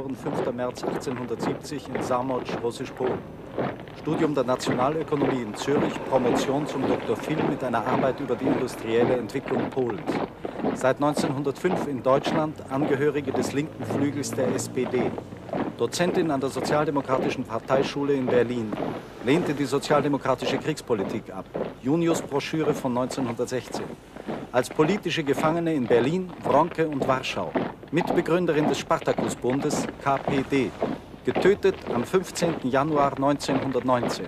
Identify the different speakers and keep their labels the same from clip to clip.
Speaker 1: geboren 5. März 1870 in Zamość, Russisch-Polen. Studium der Nationalökonomie in Zürich, Promotion zum Dr. Phil mit einer Arbeit über die industrielle Entwicklung Polens. Seit 1905 in Deutschland Angehörige des linken Flügels der SPD. Dozentin an der Sozialdemokratischen Parteischule in Berlin. Lehnte die sozialdemokratische Kriegspolitik ab. Junius-Broschüre von 1916. Als politische Gefangene in Berlin, Wronke und Warschau. Mitbegründerin des Spartakusbundes, KPD. Getötet am 15. Januar 1919.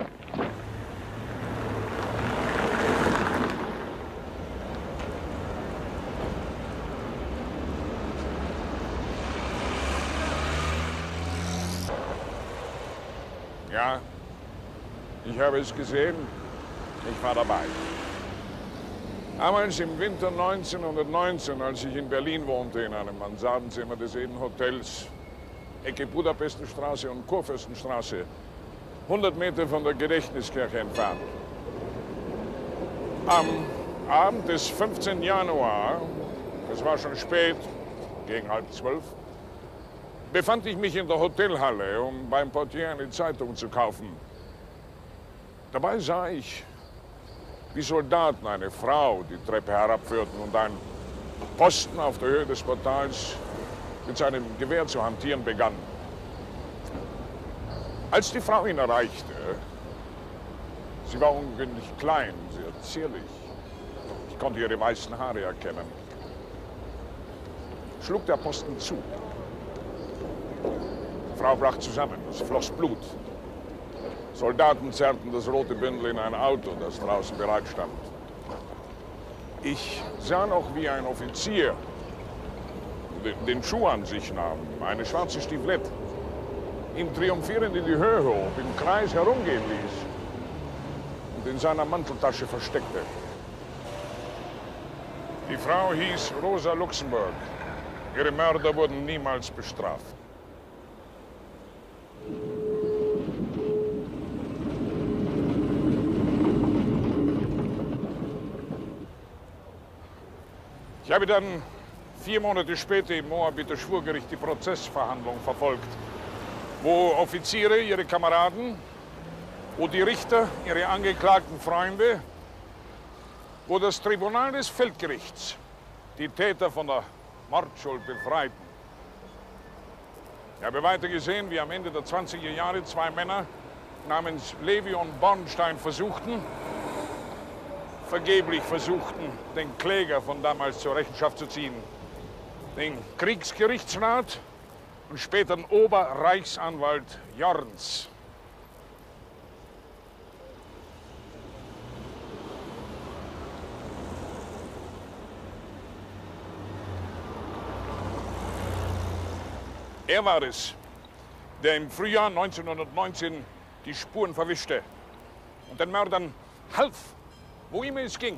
Speaker 2: Ja, ich habe es gesehen. Ich war dabei. Damals im Winter 1919, als ich in Berlin wohnte, in einem Mansardenzimmer des Eden Hotels, Ecke Budapestenstraße und Kurfürstenstraße, 100 Meter von der Gedächtniskirche entfernt. Am Abend des 15. Januar, es war schon spät, gegen 11:30, befand ich mich in der Hotelhalle, um beim Portier eine Zeitung zu kaufen. Dabei sah ich, wie Soldaten eine Frau die Treppe herabführten und ein Posten auf der Höhe des Portals mit seinem Gewehr zu hantieren begann. Als die Frau ihn erreichte, sie war ungewöhnlich klein, sehr zierlich, ich konnte ihre weißen Haare erkennen, schlug der Posten zu. Die Frau brach zusammen, es floss Blut. Soldaten zerrten das rote Bündel in ein Auto, das draußen bereit stand. Ich sah noch, wie ein Offizier den Schuh an sich nahm, eine schwarze Stieflette, ihn triumphierend in die Höhe hob, im Kreis herumgehen ließ und in seiner Manteltasche versteckte. Die Frau hieß Rosa Luxemburg. Ihre Mörder wurden niemals bestraft. Ich habe dann 4 Monate später im Moabiter Schwurgericht die Prozessverhandlung verfolgt, wo Offiziere ihre Kameraden, wo die Richter ihre angeklagten Freunde, wo das Tribunal des Feldgerichts die Täter von der Mordschuld befreiten. Ich habe weiter gesehen, wie am Ende der 20er Jahre 2 Männer namens Levi und Bornstein vergeblich versuchten, den Kläger von damals zur Rechenschaft zu ziehen. Den Kriegsgerichtsrat und später den Oberreichsanwalt Jorns. Er war es, der im Frühjahr 1919 die Spuren verwischte und den Mördern half, wo immer es ging.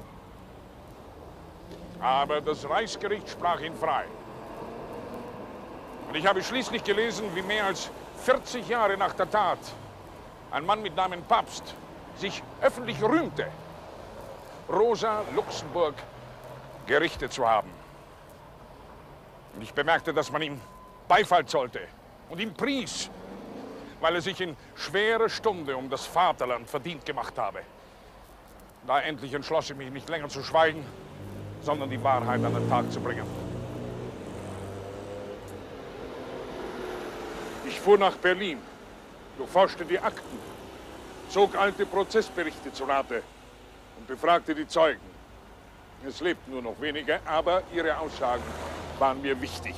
Speaker 2: Aber das Reichsgericht sprach ihn frei. Und ich habe schließlich gelesen, wie mehr als 40 Jahre nach der Tat ein Mann mit Namen Pabst sich öffentlich rühmte, Rosa Luxemburg gerichtet zu haben. Und ich bemerkte, dass man ihm Beifall zollte und ihn pries, weil er sich in schwerer Stunde um das Vaterland verdient gemacht habe. Da endlich entschloss ich mich, nicht länger zu schweigen, sondern die Wahrheit an den Tag zu bringen. Ich fuhr nach Berlin, durchforschte die Akten, zog alte Prozessberichte zu Rate und befragte die Zeugen. Es lebten nur noch wenige, aber ihre Aussagen waren mir wichtig.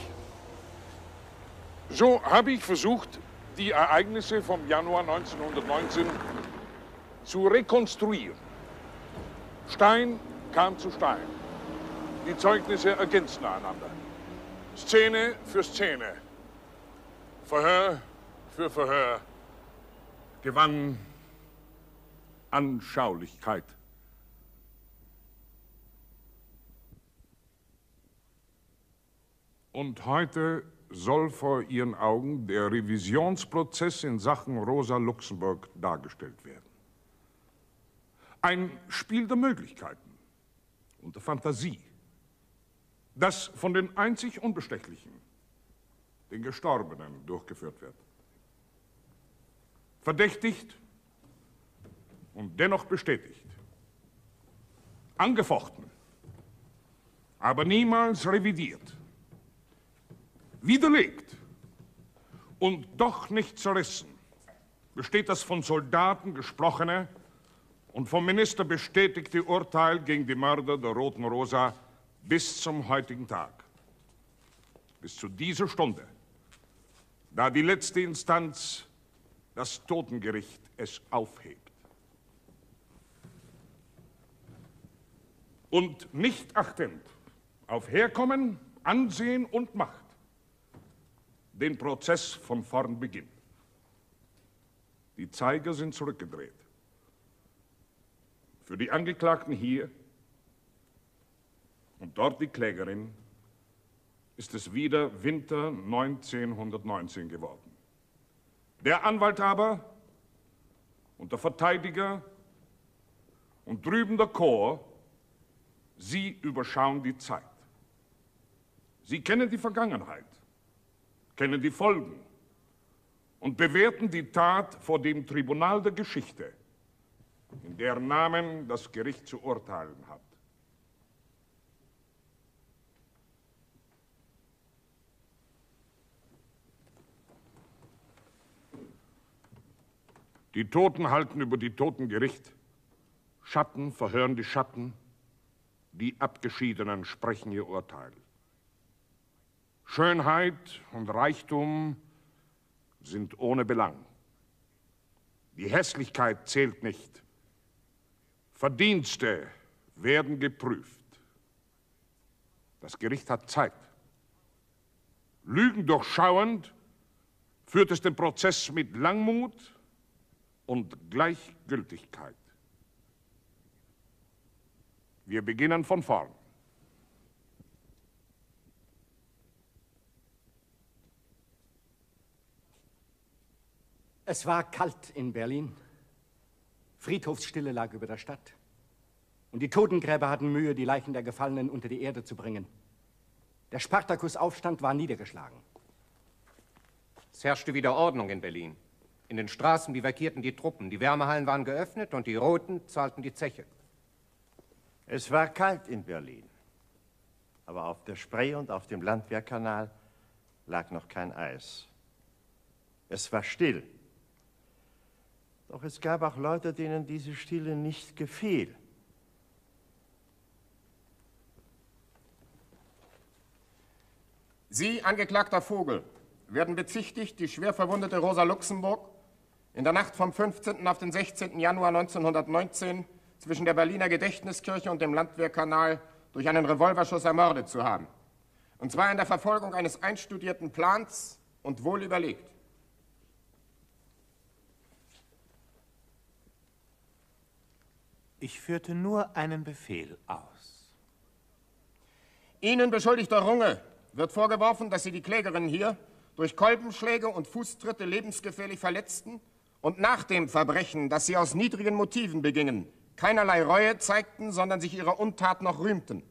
Speaker 2: So habe ich versucht, die Ereignisse vom Januar 1919 zu rekonstruieren. Stein kam zu Stein. Die Zeugnisse ergänzten einander. Szene für Szene. Verhör für Verhör gewann Anschaulichkeit. Und heute soll vor Ihren Augen der Revisionsprozess in Sachen Rosa Luxemburg dargestellt werden. Ein Spiel der Möglichkeiten und der Fantasie, das von den einzig Unbestechlichen, den Gestorbenen, durchgeführt wird. Verdächtigt und dennoch bestätigt. Angefochten, aber niemals revidiert. Widerlegt und doch nicht zerrissen besteht das von Soldaten gesprochene und vom Minister bestätigte Urteil gegen die Mörder der Roten Rosa bis zum heutigen Tag. Bis zu dieser Stunde, da die letzte Instanz, das Totengericht, es aufhebt. Und nicht achtend auf Herkommen, Ansehen und Macht, den Prozess von vorn beginnt. Die Zeiger sind zurückgedreht. Für die Angeklagten hier und dort die Klägerin ist es wieder Winter 1919 geworden. Der Anwalt aber und der Verteidiger und drüben der Chor, sie überschauen die Zeit. Sie kennen die Vergangenheit, kennen die Folgen und bewerten die Tat vor dem Tribunal der Geschichte, in deren Namen das Gericht zu urteilen hat. Die Toten halten über die Toten Gericht. Schatten verhören die Schatten. Die Abgeschiedenen sprechen ihr Urteil. Schönheit und Reichtum sind ohne Belang. Die Hässlichkeit zählt nicht. Verdienste werden geprüft. Das Gericht hat Zeit. Lügen durchschauend führt es den Prozess mit Langmut und Gleichgültigkeit. Wir beginnen von vorn.
Speaker 3: Es war kalt in Berlin. Friedhofsstille lag über der Stadt. Und die Totengräber hatten Mühe, die Leichen der Gefallenen unter die Erde zu bringen. Der Spartakusaufstand war niedergeschlagen.
Speaker 4: Es herrschte wieder Ordnung in Berlin. In den Straßen bivakierten die Truppen, die Wärmehallen waren geöffnet und die Roten zahlten die Zeche.
Speaker 5: Es war kalt in Berlin, aber auf der Spree und auf dem Landwehrkanal lag noch kein Eis. Es war still. Doch es gab auch Leute, denen diese Stille nicht gefiel.
Speaker 4: Sie, Angeklagter Vogel, werden bezichtigt, die schwer verwundete Rosa Luxemburg in der Nacht vom 15. auf den 16. Januar 1919 zwischen der Berliner Gedächtniskirche und dem Landwehrkanal durch einen Revolverschuss ermordet zu haben. Und zwar in der Verfolgung eines einstudierten Plans und wohl überlegt.
Speaker 6: Ich führte nur einen Befehl aus.
Speaker 4: Ihnen, beschuldigter Runge, wird vorgeworfen, dass Sie die Klägerin hier durch Kolbenschläge und Fußtritte lebensgefährlich verletzten und nach dem Verbrechen, das Sie aus niedrigen Motiven begingen, keinerlei Reue zeigten, sondern sich ihrer Untat noch rühmten.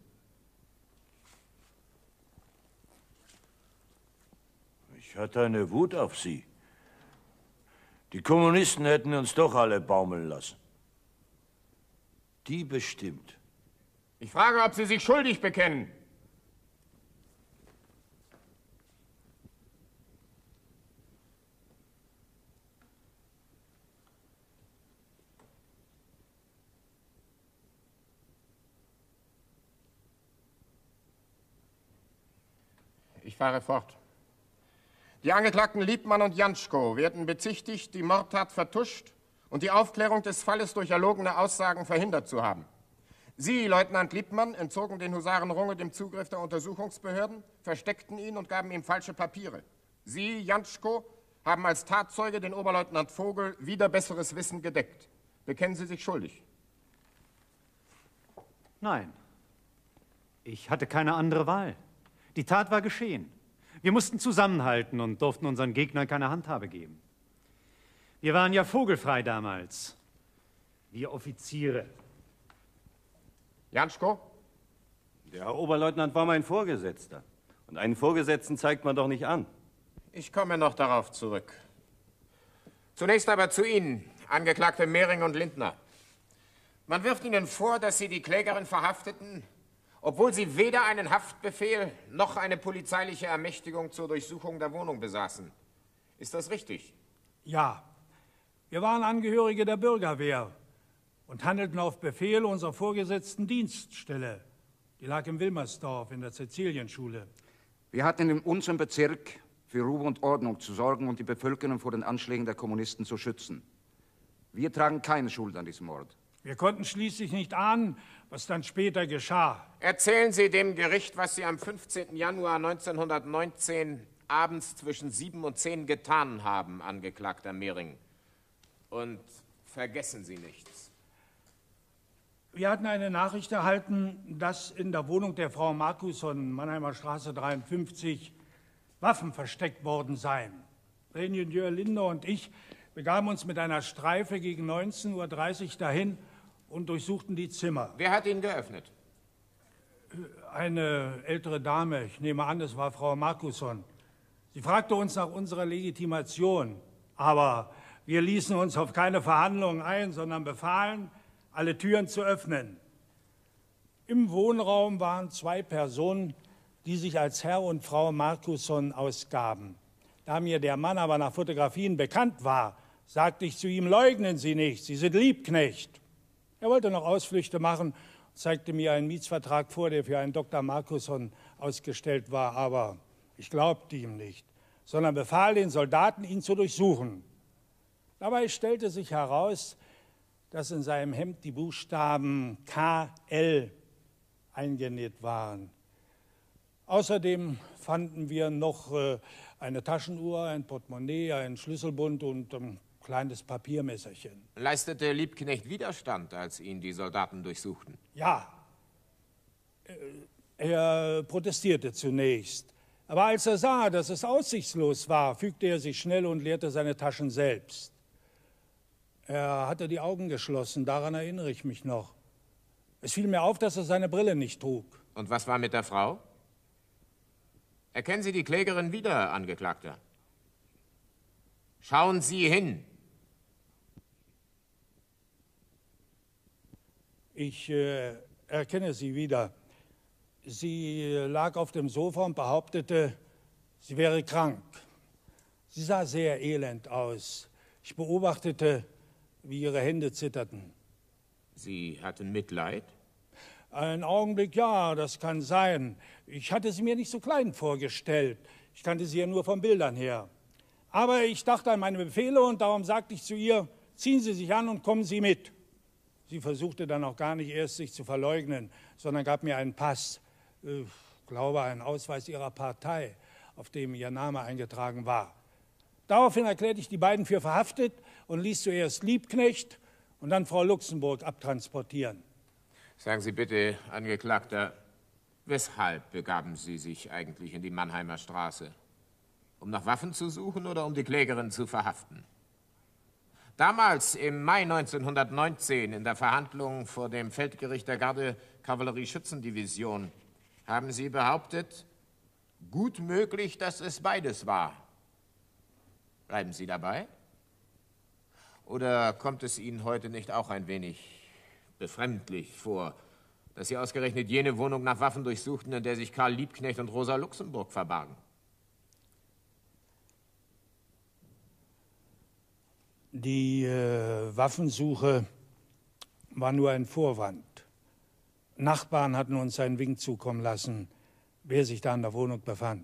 Speaker 7: Ich hatte eine Wut auf Sie. Die Kommunisten hätten uns doch alle baumeln lassen. Die bestimmt.
Speaker 4: Ich frage, ob Sie sich schuldig bekennen. Ich fahre fort. Die Angeklagten Liebmann und Janschko werden bezichtigt, die Mordtat vertuscht und die Aufklärung des Falles durch erlogene Aussagen verhindert zu haben. Sie, Leutnant Liebmann, entzogen den Husaren Runge dem Zugriff der Untersuchungsbehörden, versteckten ihn und gaben ihm falsche Papiere. Sie, Janschko, haben als Tatzeuge den Oberleutnant Vogel wider besseres Wissen gedeckt. Bekennen Sie sich schuldig?
Speaker 8: Nein. Ich hatte keine andere Wahl. Die Tat war geschehen. Wir mussten zusammenhalten und durften unseren Gegnern keine Handhabe geben. Wir waren ja vogelfrei damals. Wir Offiziere.
Speaker 4: Janschko?
Speaker 5: Der Herr Oberleutnant war mein Vorgesetzter. Und einen Vorgesetzten zeigt man doch nicht an.
Speaker 4: Ich komme noch darauf zurück. Zunächst aber zu Ihnen, Angeklagte Mehring und Lindner. Man wirft Ihnen vor, dass Sie die Klägerin verhafteten, obwohl sie weder einen Haftbefehl noch eine polizeiliche Ermächtigung zur Durchsuchung der Wohnung besaßen. Ist das richtig?
Speaker 9: Ja. Wir waren Angehörige der Bürgerwehr und handelten auf Befehl unserer vorgesetzten Dienststelle. Die lag in Wilmersdorf in der Cäcilienschule.
Speaker 10: Wir hatten in unserem Bezirk für Ruhe und Ordnung zu sorgen und die Bevölkerung vor den Anschlägen der Kommunisten zu schützen. Wir tragen keine Schuld an diesem Mord.
Speaker 9: Wir konnten schließlich nicht ahnen, was dann später geschah.
Speaker 4: Erzählen Sie dem Gericht, was Sie am 15. Januar 1919 abends zwischen 7 und 10 getan haben, Angeklagter Mehring. Und vergessen Sie nichts.
Speaker 9: Wir hatten eine Nachricht erhalten, dass in der Wohnung der Frau Markusson, Mannheimer Straße 53, Waffen versteckt worden seien. Der Ingenieur Lindner und ich begaben uns mit einer Streife gegen 19:30 Uhr dahin und durchsuchten die Zimmer.
Speaker 4: Wer hat ihn geöffnet?
Speaker 9: Eine ältere Dame, ich nehme an, es war Frau Markusson. Sie fragte uns nach unserer Legitimation, aber wir ließen uns auf keine Verhandlungen ein, sondern befahlen, alle Türen zu öffnen. Im Wohnraum waren 2 Personen, die sich als Herr und Frau Markusson ausgaben. Da mir der Mann aber nach Fotografien bekannt war, sagte ich zu ihm, leugnen Sie nicht, Sie sind Liebknecht. Er wollte noch Ausflüchte machen und zeigte mir einen Mietsvertrag vor, der für einen Dr. Markusson ausgestellt war, aber ich glaubte ihm nicht, sondern befahl den Soldaten, ihn zu durchsuchen. Dabei stellte sich heraus, dass in seinem Hemd die Buchstaben KL eingenäht waren. Außerdem fanden wir noch eine Taschenuhr, ein Portemonnaie, einen Schlüsselbund und ein kleines Papiermesserchen.
Speaker 4: Leistete Liebknecht Widerstand, als ihn die Soldaten durchsuchten?
Speaker 9: Ja. Er protestierte zunächst. Aber als er sah, dass es aussichtslos war, fügte er sich schnell und leerte seine Taschen selbst. Er hatte die Augen geschlossen, daran erinnere ich mich noch. Es fiel mir auf, dass er seine Brille nicht trug.
Speaker 4: Und was war mit der Frau? Erkennen Sie die Klägerin wieder, Angeklagter? Schauen Sie hin.
Speaker 9: Ich erkenne sie wieder. Sie lag auf dem Sofa und behauptete, sie wäre krank. Sie sah sehr elend aus. Ich beobachtete, wie ihre Hände zitterten.
Speaker 4: Sie hatten Mitleid?
Speaker 9: Einen Augenblick, ja, das kann sein. Ich hatte sie mir nicht so klein vorgestellt. Ich kannte sie ja nur von Bildern her. Aber ich dachte an meine Befehle und darum sagte ich zu ihr, ziehen Sie sich an und kommen Sie mit. Sie versuchte dann auch gar nicht erst, sich zu verleugnen, sondern gab mir einen Pass, glaube einen Ausweis ihrer Partei, auf dem ihr Name eingetragen war. Daraufhin erklärte ich die beiden für verhaftet und ließ zuerst Liebknecht und dann Frau Luxemburg abtransportieren.
Speaker 4: Sagen Sie bitte, Angeklagter, weshalb begaben Sie sich eigentlich in die Mannheimer Straße? Um nach Waffen zu suchen oder um die Klägerin zu verhaften? Damals, im Mai 1919, in der Verhandlung vor dem Feldgericht der Garde-Kavallerie-Schützendivision, haben Sie behauptet, gut möglich, dass es beides war. Bleiben Sie dabei? Oder kommt es Ihnen heute nicht auch ein wenig befremdlich vor, dass Sie ausgerechnet jene Wohnung nach Waffen durchsuchten, in der sich Karl Liebknecht und Rosa Luxemburg verbargen?
Speaker 9: Die Waffensuche war nur ein Vorwand. Nachbarn hatten uns einen Wink zukommen lassen, wer sich da in der Wohnung befand.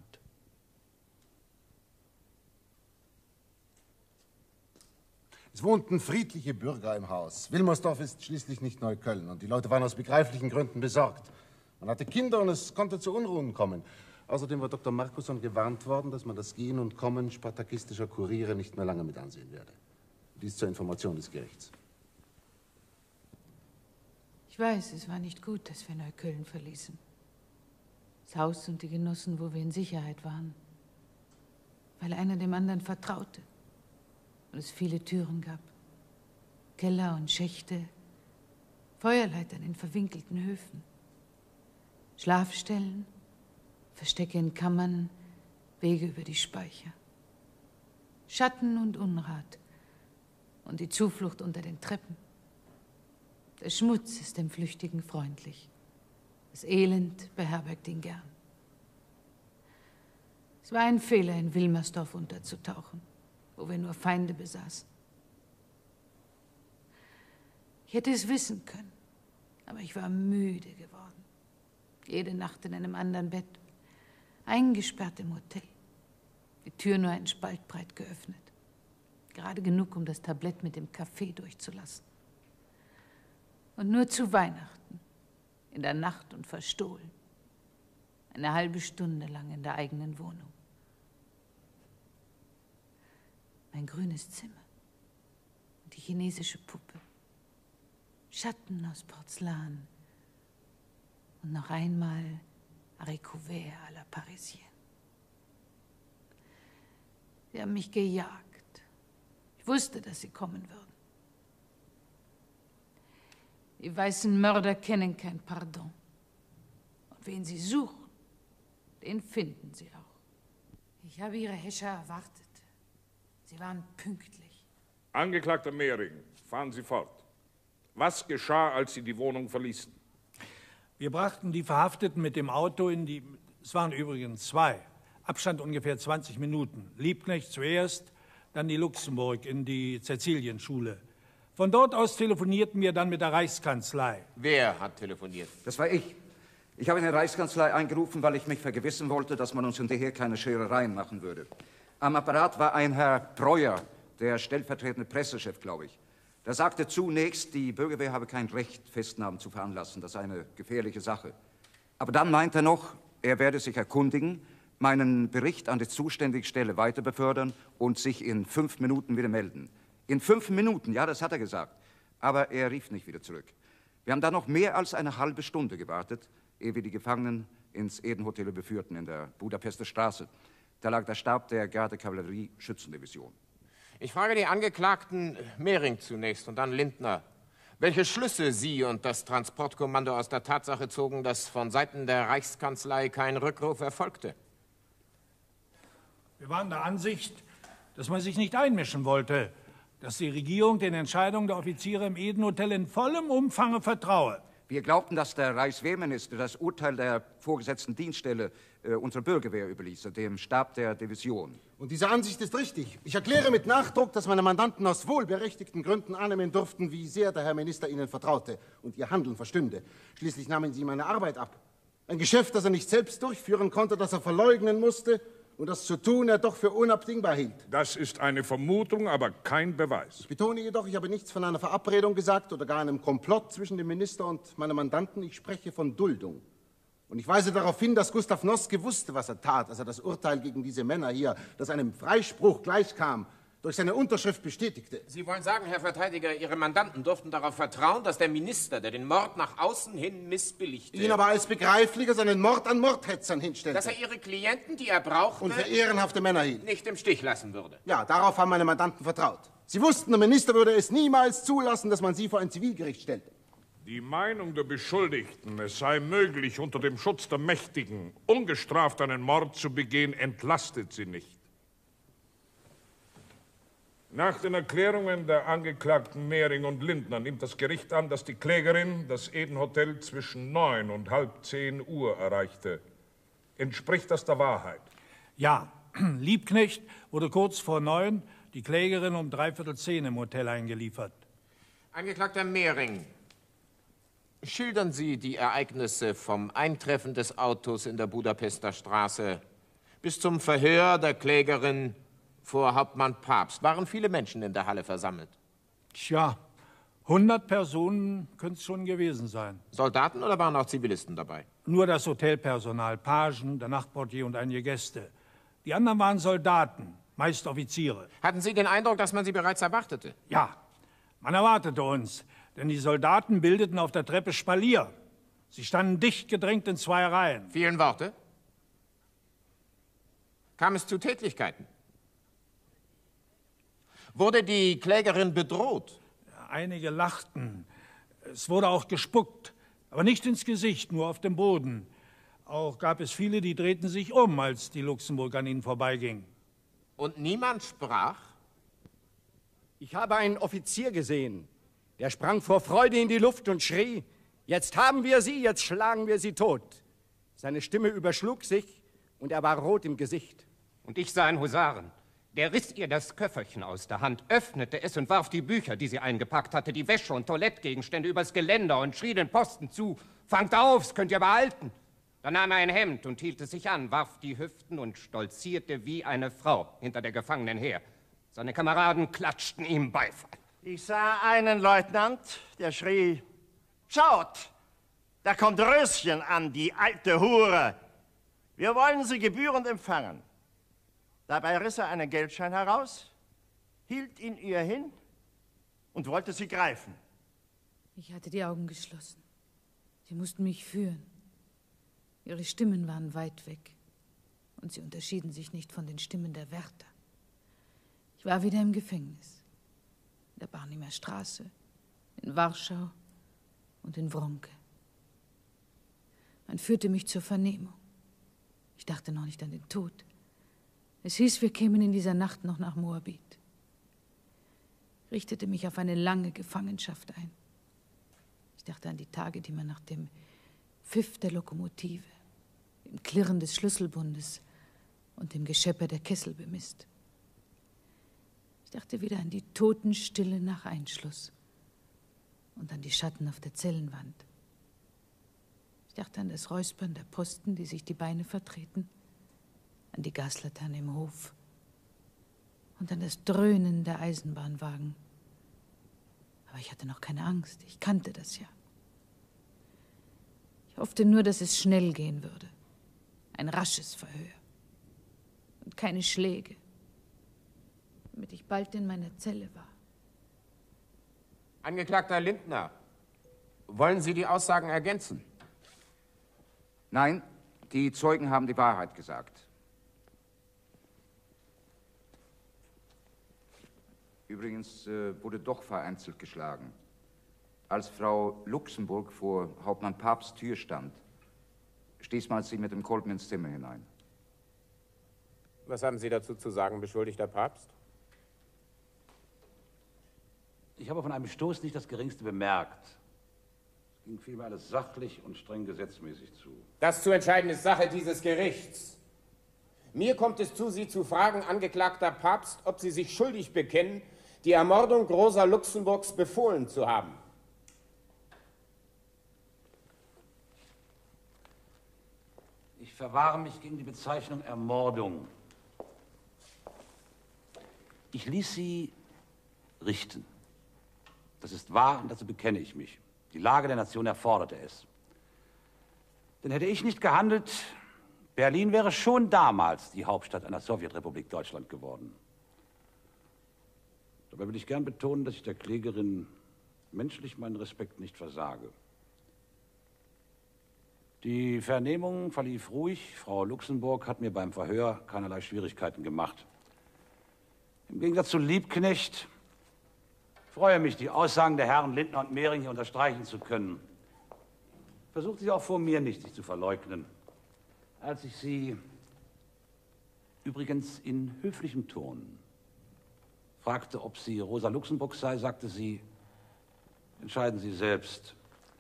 Speaker 11: Es wohnten friedliche Bürger im Haus. Wilmersdorf ist schließlich nicht Neukölln und die Leute waren aus begreiflichen Gründen besorgt. Man hatte Kinder und es konnte zu Unruhen kommen. Außerdem war Dr. Markusson gewarnt worden, dass man das Gehen und Kommen spartakistischer Kuriere nicht mehr lange mit ansehen werde. Dies zur Information des Gerichts.
Speaker 12: Ich weiß, es war nicht gut, dass wir Neukölln verließen. Das Haus und die Genossen, wo wir in Sicherheit waren. Weil einer dem anderen vertraute. Und es viele Türen gab. Keller und Schächte. Feuerleitern in verwinkelten Höfen. Schlafstellen, Verstecke in Kammern, Wege über die Speicher. Schatten und Unrat und die Zuflucht unter den Treppen. Der Schmutz ist dem Flüchtigen freundlich. Das Elend beherbergt ihn gern. Es war ein Fehler, in Wilmersdorf unterzutauchen, wo wir nur Feinde besaßen. Ich hätte es wissen können, aber ich war müde geworden. Jede Nacht in einem anderen Bett, eingesperrt im Hotel. Die Tür nur einen Spalt breit geöffnet. Gerade genug, um das Tablett mit dem Kaffee durchzulassen. Und nur zu Weihnachten, in der Nacht und verstohlen. Eine halbe Stunde lang in der eigenen Wohnung. Mein grünes Zimmer. Und die chinesische Puppe. Schatten aus Porzellan. Und noch einmal haricots verts à la Parisienne. Sie haben mich gejagt. Ich wusste, dass sie kommen würden. Die weißen Mörder kennen kein Pardon. Und wen sie suchen, den finden sie auch. Ich habe Ihre Häscher erwartet. Sie waren pünktlich.
Speaker 2: Angeklagter Mehring, fahren Sie fort. Was geschah, als Sie die Wohnung verließen?
Speaker 9: Wir brachten die Verhafteten mit dem Auto in die... Es waren übrigens 2. Abstand ungefähr 20 Minuten. Liebknecht zuerst, dann die Luxemburg in die Cäcilienschule. Von dort aus telefonierten wir dann mit der Reichskanzlei.
Speaker 10: Wer hat telefoniert? Das war ich. Ich habe in der Reichskanzlei eingerufen, weil ich mich vergewissen wollte, dass man uns hinterher keine Scherereien machen würde. Am Apparat war ein Herr Breuer, der stellvertretende Pressechef, glaube ich. Der sagte zunächst, die Bürgerwehr habe kein Recht, Festnahmen zu veranlassen. Das sei eine gefährliche Sache. Aber dann meinte er noch, er werde sich erkundigen, meinen Bericht an die zuständige Stelle weiter befördern und sich in 5 Minuten wieder melden. In 5 Minuten, ja, das hat er gesagt. Aber er rief nicht wieder zurück. Wir haben dann noch mehr als eine halbe Stunde gewartet, ehe wir die Gefangenen ins Eden-Hotel überführten in der Budapester Straße. Da lag der Stab der Garde-Kavallerie-Schützendivision.
Speaker 4: Ich frage die Angeklagten Mehring zunächst und dann Lindner. Welche Schlüsse Sie und das Transportkommando aus der Tatsache zogen, dass von Seiten der Reichskanzlei kein Rückruf erfolgte?
Speaker 9: Wir waren der Ansicht, dass man sich nicht einmischen wollte, dass die Regierung den Entscheidungen der Offiziere im Eden-Hotel in vollem Umfang vertraue.
Speaker 10: Wir glaubten, dass der Reichswehrminister das Urteil der vorgesetzten Dienststelle unserer Bürgerwehr überließe, dem Stab der Division.
Speaker 11: Und diese Ansicht ist richtig. Ich erkläre mit Nachdruck, dass meine Mandanten aus wohlberechtigten Gründen annehmen durften, wie sehr der Herr Minister ihnen vertraute und ihr Handeln verstünde. Schließlich nahmen sie meine Arbeit ab. Ein Geschäft, das er nicht selbst durchführen konnte, das er verleugnen musste und das zu tun er doch für unabdingbar hielt.
Speaker 2: Das ist eine Vermutung, aber kein Beweis.
Speaker 11: Ich betone jedoch, ich habe nichts von einer Verabredung gesagt oder gar einem Komplott zwischen dem Minister und meinem Mandanten. Ich spreche von Duldung. Und ich weise darauf hin, dass Gustav Noske wusste, was er tat, als er das Urteil gegen diese Männer hier, das einem Freispruch gleichkam, durch seine Unterschrift bestätigte.
Speaker 4: Sie wollen sagen, Herr Verteidiger, Ihre Mandanten durften darauf vertrauen, dass der Minister, der den Mord nach außen hin missbilligte...
Speaker 11: ihn aber als begreiflicher seinen Mord an Mordhetzern hinstellte.
Speaker 4: Dass er Ihre Klienten, die er brauchte...
Speaker 11: und für ehrenhafte Männer hielt.
Speaker 4: ...nicht im Stich lassen würde.
Speaker 11: Ja, darauf haben meine Mandanten vertraut. Sie wussten, der Minister würde es niemals zulassen, dass man sie vor ein Zivilgericht stellte.
Speaker 2: Die Meinung der Beschuldigten, es sei möglich, unter dem Schutz der Mächtigen ungestraft einen Mord zu begehen, entlastet sie nicht. Nach den Erklärungen der Angeklagten Mehring und Lindner nimmt das Gericht an, dass die Klägerin das Eden-Hotel zwischen 9 und halb 10 Uhr erreichte. Entspricht das der Wahrheit?
Speaker 9: Ja, Liebknecht wurde kurz vor 9, die Klägerin um 9:45 im Hotel eingeliefert.
Speaker 4: Angeklagter Mehring, schildern Sie die Ereignisse vom Eintreffen des Autos in der Budapester Straße bis zum Verhör der Klägerin vor Hauptmann Pabst. Waren viele Menschen in der Halle versammelt?
Speaker 9: Tja, 100 Personen können es schon gewesen sein.
Speaker 4: Soldaten oder waren auch Zivilisten dabei?
Speaker 9: Nur das Hotelpersonal, Pagen, der Nachtportier und einige Gäste. Die anderen waren Soldaten, meist Offiziere.
Speaker 4: Hatten Sie den Eindruck, dass man sie bereits erwartete?
Speaker 9: Ja, man erwartete uns, denn die Soldaten bildeten auf der Treppe Spalier. Sie standen dicht gedrängt in 2 Reihen.
Speaker 4: Vielen Worte? Kam es zu Tätlichkeiten? Wurde die Klägerin bedroht?
Speaker 9: Einige lachten. Es wurde auch gespuckt, aber nicht ins Gesicht, nur auf dem Boden. Auch gab es viele, die drehten sich um, als die Luxemburg an ihnen vorbeiging.
Speaker 4: Und niemand sprach?
Speaker 3: Ich habe einen Offizier gesehen, der sprang vor Freude in die Luft und schrie, jetzt haben wir sie, jetzt schlagen wir sie tot. Seine Stimme überschlug sich und er war rot im Gesicht.
Speaker 13: Und ich sah einen Husaren. Der riss ihr das Köfferchen aus der Hand, öffnete es und warf die Bücher, die sie eingepackt hatte, die Wäsche und Toilettgegenstände übers Geländer und schrie den Posten zu. Fangt auf, das könnt ihr behalten. Dann nahm er ein Hemd und hielt es sich an, warf die Hüften und stolzierte wie eine Frau hinter der Gefangenen her. Seine Kameraden klatschten ihm Beifall.
Speaker 5: Ich sah einen Leutnant, der schrie, schaut, da kommt Röschen an, die alte Hure. Wir wollen sie gebührend empfangen. Dabei riss er einen Geldschein heraus, hielt ihn ihr hin und wollte sie greifen.
Speaker 12: Ich hatte die Augen geschlossen. Sie mussten mich führen. Ihre Stimmen waren weit weg und sie unterschieden sich nicht von den Stimmen der Wärter. Ich war wieder im Gefängnis, in der Barnimer Straße, in Warschau und in Wronke. Man führte mich zur Vernehmung. Ich dachte noch nicht an den Tod. Es hieß, wir kämen in dieser Nacht noch nach Moabit. Ich richtete mich auf eine lange Gefangenschaft ein. Ich dachte an die Tage, die man nach dem Pfiff der Lokomotive, dem Klirren des Schlüsselbundes und dem Geschepper der Kessel bemisst. Ich dachte wieder an die Totenstille nach Einschluss und an die Schatten auf der Zellenwand. Ich dachte an das Räuspern der Posten, die sich die Beine vertreten, an die Gaslaterne im Hof und an das Dröhnen der Eisenbahnwagen. Aber ich hatte noch keine Angst, ich kannte das ja. Ich hoffte nur, dass es schnell gehen würde. Ein rasches Verhör. Und keine Schläge. Damit ich bald in meiner Zelle war.
Speaker 4: Angeklagter Lindner, wollen Sie die Aussagen ergänzen?
Speaker 10: Nein, die Zeugen haben die Wahrheit gesagt. Übrigens wurde doch vereinzelt geschlagen. Als Frau Luxemburg vor Hauptmann Papsts Tür stand, stieß man sie mit dem Kolben ins Zimmer hinein.
Speaker 4: Was haben Sie dazu zu sagen, beschuldigter Papst?
Speaker 14: Ich habe von einem Stoß nicht das Geringste bemerkt. Es ging vielmehr alles sachlich und streng gesetzmäßig zu.
Speaker 4: Das zu entscheiden ist Sache dieses Gerichts. Mir kommt es zu, Sie zu fragen, angeklagter Papst, ob Sie sich schuldig bekennen, die Ermordung Rosa Luxemburgs befohlen zu haben.
Speaker 14: Ich verwahre mich gegen die Bezeichnung Ermordung. Ich ließ sie richten. Das ist wahr und dazu bekenne ich mich. Die Lage der Nation erforderte es. Denn hätte ich nicht gehandelt, Berlin wäre schon damals die Hauptstadt einer Sowjetrepublik Deutschland geworden. Dabei will ich gern betonen, dass ich der Klägerin menschlich meinen Respekt nicht versage. Die Vernehmung verlief ruhig. Frau Luxemburg hat mir beim Verhör keinerlei Schwierigkeiten gemacht. Im Gegensatz zu Liebknecht freue mich, die Aussagen der Herren Lindner und Mehring hier unterstreichen zu können. Versucht sie auch vor mir nicht, sich zu verleugnen. Als ich sie, übrigens in höflichem Ton, fragte, ob sie Rosa Luxemburg sei, sagte sie, entscheiden Sie selbst.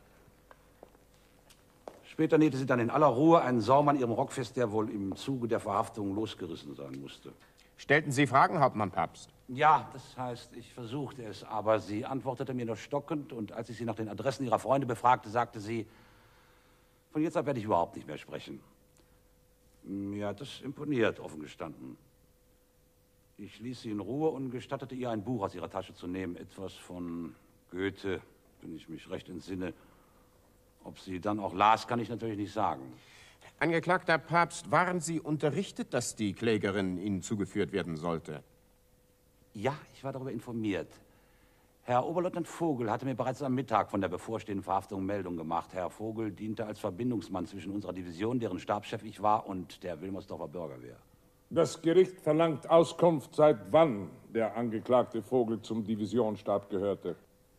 Speaker 14: Später nähte sie dann in aller Ruhe einen Saum an ihrem Rock fest, der wohl im Zuge der Verhaftung losgerissen sein musste.
Speaker 4: Stellten Sie Fragen, Hauptmann Papst?
Speaker 14: Ja, das heißt, ich versuchte es, aber sie antwortete mir nur stockend und als ich sie nach den Adressen ihrer Freunde befragte, sagte sie, von jetzt ab werde ich überhaupt nicht mehr sprechen. Mir hat das imponiert, offen gestanden. Ich ließ sie in Ruhe und gestattete ihr, ein Buch aus ihrer Tasche zu nehmen, etwas von Goethe, wenn ich mich recht entsinne. Ob sie dann auch las, kann ich natürlich nicht sagen.
Speaker 4: Angeklagter Papst, waren Sie unterrichtet, dass die Klägerin Ihnen zugeführt werden sollte?
Speaker 14: Ja, ich war darüber informiert. Herr Oberleutnant Vogel hatte mir bereits am Mittag von der bevorstehenden Verhaftung Meldung gemacht. Herr Vogel diente als Verbindungsmann zwischen unserer Division, deren Stabschef ich war, und der Wilmersdorfer Bürgerwehr.
Speaker 2: Das Gericht verlangt Auskunft, seit wann der Angeklagte Vogel zum Divisionsstab gehörte.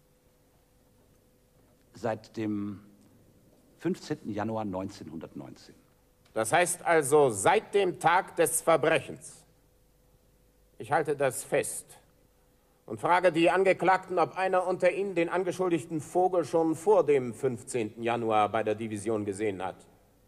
Speaker 14: Seit dem 15. Januar 1919.
Speaker 4: Das heißt also seit dem Tag des Verbrechens? Ich halte das fest und frage die Angeklagten, ob einer unter ihnen den angeschuldigten Vogel schon vor dem 15. Januar bei der Division gesehen hat.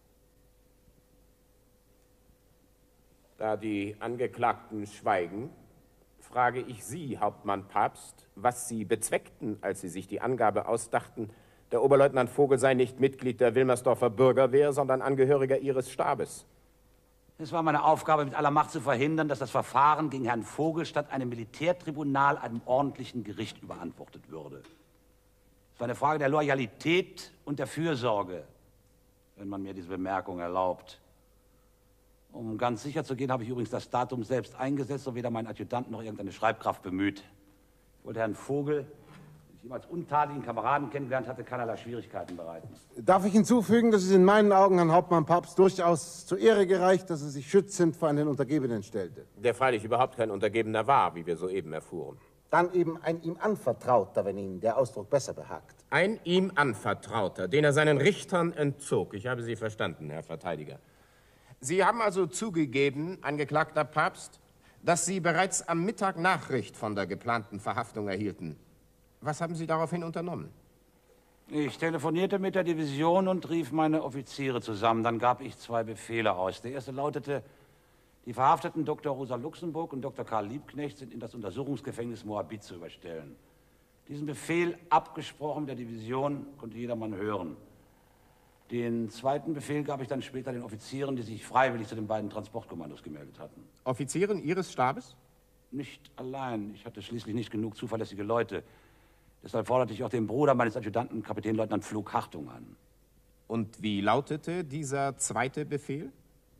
Speaker 4: Da die Angeklagten schweigen, frage ich Sie, Hauptmann Pabst, was Sie bezweckten, als Sie sich die Angabe ausdachten, der Oberleutnant Vogel sei nicht Mitglied der Wilmersdorfer Bürgerwehr, sondern Angehöriger Ihres Stabes.
Speaker 14: Es war meine Aufgabe, mit aller Macht zu verhindern, dass das Verfahren gegen Herrn Vogel statt einem Militärtribunal einem ordentlichen Gericht überantwortet würde. Es war eine Frage der Loyalität und der Fürsorge, wenn man mir diese Bemerkung erlaubt. Um ganz sicher zu gehen, habe ich übrigens das Datum selbst eingesetzt und weder mein Adjutant noch irgendeine Schreibkraft bemüht. Ich wollte Herrn Vogel, den ich ihm als untadeligen Kameraden kennengelernt hatte, keinerlei Schwierigkeiten bereiten.
Speaker 11: Darf ich hinzufügen, dass es in meinen Augen Herrn Hauptmann Pabst durchaus zur Ehre gereicht, dass er sich schützend vor einen Untergebenen stellte.
Speaker 4: Der freilich überhaupt kein Untergebener war, wie wir soeben erfuhren.
Speaker 11: Dann eben ein ihm Anvertrauter, wenn Ihnen der Ausdruck besser behagt.
Speaker 4: Ein ihm Anvertrauter, den er seinen Richtern entzog. Ich habe Sie verstanden, Herr Verteidiger. Sie haben also zugegeben, Angeklagter Pabst, dass Sie bereits am Mittag Nachricht von der geplanten Verhaftung erhielten. Was haben Sie daraufhin unternommen?
Speaker 14: Ich telefonierte mit der Division und rief meine Offiziere zusammen. Dann gab ich 2 Befehle aus. Der erste lautete, die verhafteten Dr. Rosa Luxemburg und Dr. Karl Liebknecht sind in das Untersuchungsgefängnis Moabit zu überstellen. Diesen Befehl, abgesprochen mit der Division, konnte jedermann hören. Den zweiten Befehl gab ich dann später den Offizieren, die sich freiwillig zu den beiden Transportkommandos gemeldet hatten.
Speaker 4: Offizieren Ihres Stabes?
Speaker 14: Nicht allein. Ich hatte schließlich nicht genug zuverlässige Leute. Deshalb forderte ich auch den Bruder meines Adjutanten, Kapitänleutnant Pflug Hartung, an.
Speaker 4: Und wie lautete dieser zweite Befehl?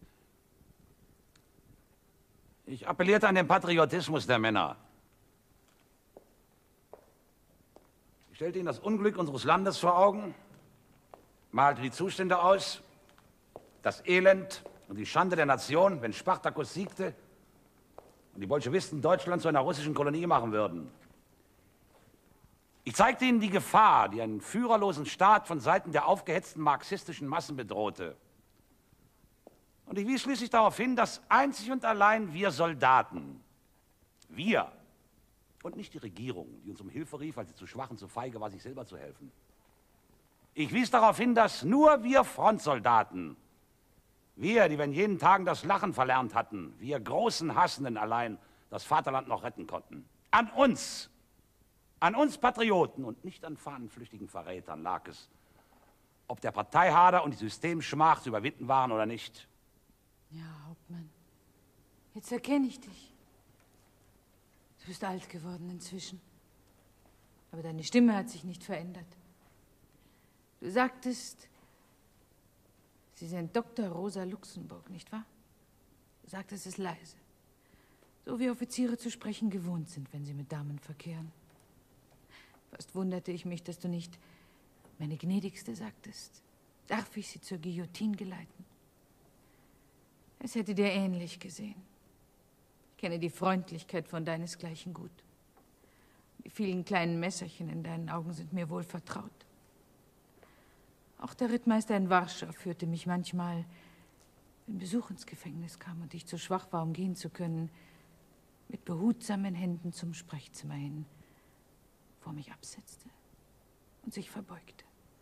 Speaker 14: Ich appellierte an den Patriotismus der Männer. Ich stellte ihnen das Unglück unseres Landes vor Augen, malte die Zustände aus, das Elend und die Schande der Nation, wenn Spartakus siegte und die Bolschewisten Deutschland zu einer russischen Kolonie machen würden. Ich zeigte ihnen die Gefahr, die einen führerlosen Staat von Seiten der aufgehetzten marxistischen Massen bedrohte. Und ich wies schließlich darauf hin, dass einzig und allein wir Soldaten, wir und nicht die Regierung, die uns um Hilfe rief, weil sie zu schwach und zu feige war, sich selber zu helfen. Ich wies darauf hin, dass nur wir Frontsoldaten, wir, die wir in jenen Tagen das Lachen verlernt hatten, wir großen Hassenden allein das Vaterland noch retten konnten. An uns Patrioten und nicht an fahnenflüchtigen Verrätern lag es, ob der Parteihader und die Systemschmach zu überwinden waren oder nicht.
Speaker 12: Ja, Hauptmann, jetzt erkenne ich dich. Du bist alt geworden inzwischen, aber deine Stimme hat sich nicht verändert. Du sagtest, Sie sind Dr. Rosa Luxemburg, nicht wahr? Du sagtest es leise, so wie Offiziere zu sprechen gewohnt sind, wenn sie mit Damen verkehren. Fast wunderte ich mich, dass du nicht meine Gnädigste sagtest. Darf ich sie zur Guillotine geleiten? Es hätte dir ähnlich gesehen. Ich kenne die Freundlichkeit von deinesgleichen gut. Die vielen kleinen Messerchen in deinen Augen sind mir wohl vertraut. Auch der Rittmeister in Warschau führte mich manchmal, wenn Besuch ins Gefängnis kam und ich zu schwach war, um gehen zu können, mit behutsamen Händen zum Sprechzimmer hin, vor mich absetzte und sich verbeugte.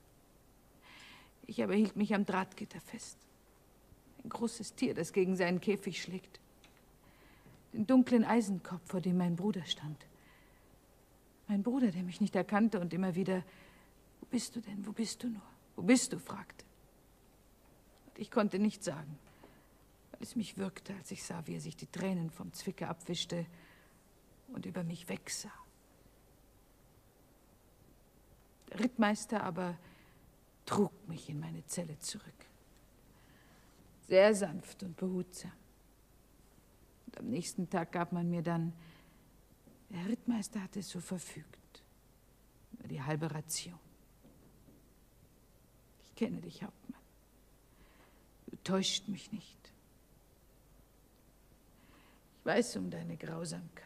Speaker 12: Ich aber hielt mich am Drahtgitter fest. Ein großes Tier, das gegen seinen Käfig schlägt. Den dunklen Eisenkopf, vor dem mein Bruder stand. Mein Bruder, der mich nicht erkannte und immer wieder, wo bist du denn, wo bist du nur? Wo bist du? Fragte. Und ich konnte nichts sagen, weil es mich würgte, als ich sah, wie er sich die Tränen vom Zwicker abwischte und über mich wegsah. Der Rittmeister aber trug mich in meine Zelle zurück. Sehr sanft und behutsam. Und am nächsten Tag gab man mir dann, der Rittmeister hatte es so verfügt, nur die halbe Ration. Ich kenne dich, Hauptmann. Du täuscht mich nicht. Ich weiß um deine Grausamkeit.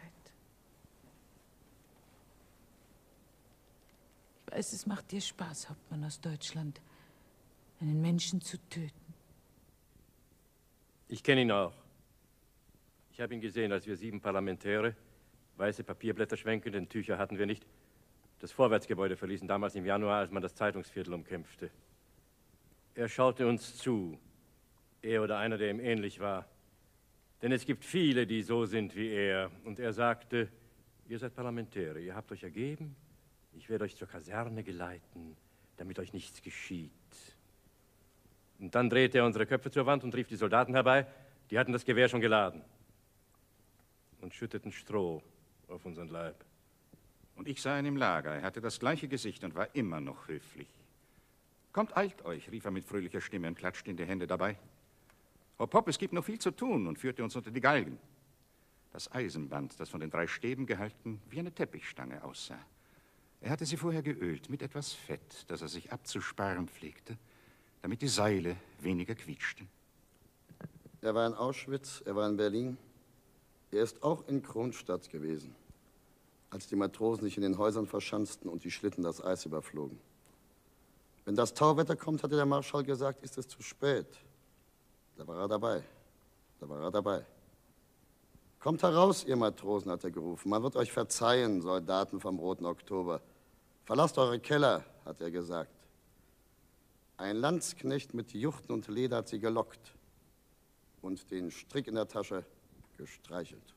Speaker 12: Ich weiß, es macht dir Spaß, Hauptmann aus Deutschland, einen Menschen zu töten.
Speaker 4: Ich kenne ihn auch. Ich
Speaker 15: Ich habe ihn gesehen, als wir 7 Parlamentäre, weiße Papierblätter schwenkend, denn Tücher hatten wir nicht, das Vorwärtsgebäude verließen, damals im Januar, als man das Zeitungsviertel umkämpfte. Er schaute uns zu, er oder einer, der ihm ähnlich war. Denn es gibt viele, die so sind wie er. Und er sagte, ihr seid Parlamentäre, ihr habt euch ergeben, ich werde euch zur Kaserne geleiten, damit euch nichts geschieht. Und dann drehte er unsere Köpfe zur Wand und rief die Soldaten herbei, die hatten das Gewehr schon geladen und schütteten Stroh auf unseren Leib.
Speaker 16: Und ich sah ihn im Lager. Er hatte das gleiche Gesicht und war immer noch höflich. Kommt, eilt euch, rief er mit fröhlicher Stimme und klatschte in die Hände dabei. Hopp, hopp, es gibt noch viel zu tun, und führte uns unter die Galgen. Das Eisenband, das von den 3 Stäben gehalten, wie eine Teppichstange aussah. Er hatte sie vorher geölt mit etwas Fett, das er sich abzusparen pflegte, damit die Seile weniger quietschten.
Speaker 17: Er war in Auschwitz, er war in Berlin. Er ist auch in Kronstadt gewesen, als die Matrosen sich in den Häusern verschanzten und die Schlitten das Eis überflogen. Wenn das Tauwetter kommt, hatte der Marschall gesagt, ist es zu spät. Da war er dabei. Da war er dabei. Kommt heraus, ihr Matrosen, hat er gerufen. Man wird euch verzeihen, Soldaten vom Roten Oktober. Verlasst eure Keller, hat er gesagt. Ein Landsknecht mit Juchten und Leder hat sie gelockt und den Strick in der Tasche gestreichelt.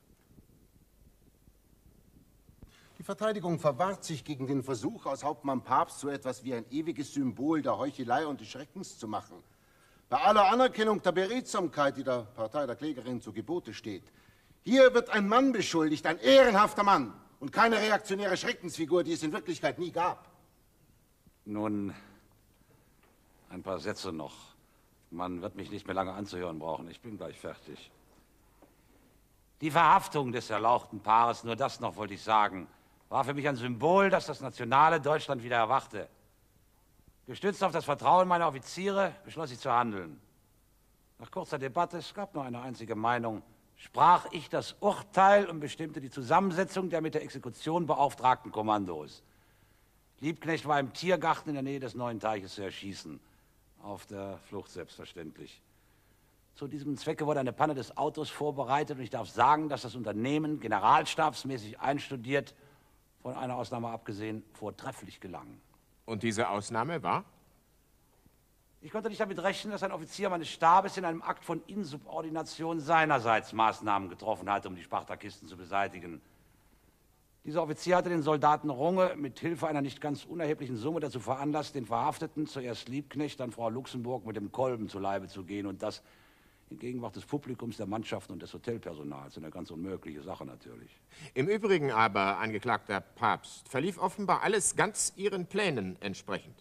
Speaker 11: Die Verteidigung verwahrt sich gegen den Versuch, aus Hauptmann Pabst so etwas wie ein ewiges Symbol der Heuchelei und des Schreckens zu machen. Bei aller Anerkennung der Beredsamkeit, die der Partei der Klägerin zu Gebote steht. Hier wird ein Mann beschuldigt, ein ehrenhafter Mann und keine reaktionäre Schreckensfigur, die es in Wirklichkeit nie gab.
Speaker 14: Nun, ein paar Sätze noch. Man wird mich nicht mehr lange anzuhören brauchen. Ich bin gleich fertig. Die Verhaftung des erlauchten Paares, nur das noch wollte ich sagen, war für mich ein Symbol, dass das nationale Deutschland wieder erwachte. Gestützt auf das Vertrauen meiner Offiziere beschloss ich zu handeln. Nach kurzer Debatte, es gab nur eine einzige Meinung, sprach ich das Urteil und bestimmte die Zusammensetzung der mit der Exekution beauftragten Kommandos. Liebknecht war im Tiergarten in der Nähe des Neuen Teiches zu erschießen. Auf der Flucht selbstverständlich. Zu diesem Zwecke wurde eine Panne des Autos vorbereitet und ich darf sagen, dass das Unternehmen generalstabsmäßig einstudiert, von einer Ausnahme abgesehen, vortrefflich gelang.
Speaker 4: Und diese Ausnahme war?
Speaker 14: Ich konnte nicht damit rechnen, dass ein Offizier meines Stabes in einem Akt von Insubordination seinerseits Maßnahmen getroffen hatte, um die Spartakisten zu beseitigen. Dieser Offizier hatte den Soldaten Runge mit Hilfe einer nicht ganz unerheblichen Summe dazu veranlasst, den Verhafteten, zuerst Liebknecht, dann Frau Luxemburg, mit dem Kolben zu Leibe zu gehen und das in Gegenwart des Publikums, der Mannschaften und des Hotelpersonals. Eine ganz unmögliche Sache natürlich.
Speaker 4: Im Übrigen aber, Angeklagter Pabst, verlief offenbar alles ganz Ihren Plänen entsprechend.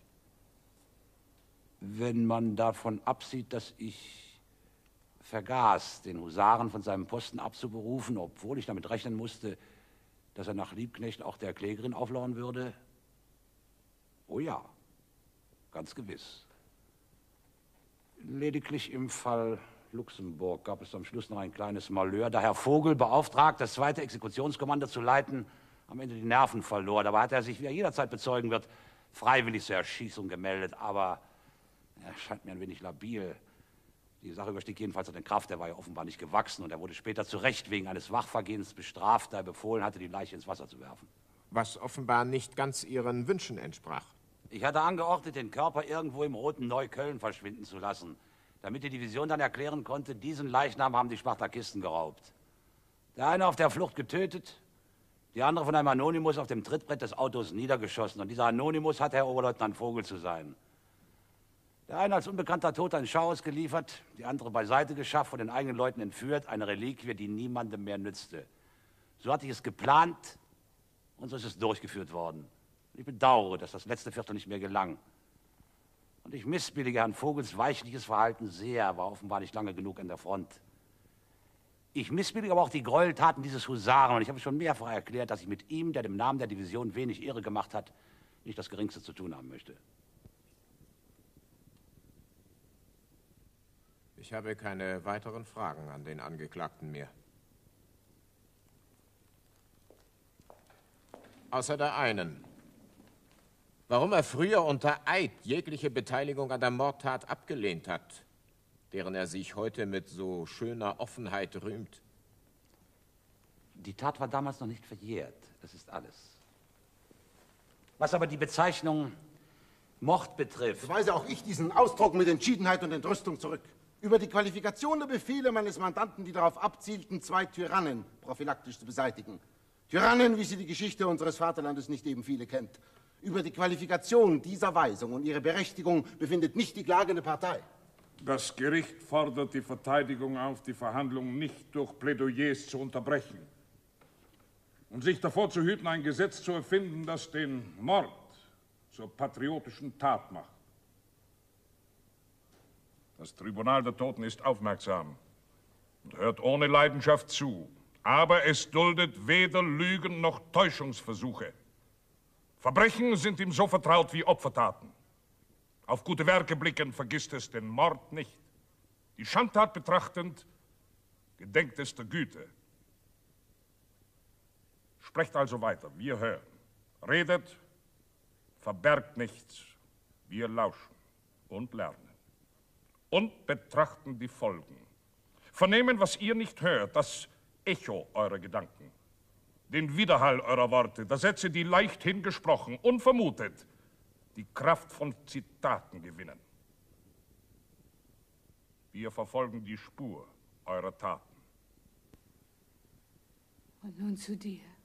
Speaker 14: Wenn man davon absieht, dass ich vergaß, den Husaren von seinem Posten abzuberufen, obwohl ich damit rechnen musste, dass er nach Liebknecht auch der Klägerin auflauern würde? Oh ja, ganz gewiss. Lediglich im Fall Luxemburg gab es am Schluss noch ein kleines Malheur, da Herr Vogel, beauftragt, das 2. Exekutionskommando zu leiten, am Ende die Nerven verlor. Dabei hat er sich, wie er jederzeit bezeugen wird, freiwillig zur Erschießung gemeldet, aber er scheint mir ein wenig labil. Die Sache überstieg jedenfalls seine Kraft, er war ja offenbar nicht gewachsen und er wurde später zu Recht wegen eines Wachvergehens bestraft, da er befohlen hatte, die Leiche ins Wasser zu werfen.
Speaker 4: Was offenbar nicht ganz Ihren Wünschen entsprach.
Speaker 14: Ich hatte angeordnet, den Körper irgendwo im roten Neukölln verschwinden zu lassen, damit die Division dann erklären konnte, diesen Leichnam haben die Spartakisten geraubt. Der eine auf der Flucht getötet, die andere von einem Anonymus auf dem Trittbrett des Autos niedergeschossen. Und dieser Anonymus hat Herr Oberleutnant Vogel zu sein. Der eine als unbekannter Toter in Schau ausgeliefert, die andere beiseite geschafft, von den eigenen Leuten entführt, eine Reliquie, die niemandem mehr nützte. So hatte ich es geplant und so ist es durchgeführt worden. Ich bedauere, dass das letzte Viertel nicht mehr gelang. Und ich missbillige Herrn Vogels weichliches Verhalten sehr, er war offenbar nicht lange genug an der Front. Ich missbillige aber auch die Gräueltaten dieses Husaren und ich habe schon mehrfach erklärt, dass ich mit ihm, der dem Namen der Division wenig Ehre gemacht hat, nicht das Geringste zu tun haben möchte.
Speaker 4: Ich habe keine weiteren Fragen an den Angeklagten mehr. Außer der einen. Warum er früher unter Eid jegliche Beteiligung an der Mordtat abgelehnt hat, deren er sich heute mit so schöner Offenheit rühmt.
Speaker 14: Die Tat war damals noch nicht verjährt. Das ist alles. Was aber die Bezeichnung Mord betrifft...
Speaker 11: So weise auch ich diesen Ausdruck mit Entschiedenheit und Entrüstung zurück. Über die Qualifikation der Befehle meines Mandanten, die darauf abzielten, 2 Tyrannen prophylaktisch zu beseitigen. Tyrannen, wie sie die Geschichte unseres Vaterlandes nicht eben viele kennt. Über die Qualifikation dieser Weisung und ihre Berechtigung befindet nicht die klagende Partei.
Speaker 2: Das Gericht fordert die Verteidigung auf, die Verhandlungen nicht durch Plädoyers zu unterbrechen und sich davor zu hüten, ein Gesetz zu erfinden, das den Mord zur patriotischen Tat macht. Das Tribunal der Toten ist aufmerksam und hört ohne Leidenschaft zu, aber es duldet weder Lügen noch Täuschungsversuche. Verbrechen sind ihm so vertraut wie Opfertaten. Auf gute Werke blickend vergisst es den Mord nicht. Die Schandtat betrachtend gedenkt es der Güte. Sprecht also weiter, wir hören. Redet, verbergt nichts, wir lauschen und lernen. Und betrachten die Folgen. Vernehmen, was ihr nicht hört, das Echo eurer Gedanken. Den Widerhall eurer Worte, der Sätze, die leicht hingesprochen, unvermutet, die Kraft von Zitaten gewinnen. Wir verfolgen die Spur eurer Taten.
Speaker 12: Und nun zu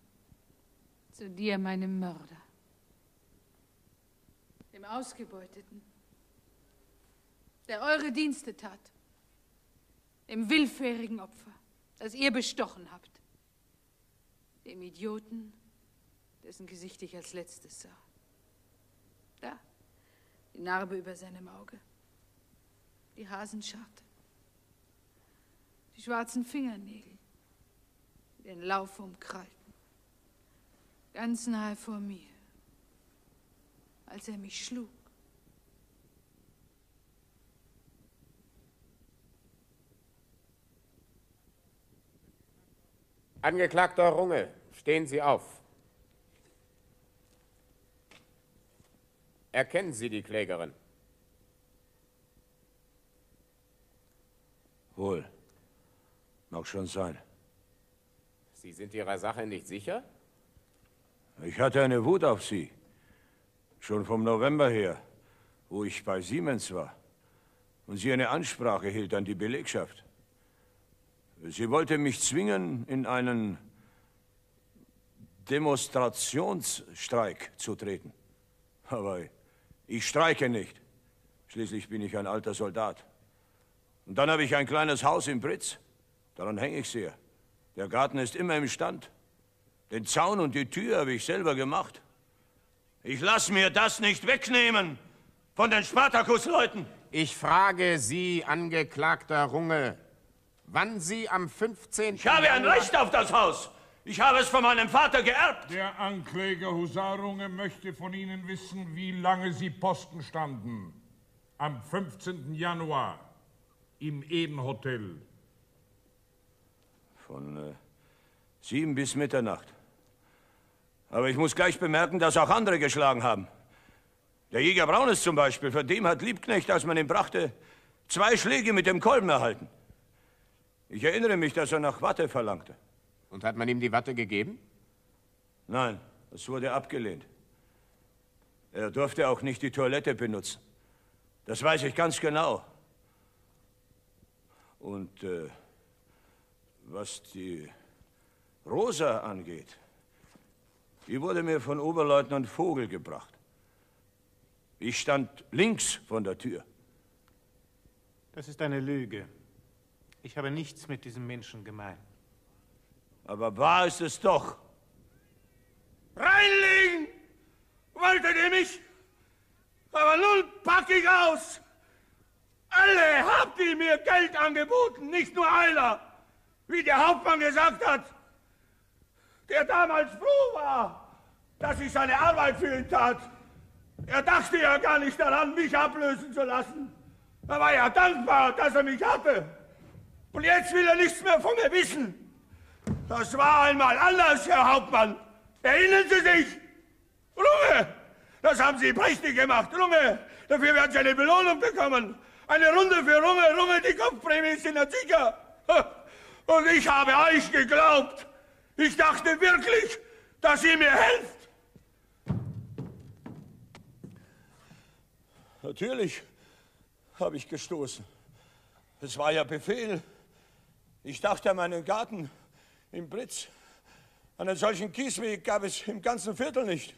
Speaker 12: dir, meinem Mörder, dem Ausgebeuteten, der eure Dienste tat, dem willfährigen Opfer, das ihr bestochen habt, dem Idioten, dessen Gesicht ich als letztes sah. Da, die Narbe über seinem Auge, die Hasenscharte, die schwarzen Fingernägel, die den Lauf umkrallten, ganz nahe vor mir, als er mich schlug.
Speaker 4: Angeklagter Runge, stehen Sie auf. Erkennen Sie die Klägerin?
Speaker 7: Wohl. Mag schon sein.
Speaker 4: Sie sind Ihrer Sache nicht sicher?
Speaker 7: Ich hatte eine Wut auf Sie. Schon vom November her, wo ich bei Siemens war und sie eine Ansprache hielt an die Belegschaft. Sie wollte mich zwingen, in einen Demonstrationsstreik zu treten. Aber ich streike nicht. Schließlich bin ich ein alter Soldat. Und dann habe ich ein kleines Haus in Britz. Daran hänge ich sehr. Der Garten ist immer im Stand. Den Zaun und die Tür habe ich selber gemacht. Ich lasse mir das nicht wegnehmen von den Spartakus-Leuten.
Speaker 4: Ich frage Sie, Angeklagter Runge, wann Sie am 15.
Speaker 7: Ich habe ein Recht auf das Haus. Ich habe es von meinem Vater geerbt.
Speaker 2: Der Ankläger Husar Runge möchte von Ihnen wissen, wie lange Sie Posten standen. Am 15. Januar im Eden-Hotel.
Speaker 7: Von 7 bis Mitternacht. Aber ich muss gleich bemerken, dass auch andere geschlagen haben. Der Jäger Braunes zum Beispiel, von dem hat Liebknecht, als man ihn brachte, 2 Schläge mit dem Kolben erhalten. Ich erinnere mich, dass er nach Watte verlangte.
Speaker 4: Und hat man ihm die Watte gegeben?
Speaker 7: Nein, es wurde abgelehnt. Er durfte auch nicht die Toilette benutzen. Das weiß ich ganz genau. Und was die Rosa angeht, die wurde mir von Oberleutnant Vogel gebracht. Ich stand links von der Tür.
Speaker 8: Das ist eine Lüge. Ich habe nichts mit diesem Menschen gemein.
Speaker 7: Aber wahr ist es doch.
Speaker 18: Reinlegen! Wolltet ihr mich? Aber nun pack ich aus. Alle habt ihr mir Geld angeboten, nicht nur einer, wie der Hauptmann gesagt hat, der damals froh war, dass ich seine Arbeit für ihn tat. Er dachte ja gar nicht daran, mich ablösen zu lassen. Er war ja dankbar, dass er mich hatte. Und jetzt will er nichts mehr von mir wissen. Das war einmal anders, Herr Hauptmann. Erinnern Sie sich? Runge, das haben Sie prächtig gemacht. Runge, dafür werden Sie eine Belohnung bekommen. Eine Runde für Runge. Runge, die Kopfprämie ist Ihnen sicher. Und ich habe euch geglaubt. Ich dachte wirklich, dass ihr mir helft.
Speaker 7: Natürlich habe ich gestoßen. Es war ja Befehl. Ich dachte an meinen Garten im Britz. Einen solchen Kiesweg gab es im ganzen Viertel nicht.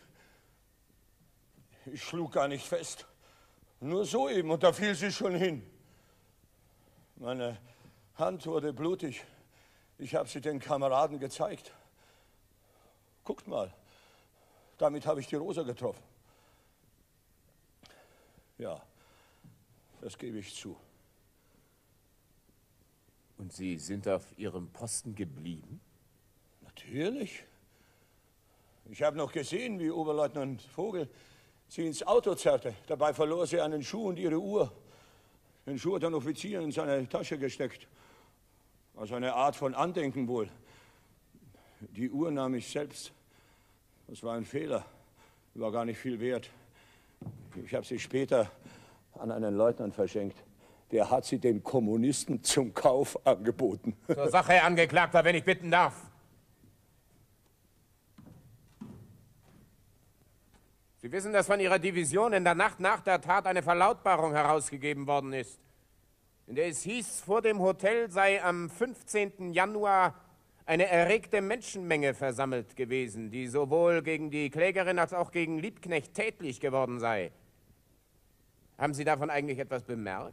Speaker 7: Ich schlug gar nicht fest. Nur so eben, und da fiel sie schon hin. Meine Hand wurde blutig. Ich habe sie den Kameraden gezeigt. Guckt mal, damit habe ich die Rosa getroffen. Ja, das gebe ich zu.
Speaker 19: Und Sie sind auf Ihrem Posten geblieben?
Speaker 7: Natürlich. Ich habe noch gesehen, wie Oberleutnant Vogel sie ins Auto zerrte. Dabei verlor sie einen Schuh und ihre Uhr. Den Schuh hat ein Offizier in seine Tasche gesteckt. Als eine Art von Andenken wohl. Die Uhr nahm ich selbst. Das war ein Fehler. War gar nicht viel wert. Ich habe sie später an einen Leutnant verschenkt. Der hat sie den Kommunisten zum Kauf angeboten.
Speaker 13: Zur Sache, Herr Angeklagter, wenn ich bitten darf. Sie wissen, dass von Ihrer Division in der Nacht nach der Tat eine Verlautbarung herausgegeben worden ist, in der es hieß, vor dem Hotel sei am 15. Januar eine erregte Menschenmenge versammelt gewesen, die sowohl gegen die Klägerin als auch gegen Liebknecht tätlich geworden sei. Haben Sie davon eigentlich etwas bemerkt?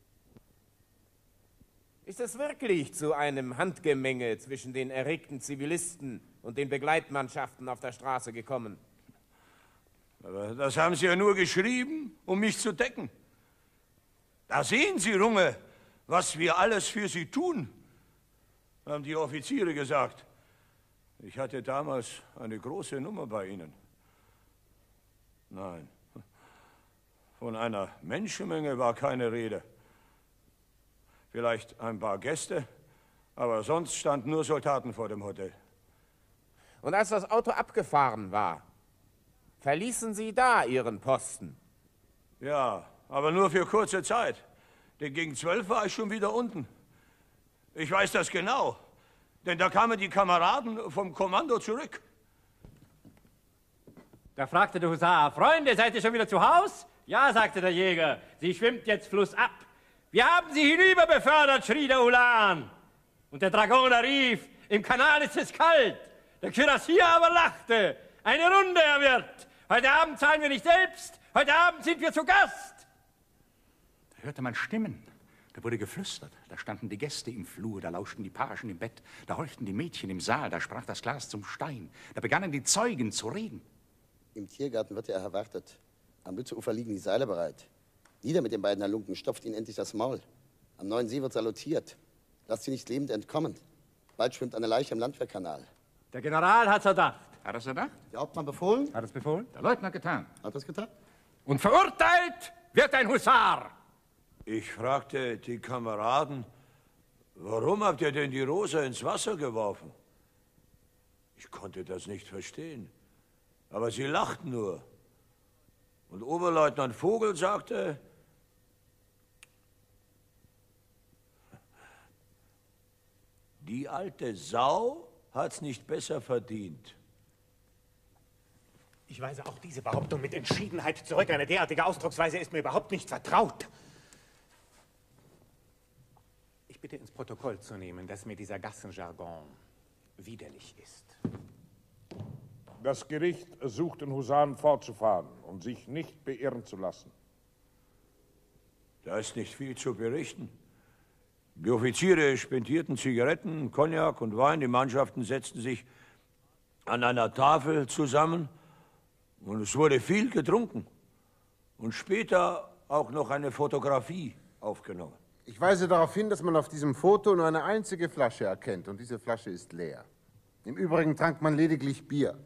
Speaker 13: Ist es wirklich zu einem Handgemenge zwischen den erregten Zivilisten und den Begleitmannschaften auf der Straße gekommen?
Speaker 7: Aber das haben Sie ja nur geschrieben, um mich zu decken. Da sehen Sie, Runge, was wir alles für Sie tun, haben die Offiziere gesagt. Ich hatte damals eine große Nummer bei Ihnen. Nein, von einer Menschenmenge war keine Rede. Vielleicht ein paar Gäste, aber sonst standen nur Soldaten vor dem Hotel.
Speaker 13: Und als das Auto abgefahren war, verließen Sie da Ihren Posten?
Speaker 7: Ja, aber nur für kurze Zeit. Denn gegen 12 war ich schon wieder unten. Ich weiß das genau, denn da kamen die Kameraden vom Kommando zurück.
Speaker 20: Da fragte der Husar, Freunde, seid ihr schon wieder zu Haus? Ja, sagte der Jäger, sie schwimmt jetzt flussab. Wir haben sie hinüber befördert, schrie der Ulan. Und der Dragoner rief, im Kanal ist es kalt. Der Kürassier aber lachte, eine Runde, Herr Wirt. Heute Abend zahlen wir nicht selbst, heute Abend sind wir zu Gast.
Speaker 16: Da hörte man Stimmen, da wurde geflüstert, da standen die Gäste im Flur, da lauschten die Pagen im Bett, da horchten die Mädchen im Saal, da sprach das Glas zum Stein, da begannen die Zeugen zu reden.
Speaker 17: Im Tiergarten wird er erwartet. Am Lützeufer liegen die Seile bereit. Nieder mit den beiden Halunken, stopft ihnen endlich das Maul. Am neuen See wird salutiert. Lasst sie nicht lebend entkommen. Bald schwimmt eine Leiche im Landwehrkanal.
Speaker 20: Der General hat's erdacht.
Speaker 16: Hat er's erdacht?
Speaker 17: Der Hauptmann befohlen?
Speaker 20: Hat es befohlen?
Speaker 16: Der Leutnant getan.
Speaker 17: Hat es getan?
Speaker 20: Und verurteilt wird ein Husar.
Speaker 7: Ich fragte die Kameraden, warum habt ihr denn die Rosa ins Wasser geworfen? Ich konnte das nicht verstehen. Aber sie lachten nur. Und Oberleutnant Vogel sagte, die alte Sau hat's nicht besser verdient.
Speaker 3: Ich weise auch diese Behauptung mit Entschiedenheit zurück. Eine derartige Ausdrucksweise ist mir überhaupt nicht vertraut. Ich bitte ins Protokoll zu nehmen, dass mir dieser Gassenjargon widerlich ist.
Speaker 2: Das Gericht sucht den Husaren fortzufahren und sich nicht beirren zu lassen.
Speaker 7: Da ist nicht viel zu berichten. Die Offiziere spendierten Zigaretten, Cognac und Wein. Die Mannschaften setzten sich an einer Tafel zusammen und es wurde viel getrunken. Und später auch noch eine Fotografie aufgenommen.
Speaker 11: Ich weise darauf hin, dass man auf diesem Foto nur eine einzige Flasche erkennt und diese Flasche ist leer. Im Übrigen trank man lediglich Bier.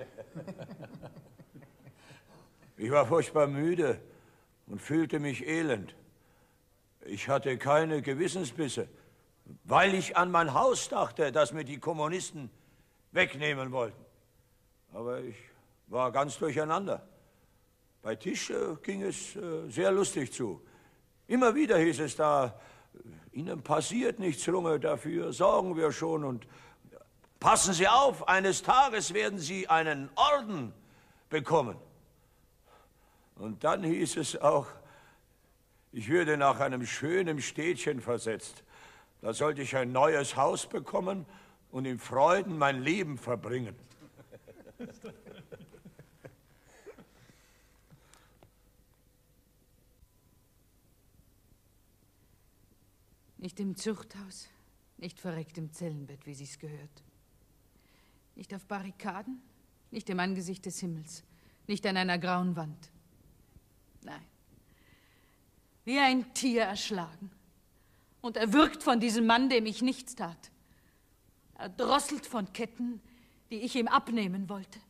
Speaker 7: Ich war furchtbar müde und fühlte mich elend. Ich hatte keine Gewissensbisse, weil ich an mein Haus dachte, das mir die Kommunisten wegnehmen wollten. Aber ich war ganz durcheinander. Bei Tisch ging es sehr lustig zu. Immer wieder hieß es da, Ihnen passiert nichts, Runge, dafür sorgen wir schon. Und Passen Sie auf, eines Tages werden Sie einen Orden bekommen. Und dann hieß es auch, ich würde nach einem schönen Städtchen versetzt. Da sollte ich ein neues Haus bekommen und in Freuden mein Leben verbringen.
Speaker 12: Nicht im Zuchthaus, nicht verreckt im Zellenbett, wie sich's gehört. Nicht auf Barrikaden, nicht im Angesicht des Himmels, nicht an einer grauen Wand. Nein, wie ein Tier erschlagen und erwürgt von diesem Mann, dem ich nichts tat. Erdrosselt von Ketten, die ich ihm abnehmen wollte.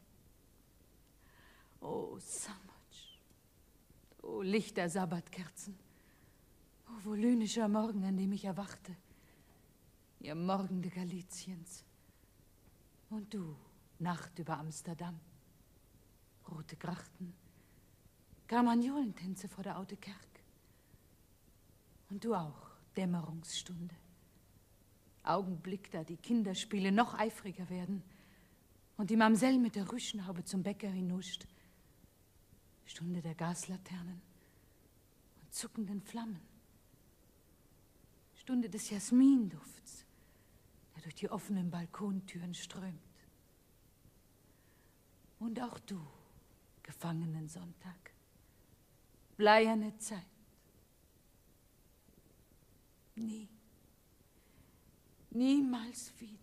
Speaker 12: Oh, Samoc, oh Licht der Sabbatkerzen, oh volynischer Morgen, an dem ich erwachte, ihr Morgende Galiciens. Und du, Nacht über Amsterdam, rote Grachten, Carmagnolentänze vor der Oude Kerk. Und du auch, Dämmerungsstunde. Augenblick, da die Kinderspiele noch eifriger werden und die Mamsell mit der Rüschenhaube zum Bäcker hinuscht. Stunde der Gaslaternen und zuckenden Flammen. Stunde des Jasmindufts, der durch die offenen Balkontüren strömt. Und auch du, Gefangenensonntag, bleierne Zeit. Nie, niemals wieder.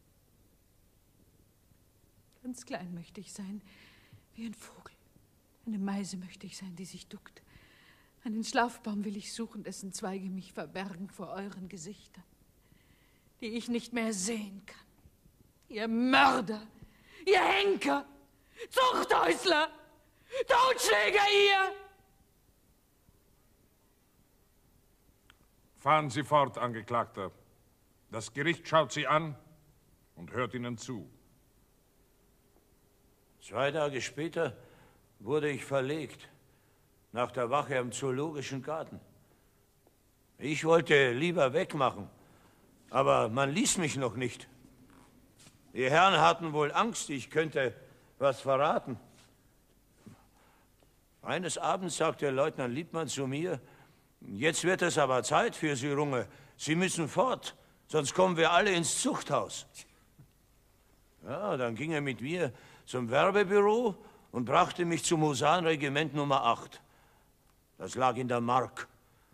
Speaker 12: Ganz klein möchte ich sein, wie ein Vogel. Eine Meise möchte ich sein, die sich duckt. Einen Schlafbaum will ich suchen, dessen Zweige mich verbergen vor euren Gesichtern, die ich nicht mehr sehen kann. Ihr Mörder, ihr Henker, Zuchthäusler, Totschläger, ihr!
Speaker 2: Fahren Sie fort, Angeklagter. Das Gericht schaut Sie an und hört Ihnen zu.
Speaker 7: 2 Tage später wurde ich verlegt, nach der Wache am Zoologischen Garten. Ich wollte lieber wegmachen, aber man ließ mich noch nicht. Die Herren hatten wohl Angst, ich könnte was verraten. Eines Abends sagte Leutnant Liebmann zu mir, jetzt wird es aber Zeit für Sie, Runge. Sie müssen fort, sonst kommen wir alle ins Zuchthaus. Ja, dann ging er mit mir zum Werbebüro und brachte mich zum Husarenregiment Nummer 8. Das lag in der Mark.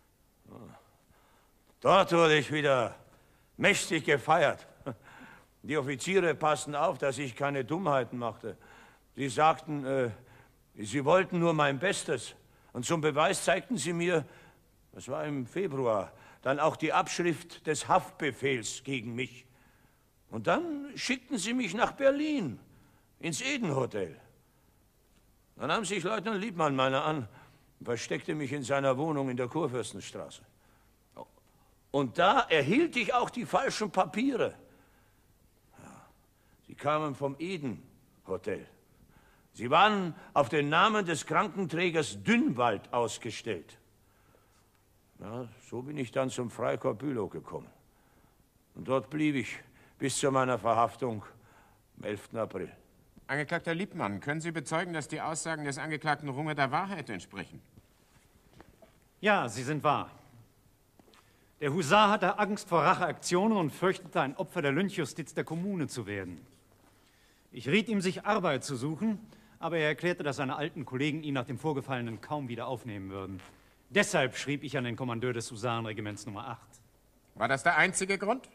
Speaker 7: Dort wurde ich wieder mächtig gefeiert. Die Offiziere passten auf, dass ich keine Dummheiten machte. Sie sagten, sie wollten nur mein Bestes. Und zum Beweis zeigten sie mir, das war im Februar, dann auch die Abschrift des Haftbefehls gegen mich. Und dann schickten sie mich nach Berlin, ins Eden-Hotel. Dann nahm sich Leutnant Liebmann meiner an und versteckte mich in seiner Wohnung in der Kurfürstenstraße. Und da erhielt ich auch die falschen Papiere. Ja, sie kamen vom Eden-Hotel. Sie waren auf den Namen des Krankenträgers Dünnwald ausgestellt. Ja, so bin ich dann zum Freikorps Bülow gekommen. Und dort blieb ich bis zu meiner Verhaftung am 11. April.
Speaker 4: Angeklagter Liebmann, können Sie bezeugen, dass die Aussagen des Angeklagten Runge der Wahrheit entsprechen?
Speaker 8: Ja, sie sind wahr. Der Husar hatte Angst vor Racheaktionen und fürchtete, ein Opfer der Lynchjustiz der Kommune zu werden. Ich riet ihm, sich Arbeit zu suchen, aber er erklärte, dass seine alten Kollegen ihn nach dem Vorgefallenen kaum wieder aufnehmen würden. Deshalb schrieb ich an den Kommandeur des Husarenregiments Nummer 8.
Speaker 4: War das der einzige Grund?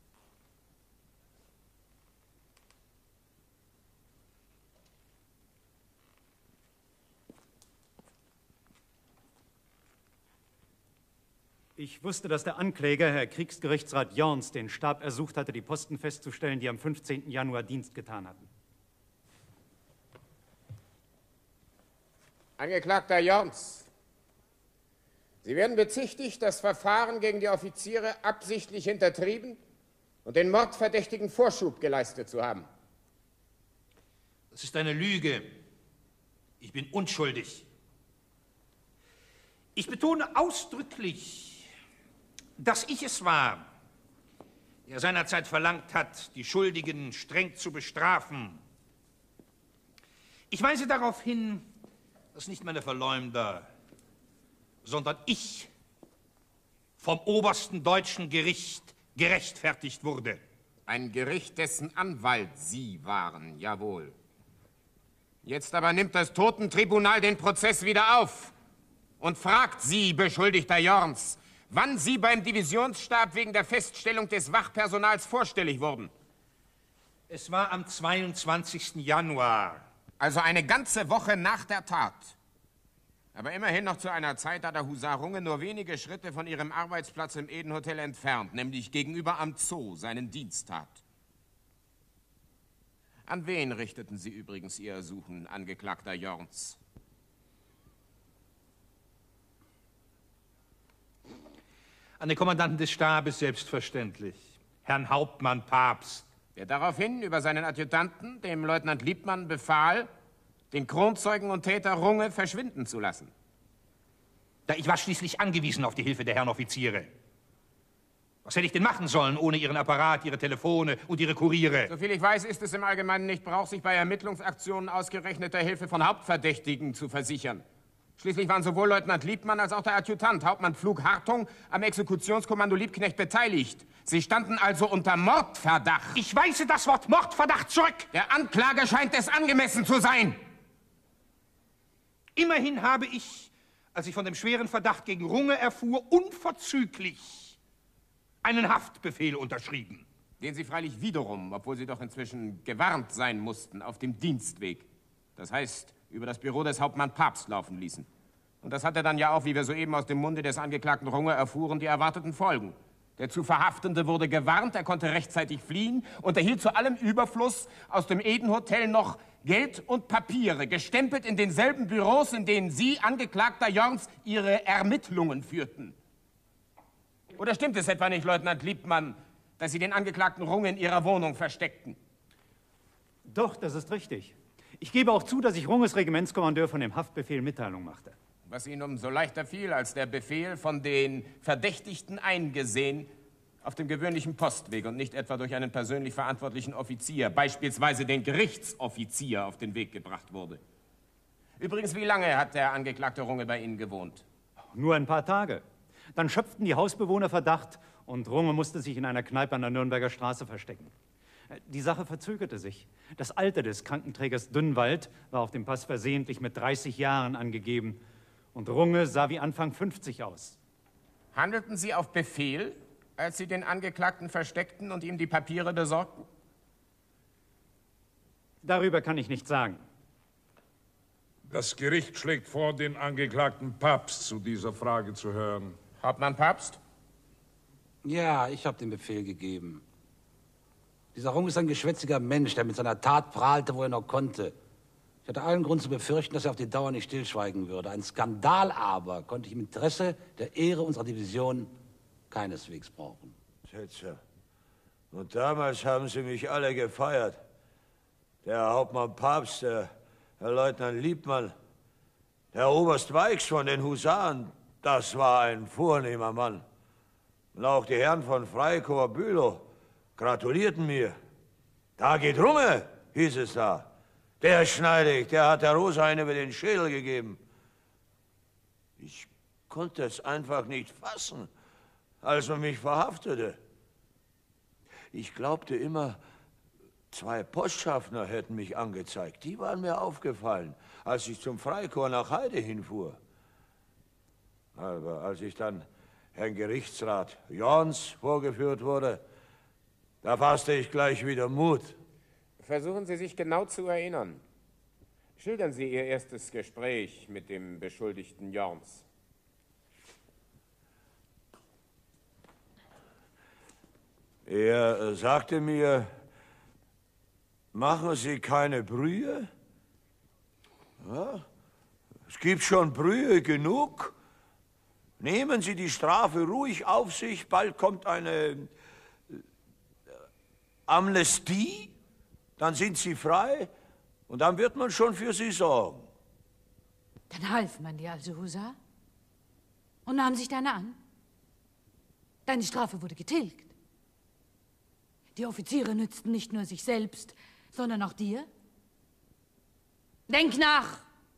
Speaker 8: Ich wusste, dass der Ankläger, Herr Kriegsgerichtsrat Jorns, den Stab ersucht hatte, die Posten festzustellen, die am 15. Januar Dienst getan hatten.
Speaker 4: Angeklagter Jorns, Sie werden bezichtigt, das Verfahren gegen die Offiziere absichtlich hintertrieben und den Mordverdächtigen Vorschub geleistet zu haben.
Speaker 21: Das ist eine Lüge. Ich bin unschuldig. Ich betone ausdrücklich, dass ich es war, der seinerzeit verlangt hat, die Schuldigen streng zu bestrafen. Ich weise darauf hin, dass nicht meine Verleumder, sondern ich vom obersten deutschen Gericht gerechtfertigt wurde.
Speaker 4: Ein Gericht, dessen Anwalt Sie waren, jawohl. Jetzt aber nimmt das Totentribunal den Prozess wieder auf und fragt Sie, Beschuldigter Jorns, wann Sie beim Divisionsstab wegen der Feststellung des Wachpersonals vorstellig wurden.
Speaker 21: Es war am 22. Januar.
Speaker 4: Also eine ganze Woche nach der Tat. Aber immerhin noch zu einer Zeit, da der Husar Runge nur wenige Schritte von ihrem Arbeitsplatz im Eden-Hotel entfernt, nämlich gegenüber am Zoo, seinen Dienst tat. An wen richteten Sie übrigens Ihr Ersuchen, Angeklagter Jorns?
Speaker 21: An den Kommandanten des Stabes selbstverständlich, Herrn Hauptmann Pabst.
Speaker 4: Der daraufhin über seinen Adjutanten, dem Leutnant Liebmann, befahl, den Kronzeugen und Täter Runge verschwinden zu lassen.
Speaker 21: Da ich war schließlich angewiesen auf die Hilfe der Herren Offiziere. Was hätte ich denn machen sollen ohne Ihren Apparat, Ihre Telefone und Ihre Kuriere?
Speaker 4: Soviel ich weiß, ist es im Allgemeinen nicht Brauch, sich bei Ermittlungsaktionen ausgerechnet der Hilfe von Hauptverdächtigen zu versichern. Schließlich waren sowohl Leutnant Liebmann als auch der Adjutant, Hauptmann Pflug Hartung, am Exekutionskommando Liebknecht beteiligt. Sie standen also unter Mordverdacht.
Speaker 21: Ich weise das Wort Mordverdacht zurück.
Speaker 4: Der Anklage scheint es angemessen zu sein.
Speaker 21: Immerhin habe ich, als ich von dem schweren Verdacht gegen Runge erfuhr, unverzüglich einen Haftbefehl unterschrieben.
Speaker 4: Den Sie freilich wiederum, obwohl Sie doch inzwischen gewarnt sein mussten, auf dem Dienstweg. Das heißt, über das Büro des Hauptmann Pabst laufen ließen. Und das hatte dann ja auch, wie wir soeben aus dem Munde des Angeklagten Runge erfuhren, die erwarteten Folgen. Der zu Verhaftende wurde gewarnt, er konnte rechtzeitig fliehen und erhielt zu allem Überfluss aus dem Eden-Hotel noch Geld und Papiere, gestempelt in denselben Büros, in denen Sie, Angeklagter Jorns, Ihre Ermittlungen führten. Oder stimmt es etwa nicht, Leutnant Liebmann, dass Sie den Angeklagten Runge in Ihrer Wohnung versteckten?
Speaker 8: Doch, das ist richtig. Ich gebe auch zu, dass ich Runges Regimentskommandeur von dem Haftbefehl Mitteilung machte.
Speaker 4: Was Ihnen umso leichter fiel, als der Befehl von den Verdächtigten eingesehen auf dem gewöhnlichen Postweg und nicht etwa durch einen persönlich verantwortlichen Offizier, beispielsweise den Gerichtsoffizier, auf den Weg gebracht wurde. Übrigens, wie lange hat der Angeklagte Runge bei Ihnen gewohnt?
Speaker 8: Nur ein paar Tage. Dann schöpften die Hausbewohner Verdacht und Runge musste sich in einer Kneipe an der Nürnberger Straße verstecken. Die Sache verzögerte sich. Das Alter des Krankenträgers Dünnwald war auf dem Pass versehentlich mit 30 Jahren angegeben und Runge sah wie Anfang 50 aus.
Speaker 4: Handelten Sie auf Befehl, als Sie den Angeklagten versteckten und ihm die Papiere besorgten?
Speaker 8: Darüber kann ich nichts sagen.
Speaker 2: Das Gericht schlägt vor, den Angeklagten Pabst zu dieser Frage zu hören.
Speaker 4: Hauptmann Pabst?
Speaker 14: Ja, ich habe den Befehl gegeben. Dieser Runge ist ein geschwätziger Mensch, der mit seiner Tat prahlte, wo er noch konnte. Ich hatte allen Grund zu befürchten, dass er auf die Dauer nicht stillschweigen würde. Ein Skandal aber konnte ich im Interesse der Ehre unserer Division keineswegs brauchen.
Speaker 7: Setzer. Und damals haben Sie mich alle gefeiert. Der Hauptmann Pabst, der Herr Leutnant Liebmann, der Oberst Weix von den Husaren, das war ein vornehmer Mann. Und auch die Herren von Freikorps Bülow gratulierten mir. Da geht Runge, hieß es da. Der Schneidig, der hat der Rosa eine über den Schädel gegeben. Ich konnte es einfach nicht fassen, als man mich verhaftete. Ich glaubte immer, 2 Postschaffner hätten mich angezeigt. Die waren mir aufgefallen, als ich zum Freikorps nach Heide hinfuhr. Aber als ich dann Herrn Gerichtsrat Jorns vorgeführt wurde, da fasste ich gleich wieder Mut.
Speaker 4: Versuchen Sie sich genau zu erinnern. Schildern Sie Ihr erstes Gespräch mit dem Beschuldigten Jorns.
Speaker 7: Er sagte mir, machen Sie keine Brühe. Ja, es gibt schon Brühe genug. Nehmen Sie die Strafe ruhig auf sich, bald kommt eine Amnestie, dann sind Sie frei und dann wird man schon für Sie sorgen.
Speaker 12: Dann half man dir also, Husar? Und nahm sich deiner an? Deine Strafe wurde getilgt. Die Offiziere nützten nicht nur sich selbst, sondern auch dir. Denk nach!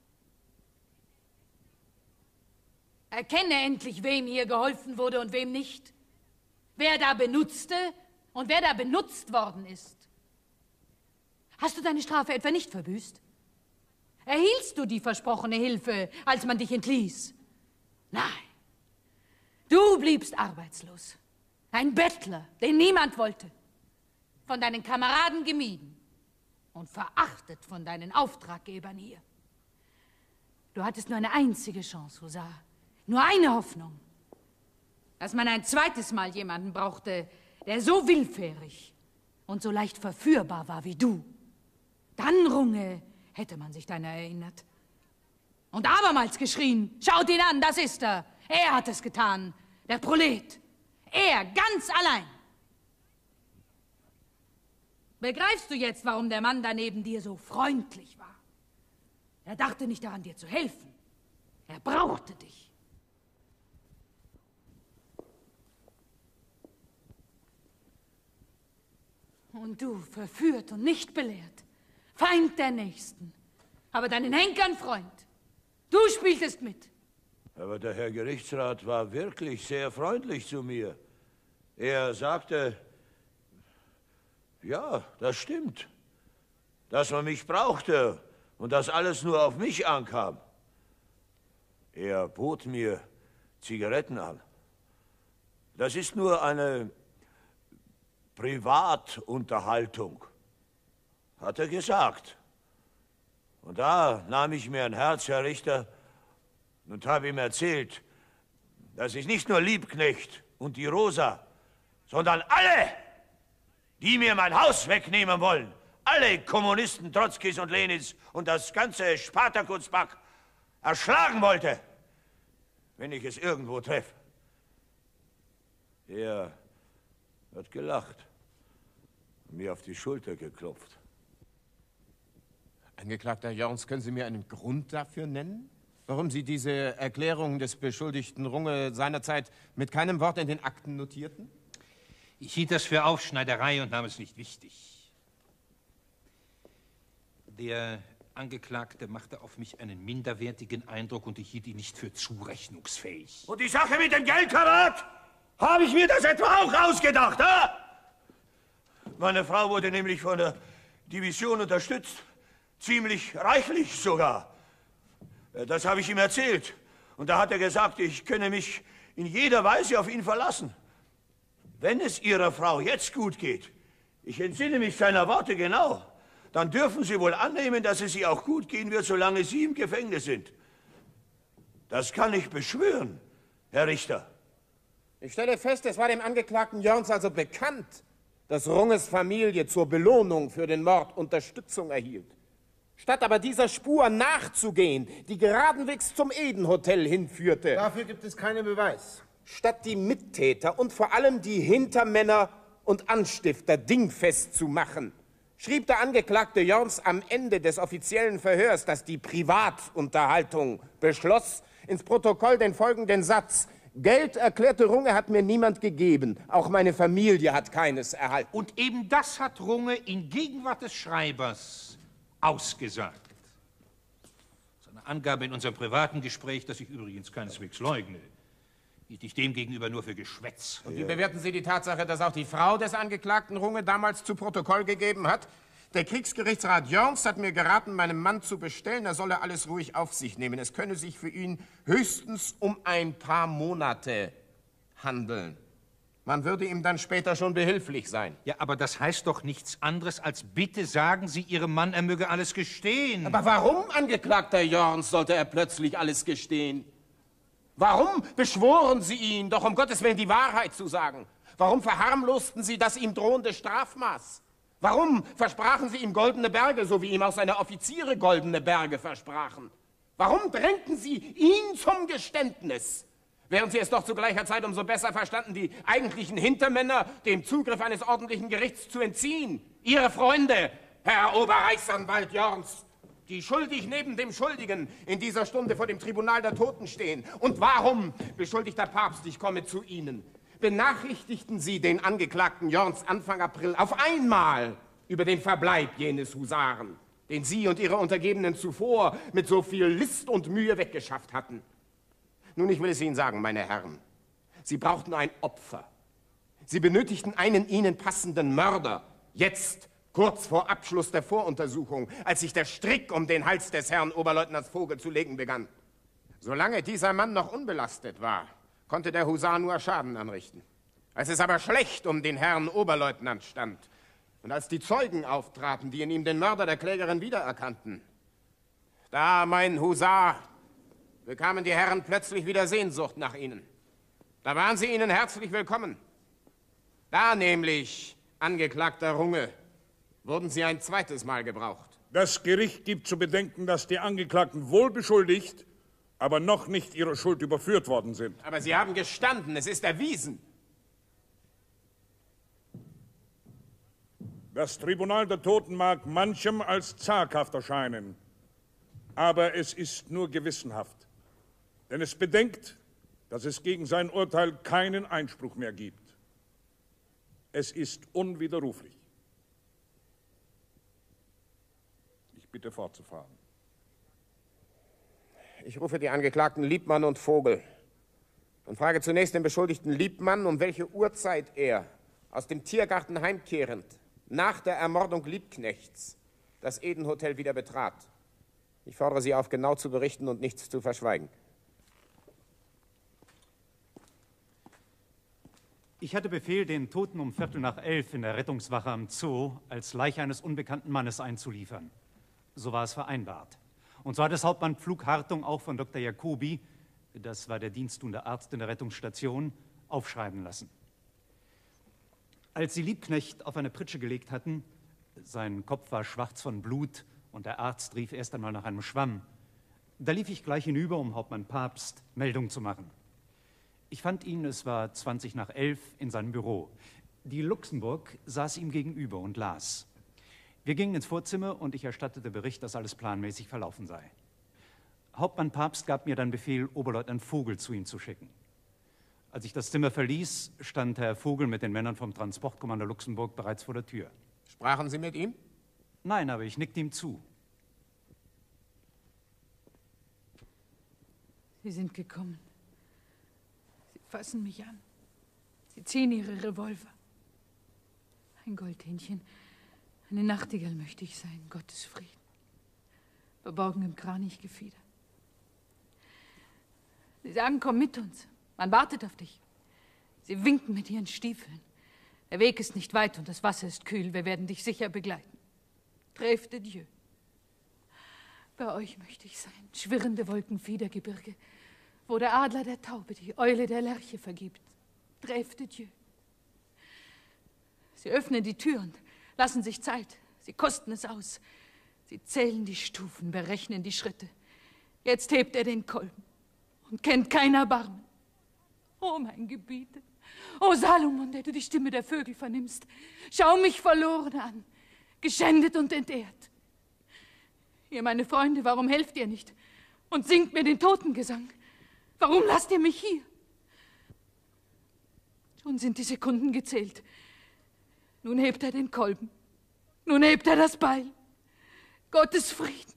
Speaker 12: Erkenne endlich, wem hier geholfen wurde und wem nicht. Wer da benutzte und wer da benutzt worden ist. Hast du deine Strafe etwa nicht verbüßt? Erhieltst du die versprochene Hilfe, als man dich entließ? Nein. Du bliebst arbeitslos. Ein Bettler, den niemand wollte. Von deinen Kameraden gemieden und verachtet von deinen Auftraggebern hier. Du hattest nur eine einzige Chance, Husar. Nur eine Hoffnung. Dass man ein zweites Mal jemanden brauchte, der so willfährig und so leicht verführbar war wie du. Dann, Runge, hätte man sich deiner erinnert. Und abermals geschrien, schaut ihn an, das ist er. Er hat es getan, der Prolet. Er, ganz allein. Begreifst du jetzt, warum der Mann da neben dir so freundlich war? Er dachte nicht daran, dir zu helfen. Er brauchte dich. Und du, verführt und nicht belehrt, Feind der Nächsten, aber deinen Henkern Freund. Du spieltest mit.
Speaker 7: Aber der Herr Gerichtsrat war wirklich sehr freundlich zu mir. Er sagte, ja, das stimmt, dass man mich brauchte und dass alles nur auf mich ankam. Er bot mir Zigaretten an. Das ist nur eine Privatunterhaltung, hat er gesagt. Und da nahm ich mir ein Herz, Herr Richter, und habe ihm erzählt, dass ich nicht nur Liebknecht und die Rosa, sondern alle, die mir mein Haus wegnehmen wollen, alle Kommunisten, Trotzkis und Lenins und das ganze Spartakuspack erschlagen wollte, wenn ich es irgendwo treffe. Er hat gelacht und mir auf die Schulter geklopft.
Speaker 4: Angeklagter Jorns, können Sie mir einen Grund dafür nennen, warum Sie diese Erklärung des Beschuldigten Runge seinerzeit mit keinem Wort in den Akten notierten?
Speaker 21: Ich hielt das für Aufschneiderei und nahm es nicht wichtig. Der Angeklagte machte auf mich einen minderwertigen Eindruck und ich hielt ihn nicht für zurechnungsfähig.
Speaker 7: Und die Sache mit dem Geld, Karat? Habe ich mir das etwa auch ausgedacht, ha? Meine Frau wurde nämlich von der Division unterstützt. Ziemlich reichlich sogar. Das habe ich ihm erzählt. Und da hat er gesagt, ich könne mich in jeder Weise auf ihn verlassen. Wenn es Ihrer Frau jetzt gut geht, ich entsinne mich seiner Worte genau, dann dürfen Sie wohl annehmen, dass es ihr auch gut gehen wird, solange Sie im Gefängnis sind. Das kann ich beschwören, Herr Richter.
Speaker 4: Ich stelle fest, es war dem Angeklagten Jorns also bekannt, dass Runges Familie zur Belohnung für den Mord Unterstützung erhielt. Statt aber dieser Spur nachzugehen, die geradenwegs zum Eden-Hotel hinführte.
Speaker 11: Dafür gibt es keinen Beweis.
Speaker 4: Statt die Mittäter und vor allem die Hintermänner und Anstifter dingfest zu machen, schrieb der Angeklagte Jorns am Ende des offiziellen Verhörs, das die Privatunterhaltung beschloss, ins Protokoll den folgenden Satz: Geld, erklärte Runge, hat mir niemand gegeben. Auch meine Familie hat keines erhalten.
Speaker 21: Und eben das hat Runge in Gegenwart des Schreibers ausgesagt. Seine Angabe in unserem privaten Gespräch, das ich übrigens keineswegs leugne, hielt ich demgegenüber nur für Geschwätz.
Speaker 4: Und wie bewerten Sie die Tatsache, dass auch die Frau des Angeklagten Runge damals zu Protokoll gegeben hat? Der Kriegsgerichtsrat Jorns hat mir geraten, meinem Mann zu bestellen, er solle alles ruhig auf sich nehmen. Es könne sich für ihn höchstens um ein paar Monate handeln. Man würde ihm dann später schon behilflich sein.
Speaker 21: Ja, aber das heißt doch nichts anderes als, bitte sagen Sie Ihrem Mann, er möge alles gestehen.
Speaker 4: Aber warum, Angeklagter Jorns, sollte er plötzlich alles gestehen? Warum beschworen Sie ihn, doch um Gottes Willen die Wahrheit zu sagen? Warum verharmlosten Sie das ihm drohende Strafmaß? Warum versprachen Sie ihm goldene Berge, so wie ihm auch seine Offiziere goldene Berge versprachen? Warum drängten Sie ihn zum Geständnis? Während Sie es doch zu gleicher Zeit umso besser verstanden, die eigentlichen Hintermänner dem Zugriff eines ordentlichen Gerichts zu entziehen. Ihre Freunde, Herr Oberreichsanwalt Jorns, die schuldig neben dem Schuldigen in dieser Stunde vor dem Tribunal der Toten stehen. Und warum, beschuldigter Papst, ich komme zu Ihnen, benachrichtigten Sie den Angeklagten Jorns Anfang April auf einmal über den Verbleib jenes Husaren, den Sie und Ihre Untergebenen zuvor mit so viel List und Mühe weggeschafft hatten. Nun, ich will es Ihnen sagen, meine Herren, Sie brauchten ein Opfer. Sie benötigten einen Ihnen passenden Mörder, jetzt, kurz vor Abschluss der Voruntersuchung, als sich der Strick um den Hals des Herrn Oberleutnants Vogel zu legen begann. Solange dieser Mann noch unbelastet war, konnte der Husar nur Schaden anrichten. Als es aber schlecht um den Herrn Oberleutnant stand und als die Zeugen auftraten, die in ihm den Mörder der Klägerin wiedererkannten, da, mein Husar, bekamen die Herren plötzlich wieder Sehnsucht nach Ihnen. Da waren Sie Ihnen herzlich willkommen. Da nämlich, Angeklagter Runge, wurden Sie ein zweites Mal gebraucht.
Speaker 2: Das Gericht gibt zu bedenken, dass die Angeklagten wohl beschuldigt, aber noch nicht ihrer Schuld überführt worden sind.
Speaker 4: Aber Sie haben gestanden, es ist erwiesen.
Speaker 2: Das Tribunal der Toten mag manchem als zaghaft erscheinen, aber es ist nur gewissenhaft. Denn es bedenkt, dass es gegen sein Urteil keinen Einspruch mehr gibt. Es ist unwiderruflich. Ich bitte fortzufahren.
Speaker 4: Ich rufe die Angeklagten Liebmann und Vogel und frage zunächst den Beschuldigten Liebmann, um welche Uhrzeit er, aus dem Tiergarten heimkehrend, nach der Ermordung Liebknechts, das Eden-Hotel wieder betrat. Ich fordere Sie auf, genau zu berichten und nichts zu verschweigen.
Speaker 8: Ich hatte Befehl, den Toten um 11:15 in der Rettungswache am Zoo als Leiche eines unbekannten Mannes einzuliefern. So war es vereinbart. Und so hat es Hauptmann Pflug Hartung auch von Dr. Jacobi, das war der diensttuende Arzt in der Rettungsstation, aufschreiben lassen. Als sie Liebknecht auf eine Pritsche gelegt hatten, sein Kopf war schwarz von Blut und der Arzt rief erst einmal nach einem Schwamm, da lief ich gleich hinüber, um Hauptmann Pabst Meldung zu machen. Ich fand ihn, es war 11:20, in seinem Büro. Die Luxemburg saß ihm gegenüber und las. Wir gingen ins Vorzimmer und ich erstattete Bericht, dass alles planmäßig verlaufen sei. Hauptmann Pabst gab mir dann Befehl, Oberleutnant Vogel zu ihm zu schicken. Als ich das Zimmer verließ, stand Herr Vogel mit den Männern vom Transportkommando Luxemburg bereits vor der Tür.
Speaker 4: Sprachen Sie mit ihm?
Speaker 8: Nein, aber ich nickte ihm zu.
Speaker 12: Sie sind gekommen. Sie fassen mich an. Sie ziehen Ihre Revolver. Ein Goldhähnchen, eine Nachtigall möchte ich sein, Gottes Frieden. Verborgen im Kranichgefieder. Sie sagen, komm mit uns. Man wartet auf dich. Sie winken mit ihren Stiefeln. Der Weg ist nicht weit und das Wasser ist kühl. Wir werden dich sicher begleiten. Trêve de Dieu. Bei euch möchte ich sein, schwirrende Wolkenfiedergebirge, wo der Adler der Taube die Eule der Lerche vergibt. Trêve de Dieu. Sie öffnen die Tür und lassen sich Zeit. Sie kosten es aus. Sie zählen die Stufen, berechnen die Schritte. Jetzt hebt er den Kolben und kennt kein Erbarmen. Oh, mein Gebieter, oh Salomon, der du die Stimme der Vögel vernimmst, schau mich verloren an, geschändet und entehrt. Ihr, meine Freunde, warum helft ihr nicht und singt mir den Totengesang? Warum lasst ihr mich hier? Schon sind die Sekunden gezählt. Nun hebt er den Kolben, nun hebt er das Beil. Gottes Frieden.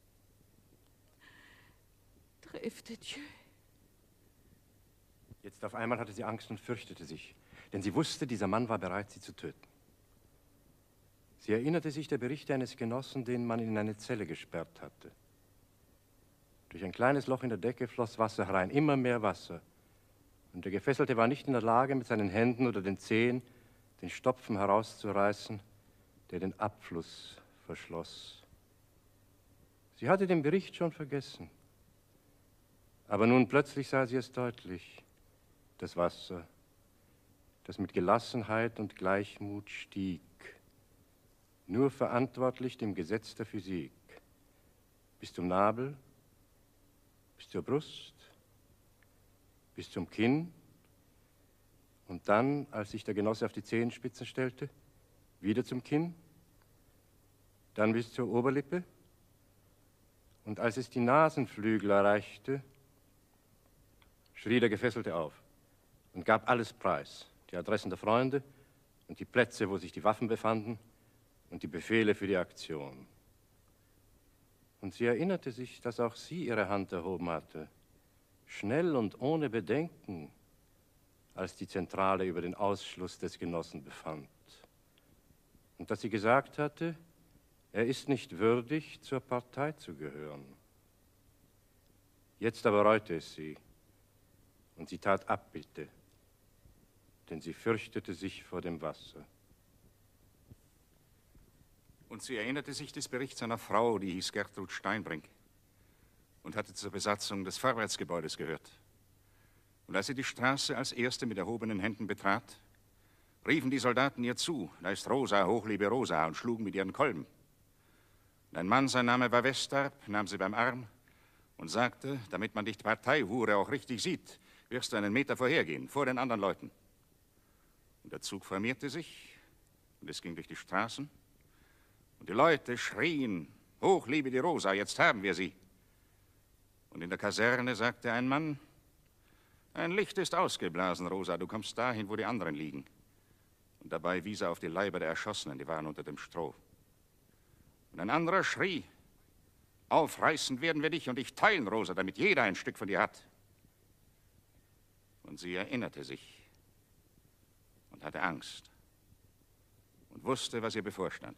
Speaker 12: Trêve de Dieu.
Speaker 15: Jetzt auf einmal hatte sie Angst und fürchtete sich, denn sie wusste, dieser Mann war bereit, sie zu töten. Sie erinnerte sich der Berichte eines Genossen, den man in eine Zelle gesperrt hatte. Durch ein kleines Loch in der Decke floss Wasser herein, immer mehr Wasser. Und der Gefesselte war nicht in der Lage, mit seinen Händen oder den Zehen den Stopfen herauszureißen, der den Abfluss verschloss. Sie hatte den Bericht schon vergessen. Aber nun plötzlich sah sie es deutlich. Das Wasser, das mit Gelassenheit und Gleichmut stieg, nur verantwortlich dem Gesetz der Physik, bis zum Nabel, bis zur Brust, bis zum Kinn und dann, als sich der Genosse auf die Zehenspitzen stellte, wieder zum Kinn, dann bis zur Oberlippe und als es die Nasenflügel erreichte, schrie der Gefesselte auf. und gab alles preis. Die Adressen der Freunde und die Plätze, wo sich die Waffen befanden und die Befehle für die Aktion. Und sie erinnerte sich, dass auch sie ihre Hand erhoben hatte, schnell und ohne Bedenken, als die Zentrale über den Ausschluss des Genossen befand. Und dass sie gesagt hatte, er ist nicht würdig, zur Partei zu gehören. Jetzt aber reute es sie, und sie tat Abbitte, denn sie fürchtete sich vor dem Wasser.
Speaker 16: Und sie erinnerte sich des Berichts einer Frau, die hieß Gertrud Steinbrink und hatte zur Besatzung des Vorwärtsgebäudes gehört. Und als sie die Straße als Erste mit erhobenen Händen betrat, riefen die Soldaten ihr zu, da ist Rosa, hochliebe Rosa, und schlugen mit ihren Kolben. Und ein Mann, sein Name war Westarp, nahm sie beim Arm und sagte, damit man dich Parteihure auch richtig sieht, wirst du einen Meter vorhergehen, vor den anderen Leuten. Und der Zug formierte sich und es ging durch die Straßen. Und die Leute schrien, hoch liebe die Rosa, jetzt haben wir sie. Und in der Kaserne sagte ein Mann, ein Licht ist ausgeblasen, Rosa, du kommst dahin, wo die anderen liegen. Und dabei wies er auf die Leiber der Erschossenen, die waren unter dem Stroh. Und ein anderer schrie, aufreißen werden wir dich und dich teilen, Rosa, damit jeder ein Stück von dir hat. Und sie erinnerte sich und hatte Angst und wusste, was ihr bevorstand.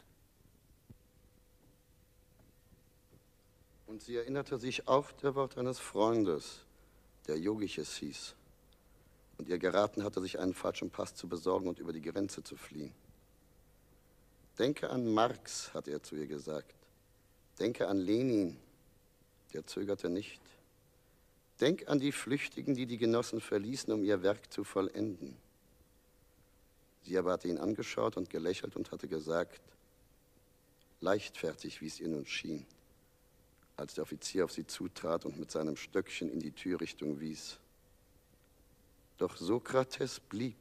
Speaker 17: Und sie erinnerte sich auch der Wort eines Freundes, der Jogiches hieß, und ihr geraten hatte, sich einen falschen Pass zu besorgen und über die Grenze zu fliehen. Denke an Marx, hatte er zu ihr gesagt. Denke an Lenin, der zögerte nicht. Denk an die Flüchtigen, die die Genossen verließen, um ihr Werk zu vollenden. Sie aber hatte ihn angeschaut und gelächelt und hatte gesagt, leichtfertig, wie es ihr nun schien, als der Offizier auf sie zutrat und mit seinem Stöckchen in die Türrichtung wies. Doch Sokrates blieb.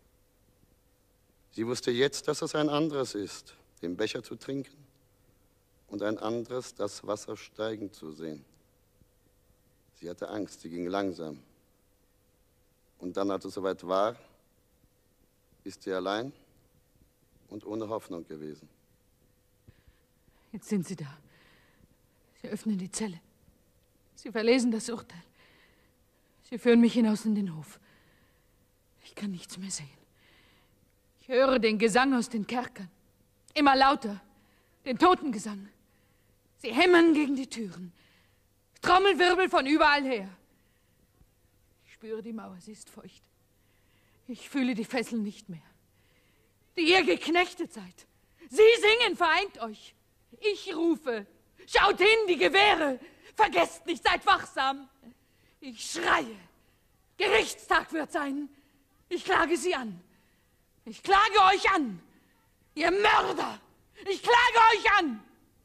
Speaker 17: Sie wusste jetzt, dass es ein anderes ist, den Becher zu trinken und ein anderes, das Wasser steigen zu sehen. Sie hatte Angst, sie ging langsam. Und dann, als es soweit war, ist sie allein und ohne Hoffnung gewesen.
Speaker 12: Jetzt sind sie da. Sie öffnen die Zelle. Sie verlesen das Urteil. Sie führen mich hinaus in den Hof. Ich kann nichts mehr sehen. Ich höre den Gesang aus den Kerkern. Immer lauter. Den Totengesang. Sie hämmern gegen die Türen. Trommelwirbel von überall her. Ich spüre die Mauer, sie ist feucht. Ich fühle die Fesseln nicht mehr. Die ihr geknechtet seid. Sie singen, vereint euch. Ich rufe. Schaut hin, die Gewehre! Vergesst nicht, seid wachsam! Ich schreie! Gerichtstag wird sein! Ich klage sie an! Ich klage euch an! Ihr Mörder! Ich klage euch an!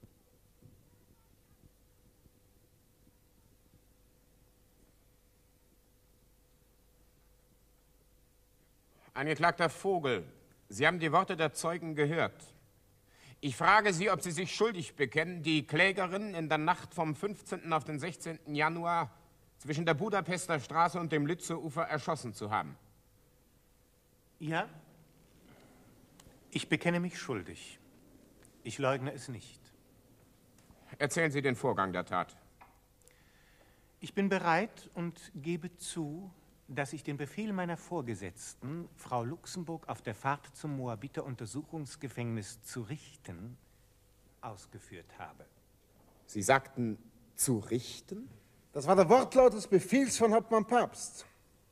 Speaker 4: Angeklagter Vogel, Sie haben die Worte der Zeugen gehört. Ich frage Sie, ob Sie sich schuldig bekennen, die Klägerin in der Nacht vom 15. auf den 16. Januar zwischen der Budapester Straße und dem Lützeufer erschossen zu haben.
Speaker 8: Ja, ich bekenne mich schuldig. Ich leugne es nicht.
Speaker 4: Erzählen Sie den Vorgang der Tat.
Speaker 8: Ich bin bereit und gebe zu, dass ich den Befehl meiner Vorgesetzten, Frau Luxemburg, auf der Fahrt zum Moabiter Untersuchungsgefängnis zu richten, ausgeführt habe.
Speaker 19: Sie sagten, zu richten?
Speaker 11: Das war der Wortlaut des Befehls von Hauptmann Pabst.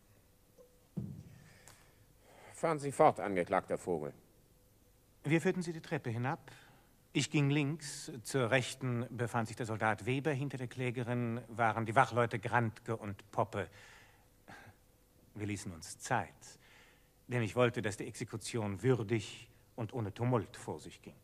Speaker 4: Fahren Sie fort, Angeklagter Vogel.
Speaker 8: Wir führten sie die Treppe hinab. Ich ging links, zur Rechten befand sich der Soldat Weber, hinter der Klägerin waren die Wachleute Grandke und Poppe. Wir ließen uns Zeit, denn ich wollte, dass die Exekution würdig und ohne Tumult vor sich ging.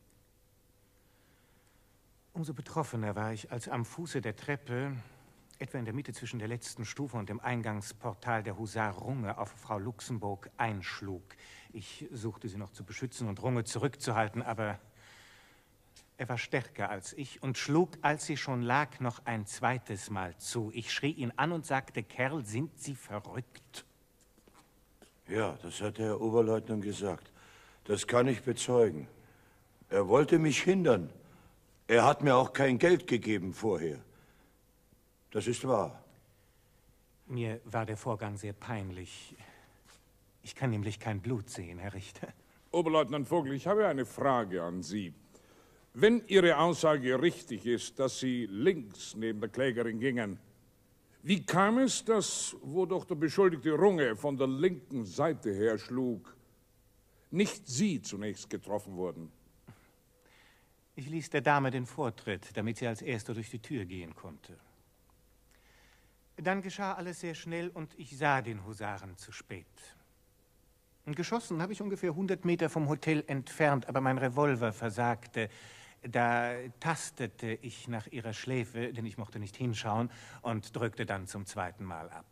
Speaker 8: Umso betroffener war ich, als am Fuße der Treppe, etwa in der Mitte zwischen der letzten Stufe und dem Eingangsportal der Husar Runge, auf Frau Luxemburg einschlug. Ich suchte sie noch zu beschützen und Runge zurückzuhalten, aber er war stärker als ich und schlug, als sie schon lag, noch ein zweites Mal zu. Ich schrie ihn an und sagte, Kerl, sind Sie verrückt?
Speaker 7: Ja, das hat der Herr Oberleutnant gesagt. Das kann ich bezeugen. Er wollte mich hindern. Er hat mir auch kein Geld gegeben vorher. Das ist wahr.
Speaker 6: Mir war der Vorgang sehr peinlich. Ich kann nämlich kein Blut sehen, Herr Richter.
Speaker 2: Oberleutnant Vogel, ich habe eine Frage an Sie. Wenn Ihre Aussage richtig ist, dass Sie links neben der Klägerin gingen, wie kam es, dass, wo doch der beschuldigte Runge von der linken Seite her schlug, nicht Sie zunächst getroffen wurden?
Speaker 6: Ich ließ der Dame den Vortritt, damit sie als Erste durch die Tür gehen konnte. Dann geschah alles sehr schnell und ich sah den Husaren zu spät. Und geschossen habe ich ungefähr 100 Meter vom Hotel entfernt, aber mein Revolver versagte. Da tastete ich nach ihrer Schläfe, denn ich mochte nicht hinschauen, und drückte dann zum zweiten Mal ab.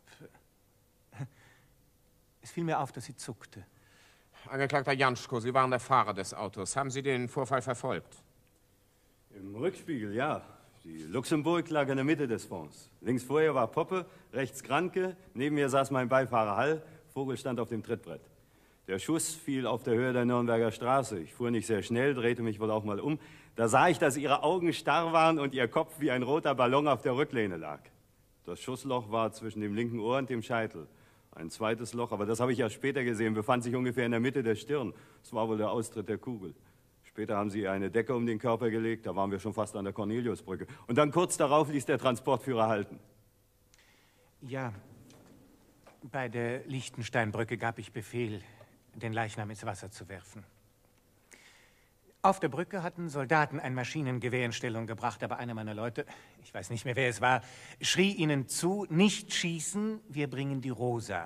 Speaker 6: Es fiel mir auf, dass sie zuckte.
Speaker 4: Angeklagter Janschko, Sie waren der Fahrer des Autos. Haben Sie den Vorfall verfolgt?
Speaker 1: Im Rückspiegel, ja. Die Luxemburg lag in der Mitte des Fonds. Links vor ihr war Poppe, rechts Kranke, neben mir saß mein Beifahrer Hall, Vogel stand auf dem Trittbrett. Der Schuss fiel auf der Höhe der Nürnberger Straße. Ich fuhr nicht sehr schnell, drehte mich wohl auch mal um. Da sah ich, dass ihre Augen starr waren und ihr Kopf wie ein roter Ballon auf der Rücklehne lag. Das Schussloch war zwischen dem linken Ohr und dem Scheitel. Ein zweites Loch, aber das habe ich erst später gesehen, befand sich ungefähr in der Mitte der Stirn. Es war wohl der Austritt der Kugel. Später haben sie ihr eine Decke um den Körper gelegt, da waren wir schon fast an der Corneliusbrücke. Und dann kurz darauf ließ der Transportführer halten.
Speaker 6: Ja, bei der Lichtensteinbrücke gab ich Befehl, den Leichnam ins Wasser zu werfen. Auf der Brücke hatten Soldaten ein Maschinengewehr in Stellung gebracht, aber einer meiner Leute, ich weiß nicht mehr, wer es war, schrie ihnen zu, nicht schießen, wir bringen die Rosa.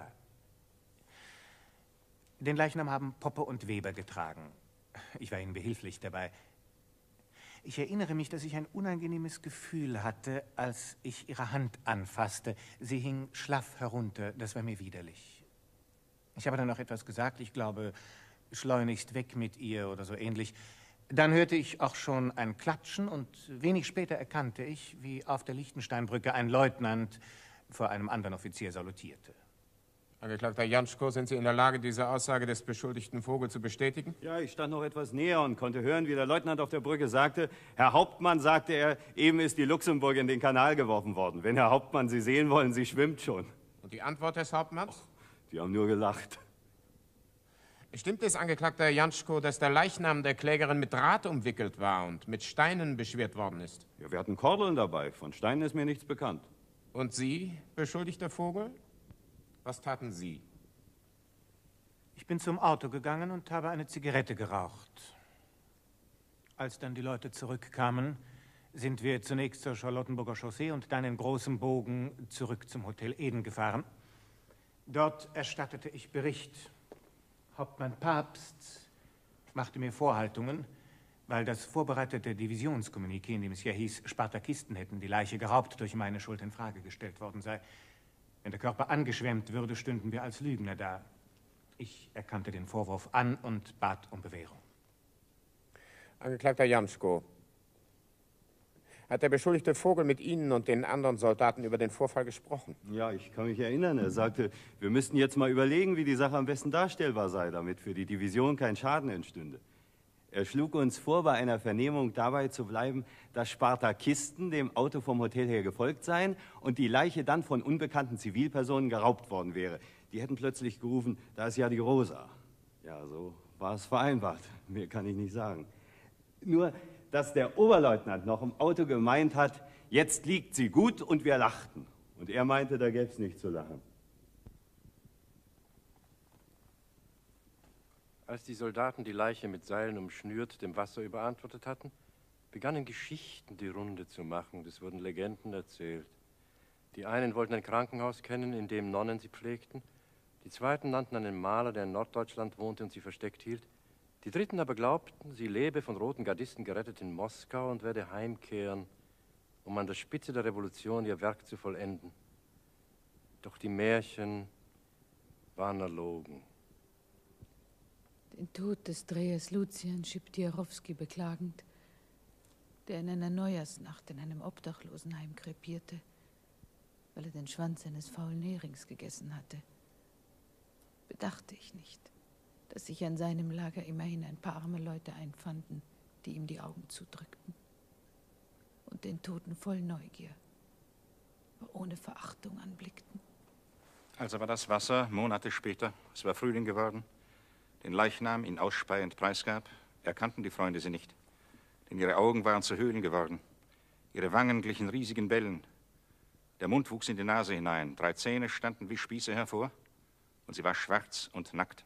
Speaker 6: Den Leichnam haben Poppe und Weber getragen. Ich war ihnen behilflich dabei. Ich erinnere mich, dass ich ein unangenehmes Gefühl hatte, als ich ihre Hand anfasste. Sie hing schlaff herunter, das war mir widerlich. Ich habe dann noch etwas gesagt, ich glaube, schleunigst weg mit ihr oder so ähnlich. Dann hörte ich auch schon ein Klatschen und wenig später erkannte ich, wie auf der Lichtensteinbrücke ein Leutnant vor einem anderen Offizier salutierte.
Speaker 4: Angeklagter Janschko, sind Sie in der Lage, diese Aussage des beschuldigten Vogel zu bestätigen?
Speaker 1: Ja, ich stand noch etwas näher und konnte hören, wie der Leutnant auf der Brücke sagte, Herr Hauptmann, sagte er, eben ist die Luxemburg in den Kanal geworfen worden. Wenn Herr Hauptmann Sie sehen wollen, sie schwimmt schon.
Speaker 4: Und die Antwort des Hauptmanns?
Speaker 1: Die haben nur gelacht.
Speaker 4: Stimmt es, Angeklagter Janschko, dass der Leichnam der Klägerin mit Draht umwickelt war und mit Steinen beschwert worden ist?
Speaker 1: Ja, wir hatten Kordeln dabei. Von Steinen ist mir nichts bekannt.
Speaker 4: Und Sie, beschuldigter Vogel? Was taten Sie?
Speaker 6: Ich bin zum Auto gegangen und habe eine Zigarette geraucht. Als dann die Leute zurückkamen, sind wir zunächst zur Charlottenburger Chaussee und dann in großem Bogen zurück zum Hotel Eden gefahren. Dort erstattete ich Bericht. Hauptmann Pabst machte mir Vorhaltungen, weil das vorbereitete Divisionskommuniqué, in dem es ja hieß, Spartakisten hätten die Leiche geraubt, durch meine Schuld in Frage gestellt worden sei. Wenn der Körper angeschwemmt würde, stünden wir als Lügner da. Ich erkannte den Vorwurf an und bat um Bewährung.
Speaker 4: Angeklagter Janschko, hat der beschuldigte Vogel mit Ihnen und den anderen Soldaten über den Vorfall gesprochen?
Speaker 1: Ja, ich kann mich erinnern. Er sagte, wir müssten jetzt mal überlegen, wie die Sache am besten darstellbar sei, damit für die Division kein Schaden entstünde. Er schlug uns vor, bei einer Vernehmung dabei zu bleiben, dass Spartakisten dem Auto vom Hotel her gefolgt seien und die Leiche dann von unbekannten Zivilpersonen geraubt worden wäre. Die hätten plötzlich gerufen, da ist ja die Rosa. Ja, so war es vereinbart. Mehr kann ich nicht sagen. Nur, dass der Oberleutnant noch im Auto gemeint hat, jetzt liegt sie gut, und wir lachten. Und er meinte, da gäbe es nichts zu lachen.
Speaker 15: Als die Soldaten die Leiche mit Seilen umschnürt dem Wasser überantwortet hatten, begannen Geschichten die Runde zu machen. Es wurden Legenden erzählt. Die einen wollten ein Krankenhaus kennen, in dem Nonnen sie pflegten. Die zweiten nannten einen Maler, der in Norddeutschland wohnte und sie versteckt hielt. Die dritten aber glaubten, sie lebe von roten Gardisten gerettet in Moskau und werde heimkehren, um an der Spitze der Revolution ihr Werk zu vollenden. Doch die Märchen waren erlogen.
Speaker 12: Den Tod des Drehers Lucian Schiptierowski beklagend, der in einer Neujahrsnacht in einem Obdachlosenheim krepierte, weil er den Schwanz eines faulen Herings gegessen hatte. bedachte ich nicht, dass sich an seinem Lager immerhin ein paar arme Leute einfanden, die ihm die Augen zudrückten und den Toten voll Neugier, aber ohne Verachtung anblickten.
Speaker 16: Also war das Wasser Monate später, es war Frühling geworden, den Leichnam ihn ausspeiend preisgab, erkannten die Freunde sie nicht, denn ihre Augen waren zu Höhlen geworden. Ihre Wangen glichen riesigen Bällen. Der Mund wuchs in die Nase hinein, 3 Zähne standen wie Spieße hervor und sie war schwarz und nackt.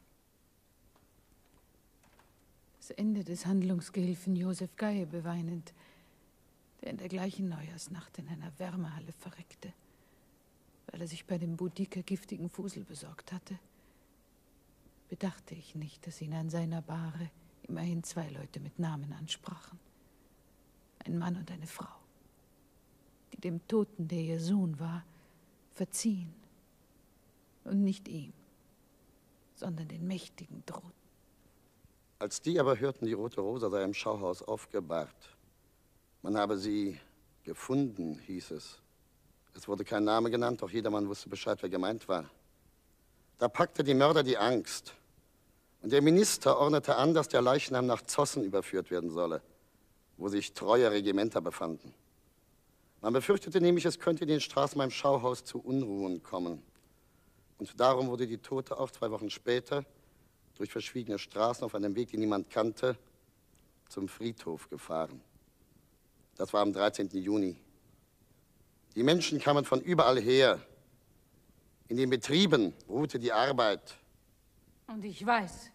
Speaker 12: Das Ende des Handlungsgehilfen Josef Gaye beweinend, der in der gleichen Neujahrsnacht in einer Wärmehalle verreckte, weil er sich bei dem Boudiker giftigen Fusel besorgt hatte, bedachte ich nicht, dass ihn an seiner Bahre immerhin 2 Leute mit Namen ansprachen. Ein Mann und eine Frau, die dem Toten, der ihr Sohn war, verziehen und nicht ihm, sondern den Mächtigen drohten.
Speaker 17: Als die aber hörten, die Rote Rosa sei im Schauhaus aufgebahrt, man habe sie gefunden, hieß es. Es wurde kein Name genannt, doch jedermann wusste Bescheid, wer gemeint war. Da packte die Mörder die Angst. Und der Minister ordnete an, dass der Leichnam nach Zossen überführt werden solle, wo sich treue Regimenter befanden. Man befürchtete nämlich, es könnte in den Straßen beim Schauhaus zu Unruhen kommen. Und darum wurde die Tote auch 2 Wochen später durch verschwiegene Straßen auf einem Weg, den niemand kannte, zum Friedhof gefahren. Das war am 13. Juni. Die Menschen kamen von überall her. In den Betrieben ruhte die Arbeit.
Speaker 12: Und ich weiß,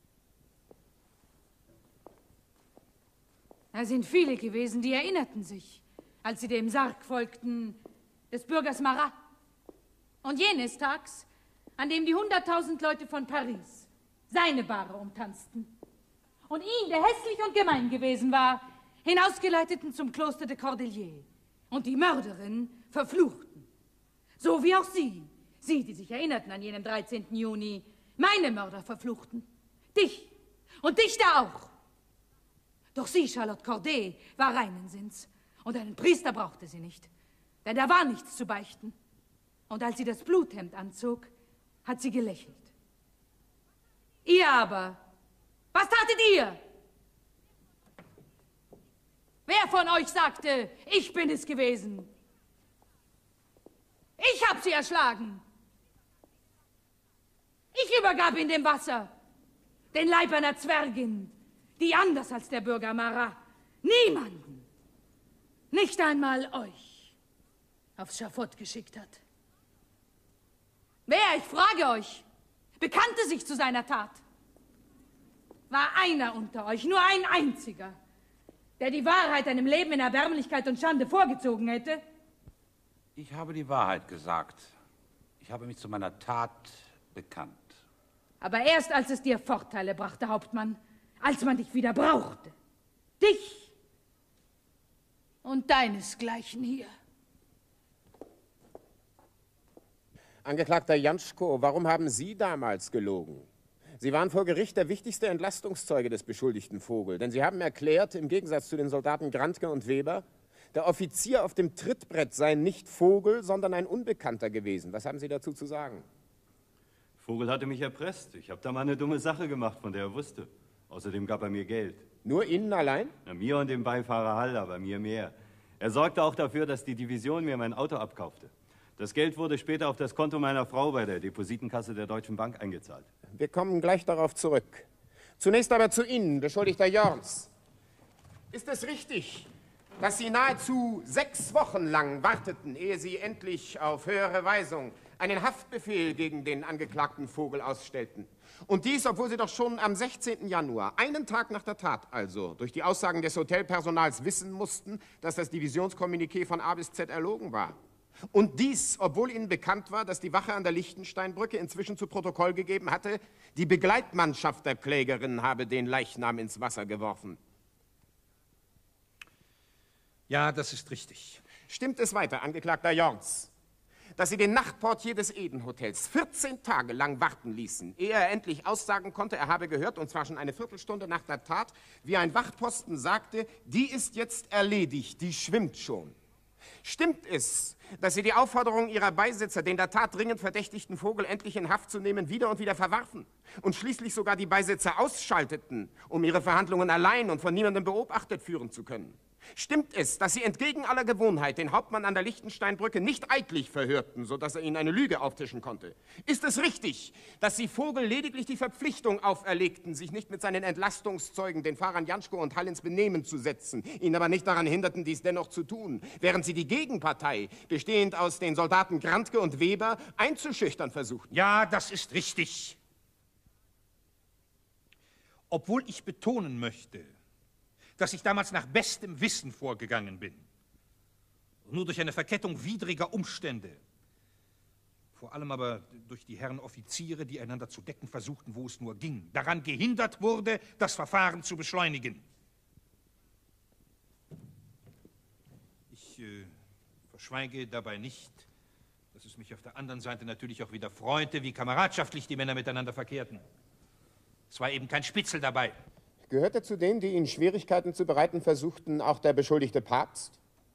Speaker 12: da sind viele gewesen, die erinnerten sich, als sie dem Sarg folgten, des Bürgers Marat. Und jenes Tags, an dem die 100.000 Leute von Paris seine Bahre umtanzten und ihn, der hässlich und gemein gewesen war, hinausgeleiteten zum Kloster de Cordeliers und die Mörderin verfluchten. So wie auch Sie, die sich erinnerten an jenem 13. Juni, meine Mörder verfluchten. Dich und dich da auch. Doch sie, Charlotte Corday, war reinen Sinns und einen Priester brauchte sie nicht, denn da war nichts zu beichten. Und als sie das Bluthemd anzog, hat sie gelächelt. Ihr aber, was tatet ihr? Wer von euch sagte, ich bin es gewesen? Ich habe sie erschlagen. Ich übergab in dem Wasser den Leib einer Zwergin, die anders als der Bürger Marat niemanden, nicht einmal euch, aufs Schafott geschickt hat. Wer, ich frage euch, bekannte sich zu seiner Tat? War einer unter euch, nur ein einziger, der die Wahrheit einem Leben in Erbärmlichkeit und Schande vorgezogen hätte?
Speaker 14: Ich habe die Wahrheit gesagt. Ich habe mich zu meiner Tat bekannt.
Speaker 12: Aber erst als es dir Vorteile brachte, Hauptmann, als man dich wieder brauchte. Dich und deinesgleichen hier.
Speaker 4: Angeklagter Janschko, warum haben Sie damals gelogen? Sie waren vor Gericht der wichtigste Entlastungszeuge des beschuldigten Vogel, denn Sie haben erklärt, im Gegensatz zu den Soldaten Grantke und Weber, der Offizier auf dem Trittbrett sei nicht Vogel, sondern ein Unbekannter gewesen. Was haben Sie dazu zu sagen?
Speaker 1: Vogel hatte mich erpresst. Ich habe da mal eine dumme Sache gemacht, von der er wusste. Außerdem gab er mir Geld.
Speaker 4: Nur Ihnen allein?
Speaker 1: Na, mir und dem Beifahrer Hall, aber mir mehr. Er sorgte auch dafür, dass die Division mir mein Auto abkaufte. Das Geld wurde später auf das Konto meiner Frau bei der Depositenkasse der Deutschen Bank eingezahlt.
Speaker 4: Wir kommen gleich darauf zurück. Zunächst aber zu Ihnen, Beschuldigter Jorns. Ist es richtig, dass Sie nahezu 6 Wochen lang warteten, ehe Sie endlich auf höhere Weisung einen Haftbefehl gegen den angeklagten Vogel ausstellten? Und dies, obwohl Sie doch schon am 16. Januar, einen Tag nach der Tat also, durch die Aussagen des Hotelpersonals wissen mussten, dass das Divisionskommuniqué von A bis Z erlogen war. Und dies, obwohl Ihnen bekannt war, dass die Wache an der Lichtensteinbrücke inzwischen zu Protokoll gegeben hatte, die Begleitmannschaft der Klägerin habe den Leichnam ins Wasser geworfen.
Speaker 21: Ja, das ist richtig.
Speaker 4: Stimmt es weiter, Angeklagter Jorns, dass Sie den Nachtportier des Eden-Hotels 14 Tage lang warten ließen, ehe er endlich aussagen konnte, er habe gehört, und zwar schon eine Viertelstunde nach der Tat, wie ein Wachtposten sagte, die ist jetzt erledigt, die schwimmt schon. Stimmt es, dass Sie die Aufforderung Ihrer Beisitzer, den der Tat dringend verdächtigten Vogel endlich in Haft zu nehmen, wieder und wieder verwarfen und schließlich sogar die Beisitzer ausschalteten, um ihre Verhandlungen allein und von niemandem beobachtet führen zu können? Stimmt es, dass Sie entgegen aller Gewohnheit den Hauptmann an der Lichtensteinbrücke nicht eidlich verhörten, sodass er Ihnen eine Lüge auftischen konnte? Ist es richtig, dass Sie Vogel lediglich die Verpflichtung auferlegten, sich nicht mit seinen Entlastungszeugen, den Fahrern Janschko und Hall, ins Benehmen zu setzen, ihn aber nicht daran hinderten, dies dennoch zu tun, während Sie die Gegenpartei, bestehend aus den Soldaten Grantke und Weber, einzuschüchtern versuchten?
Speaker 21: Ja, das ist richtig. Obwohl ich betonen möchte, dass ich damals nach bestem Wissen vorgegangen bin. Nur durch eine Verkettung widriger Umstände. Vor allem aber durch die Herren Offiziere, die einander zu decken versuchten, wo es nur ging, daran gehindert wurde, das Verfahren zu beschleunigen. Ich verschweige dabei nicht, dass es mich auf der anderen Seite natürlich auch wieder freute, wie kameradschaftlich die Männer miteinander verkehrten. Es war eben kein Spitzel dabei.
Speaker 4: Gehörte zu denen, die Ihnen Schwierigkeiten zu bereiten versuchten, auch der beschuldigte Papst?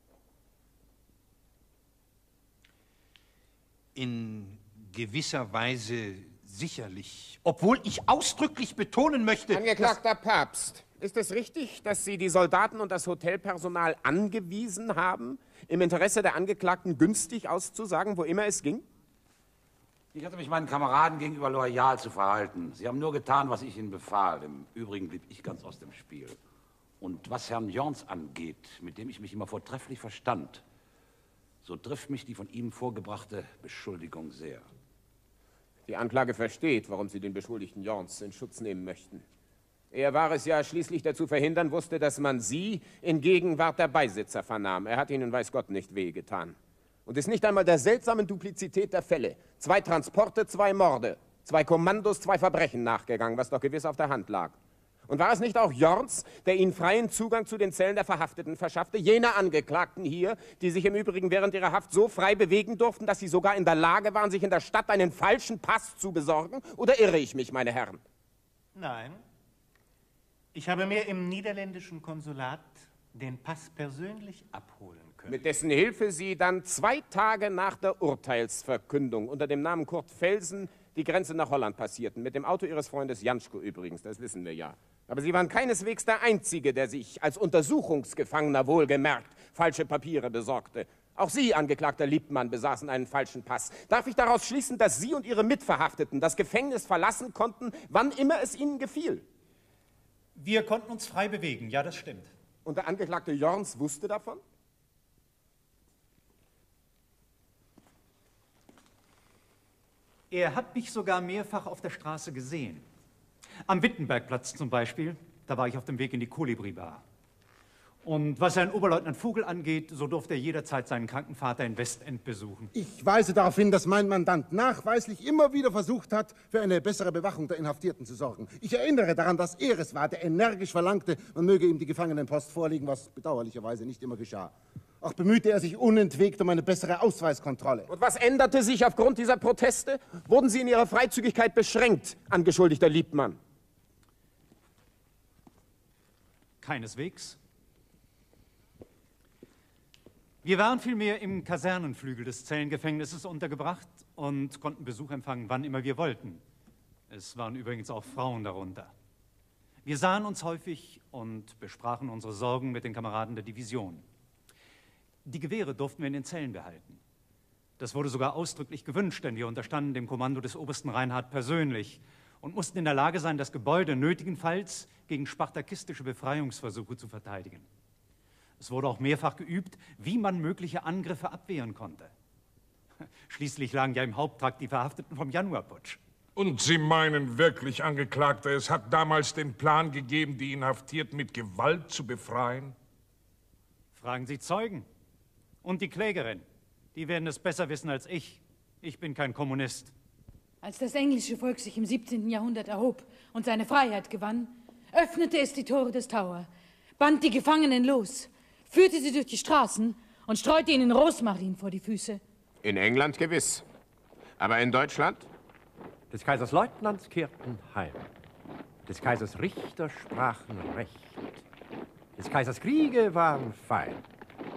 Speaker 21: In gewisser Weise sicherlich. Obwohl ich ausdrücklich betonen möchte...
Speaker 4: Angeklagter Papst, ist es richtig, dass Sie die Soldaten und das Hotelpersonal angewiesen haben, im Interesse der Angeklagten günstig auszusagen, wo immer es ging?
Speaker 14: Ich hatte mich meinen Kameraden gegenüber loyal zu verhalten. Sie haben nur getan, was ich ihnen befahl. Im Übrigen blieb ich ganz aus dem Spiel. Und was Herrn Jorns angeht, mit dem ich mich immer vortrefflich verstand, so trifft mich die von ihm vorgebrachte Beschuldigung sehr.
Speaker 4: Die Anklage versteht, warum Sie den Beschuldigten Jorns in Schutz nehmen möchten. Er war es ja schließlich dazu verhindern wusste, dass man Sie in Gegenwart der Beisitzer vernahm. Er hat Ihnen, weiß Gott, nicht wehgetan. Und ist nicht einmal der seltsamen Duplizität der Fälle, 2 Transporte, 2 Morde, 2 Kommandos, 2 Verbrechen nachgegangen, was doch gewiss auf der Hand lag. Und war es nicht auch Jorns, der Ihnen freien Zugang zu den Zellen der Verhafteten verschaffte, jener Angeklagten hier, die sich im Übrigen während ihrer Haft so frei bewegen durften, dass sie sogar in der Lage waren, sich in der Stadt einen falschen Pass zu besorgen? Oder irre ich mich, meine Herren?
Speaker 6: Nein. Ich habe mir im niederländischen Konsulat den Pass persönlich abholen können.
Speaker 4: Mit dessen Hilfe Sie dann 2 Tage nach der Urteilsverkündung unter dem Namen Kurt Felsen die Grenze nach Holland passierten. Mit dem Auto Ihres Freundes Janschko übrigens, das wissen wir ja. Aber Sie waren keineswegs der Einzige, der sich als Untersuchungsgefangener wohlgemerkt falsche Papiere besorgte. Auch Sie, Angeklagter Liebmann, besaßen einen falschen Pass. Darf ich daraus schließen, dass Sie und Ihre Mitverhafteten das Gefängnis verlassen konnten, wann immer es Ihnen gefiel?
Speaker 8: Wir konnten uns frei bewegen, ja, das stimmt.
Speaker 4: Und der Angeklagte Jorns wusste davon?
Speaker 8: Er hat mich sogar mehrfach auf der Straße gesehen. Am Wittenbergplatz zum Beispiel, da war ich auf dem Weg in die Kolibri-Bar. Und was Herrn Oberleutnant Vogel angeht, so durfte er jederzeit seinen kranken Vater in Westend besuchen.
Speaker 11: Ich weise darauf hin, dass mein Mandant nachweislich immer wieder versucht hat, für eine bessere Bewachung der Inhaftierten zu sorgen. Ich erinnere daran, dass er es war, der energisch verlangte, man möge ihm die Gefangenenpost vorlegen, was bedauerlicherweise nicht immer geschah. Auch bemühte er sich unentwegt um eine bessere Ausweiskontrolle.
Speaker 4: Und was änderte sich aufgrund dieser Proteste? Wurden Sie in Ihrer Freizügigkeit beschränkt, Angeschuldigter Liebmann?
Speaker 8: Keineswegs. Wir waren vielmehr im Kasernenflügel des Zellengefängnisses untergebracht und konnten Besuch empfangen, wann immer wir wollten. Es waren übrigens auch Frauen darunter. Wir sahen uns häufig und besprachen unsere Sorgen mit den Kameraden der Division. Die Gewehre durften wir in den Zellen behalten. Das wurde sogar ausdrücklich gewünscht, denn wir unterstanden dem Kommando des Obersten Reinhardt persönlich und mussten in der Lage sein, das Gebäude nötigenfalls gegen spartakistische Befreiungsversuche zu verteidigen. Es wurde auch mehrfach geübt, wie man mögliche Angriffe abwehren konnte. Schließlich lagen ja im Haupttrakt die Verhafteten vom Januarputsch.
Speaker 2: Und Sie meinen wirklich, Angeklagter, es hat damals den Plan gegeben, die Inhaftierten mit Gewalt zu befreien?
Speaker 8: Fragen Sie Zeugen. Und die Klägerin. Die werden es besser wissen als ich. Ich bin kein Kommunist.
Speaker 12: Als das englische Volk sich im 17. Jahrhundert erhob und seine Freiheit gewann, öffnete es die Tore des Tower, band die Gefangenen los, führte sie durch die Straßen und streute ihnen Rosmarin vor die Füße.
Speaker 4: In England gewiss. Aber in Deutschland?
Speaker 9: Des Kaisers Leutnants kehrten heim. Des Kaisers Richter sprachen Recht. Des Kaisers Kriege waren fein.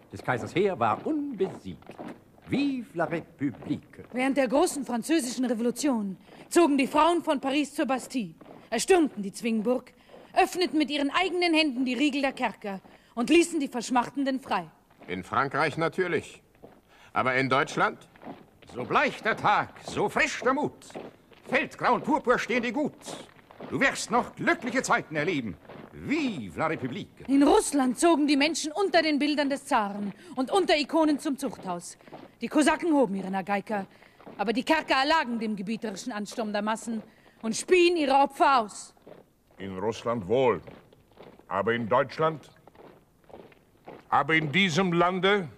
Speaker 9: Des Kaisers Heer war unbesiegt. Vive la République!
Speaker 12: Während der großen französischen Revolution zogen die Frauen von Paris zur Bastille, erstürmten die Zwingburg, öffneten mit ihren eigenen Händen die Riegel der Kerker und ließen die Verschmachtenden frei.
Speaker 4: In Frankreich natürlich. Aber in Deutschland?
Speaker 21: So bleich der Tag, so frisch der Mut. Feldgrau und Purpur stehen dir gut. Du wirst noch glückliche Zeiten erleben. Vive la République!
Speaker 12: In Russland zogen die Menschen unter den Bildern des Zaren und unter Ikonen zum Zuchthaus. Die Kosaken hoben ihre Nagaiker, aber die Kerker erlagen dem gebieterischen Ansturm der Massen und spien ihre Opfer aus.
Speaker 2: In Russland wohl, aber in Deutschland? Aber in diesem Lande?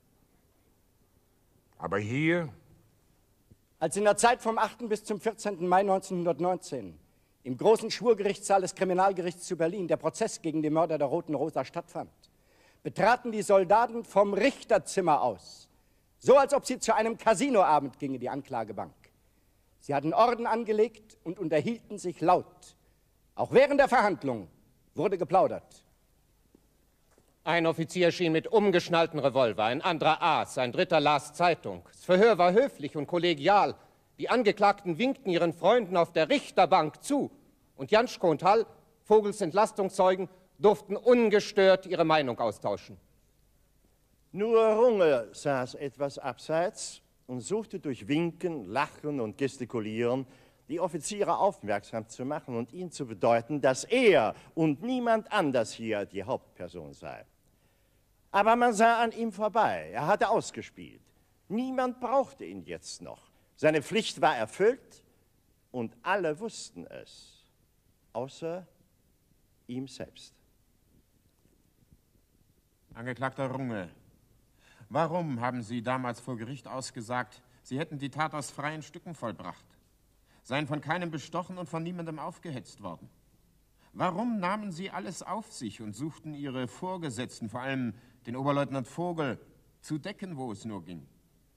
Speaker 2: Aber hier?
Speaker 3: Als in der Zeit vom 8. bis zum 14. Mai 1919 im großen Schwurgerichtssaal des Kriminalgerichts zu Berlin der Prozess gegen die Mörder der Roten Rosa stattfand, betraten die Soldaten vom Richterzimmer aus, so als ob sie zu einem Casinoabend ginge, die Anklagebank. Sie hatten Orden angelegt und unterhielten sich laut. Auch während der Verhandlung wurde geplaudert.
Speaker 13: Ein Offizier schien mit umgeschnallten Revolver, ein anderer aß, ein dritter las Zeitung. Das Verhör war höflich und kollegial. Die Angeklagten winkten ihren Freunden auf der Richterbank zu. Und Janschko und Hall, Vogels Entlastungszeugen, durften ungestört ihre Meinung austauschen.
Speaker 5: Nur Runge saß etwas abseits und suchte durch Winken, Lachen und Gestikulieren die Offiziere aufmerksam zu machen und ihnen zu bedeuten, dass er und niemand anders hier die Hauptperson sei. Aber man sah an ihm vorbei. Er hatte ausgespielt. Niemand brauchte ihn jetzt noch. Seine Pflicht war erfüllt und alle wussten es, außer ihm selbst.
Speaker 4: Angeklagter Runge, warum haben Sie damals vor Gericht ausgesagt, Sie hätten die Tat aus freien Stücken vollbracht, seien von keinem bestochen und von niemandem aufgehetzt worden? Warum nahmen Sie alles auf sich und suchten Ihre Vorgesetzten, vor allem den Oberleutnant Vogel, zu decken, wo es nur ging?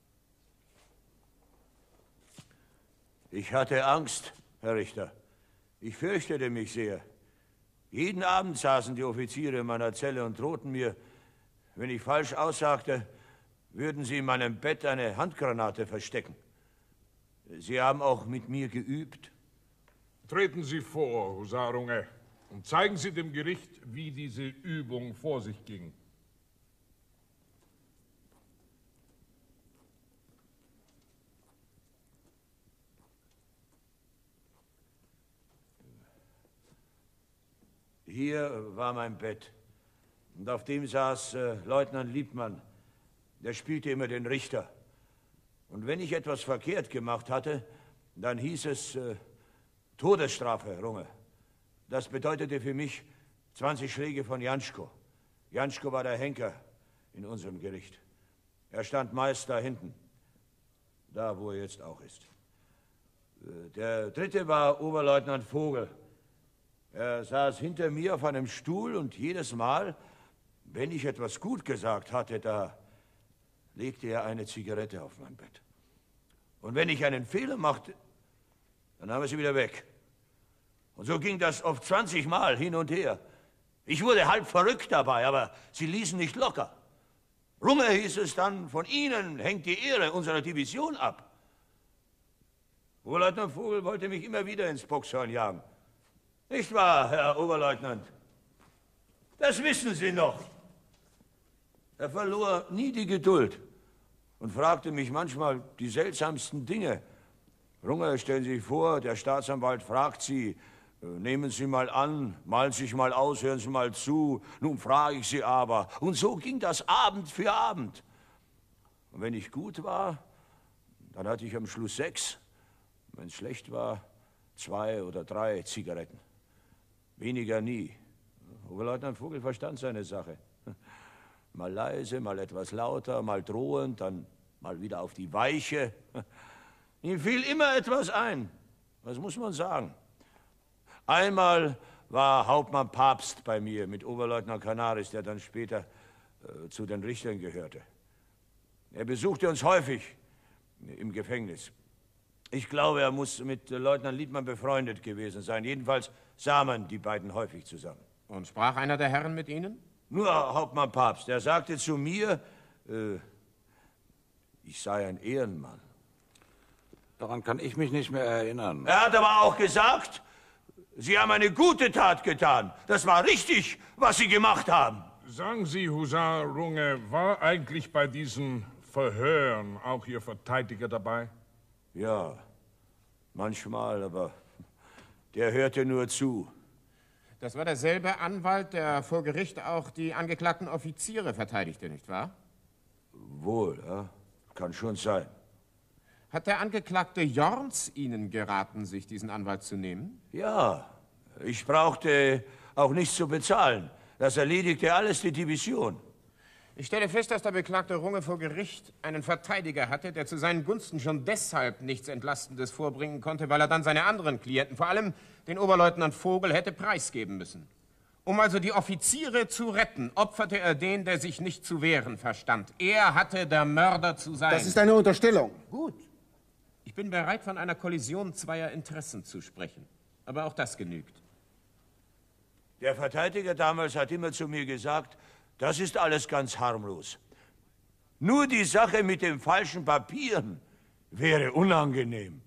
Speaker 7: Ich hatte Angst, Herr Richter. Ich fürchtete mich sehr. Jeden Abend saßen die Offiziere in meiner Zelle und drohten mir, wenn ich falsch aussagte, würden sie in meinem Bett eine Handgranate verstecken. Sie haben auch mit mir geübt.
Speaker 2: Treten Sie vor, Husar Runge, und zeigen Sie dem Gericht, wie diese Übung vor sich ging.
Speaker 7: Hier war mein Bett. Und auf dem saß Leutnant Liebmann. Der spielte immer den Richter. Und wenn ich etwas verkehrt gemacht hatte, dann hieß es Todesstrafe, Runge. Das bedeutete für mich 20 Schläge von Janschko. Janschko war der Henker in unserem Gericht. Er stand meist da hinten, da wo er jetzt auch ist. Der dritte war Oberleutnant Vogel. Er saß hinter mir auf einem Stuhl und jedes Mal, wenn ich etwas gut gesagt hatte, da legte er eine Zigarette auf mein Bett. Und wenn ich einen Fehler machte, dann nahm er sie wieder weg. Und so ging das oft 20 Mal hin und her. Ich wurde halb verrückt dabei, aber sie ließen nicht locker. Runge hieß es dann, von Ihnen hängt die Ehre unserer Division ab. Oberleutnant Vogel wollte mich immer wieder ins Boxhorn jagen. Nicht wahr, Herr Oberleutnant? Das wissen Sie noch. Er verlor nie die Geduld und fragte mich manchmal die seltsamsten Dinge. Runge, stellen Sie sich vor, der Staatsanwalt fragt Sie, nehmen Sie mal an, malen Sie sich mal aus, hören Sie mal zu, nun frage ich Sie aber. Und so ging das Abend für Abend. Und wenn ich gut war, dann hatte ich am Schluss 6. Wenn es schlecht war, 2 oder 3 Zigaretten. Weniger nie. Oberleutnant Vogel verstand seine Sache. Mal leise, mal etwas lauter, mal drohend, dann mal wieder auf die Weiche. Ihm fiel immer etwas ein. Was muss man sagen? Einmal war Hauptmann Pabst bei mir mit Oberleutnant Canaris, der dann später zu den Richtern gehörte. Er besuchte uns häufig im Gefängnis. Ich glaube, er muss mit Leutnant Liebmann befreundet gewesen sein. Jedenfalls sah man die beiden häufig zusammen.
Speaker 4: Und sprach einer der Herren mit Ihnen?
Speaker 7: Nur Hauptmann Pabst, er sagte zu mir, ich sei ein Ehrenmann.
Speaker 14: Daran kann ich mich nicht mehr erinnern.
Speaker 7: Er hat aber auch gesagt, Sie haben eine gute Tat getan. Das war richtig, was Sie gemacht haben.
Speaker 2: Sagen Sie, Husar Runge, war eigentlich bei diesen Verhören auch Ihr Verteidiger dabei?
Speaker 7: Ja, manchmal, aber der hörte nur zu.
Speaker 4: Das war derselbe Anwalt, der vor Gericht auch die angeklagten Offiziere verteidigte, nicht wahr?
Speaker 7: Wohl, ja. Kann schon sein.
Speaker 4: Hat der Angeklagte Jorns Ihnen geraten, sich diesen Anwalt zu nehmen?
Speaker 7: Ja, ich brauchte auch nichts zu bezahlen. Das erledigte alles die Division.
Speaker 4: Ich stelle fest, dass der Beklagte Runge vor Gericht einen Verteidiger hatte, der zu seinen Gunsten schon deshalb nichts Entlastendes vorbringen konnte, weil er dann seine anderen Klienten, vor allem den Oberleutnant Vogel, hätte preisgeben müssen. Um also die Offiziere zu retten, opferte er den, der sich nicht zu wehren verstand. Er hatte der Mörder zu sein.
Speaker 11: Das ist eine Unterstellung.
Speaker 4: Gut. Ich bin bereit, von einer Kollision zweier Interessen zu sprechen. Aber auch das genügt.
Speaker 7: Der Verteidiger damals hat immer zu mir gesagt, das ist alles ganz harmlos. Nur die Sache mit den falschen Papieren wäre unangenehm.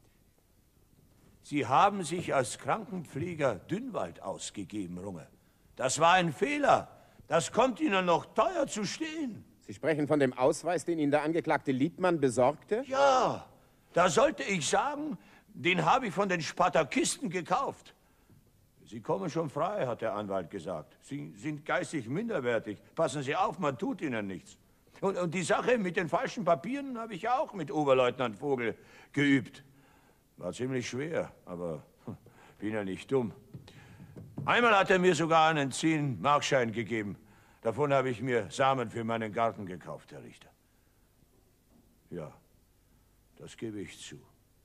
Speaker 7: Sie haben sich als Krankenpfleger Dünnwald ausgegeben, Runge. Das war ein Fehler. Das kommt Ihnen noch teuer zu stehen.
Speaker 4: Sie sprechen von dem Ausweis, den Ihnen der Angeklagte Liebmann besorgte?
Speaker 7: Ja, da sollte ich sagen, den habe ich von den Spartakisten gekauft. Sie kommen schon frei, hat der Anwalt gesagt. Sie sind geistig minderwertig. Passen Sie auf, man tut Ihnen nichts. Und die Sache mit den falschen Papieren habe ich auch mit Oberleutnant Vogel geübt. War ziemlich schwer, aber bin ja nicht dumm. Einmal hat er mir sogar einen 10-Markschein gegeben. Davon habe ich mir Samen für meinen Garten gekauft, Herr Richter. Ja, das gebe ich zu.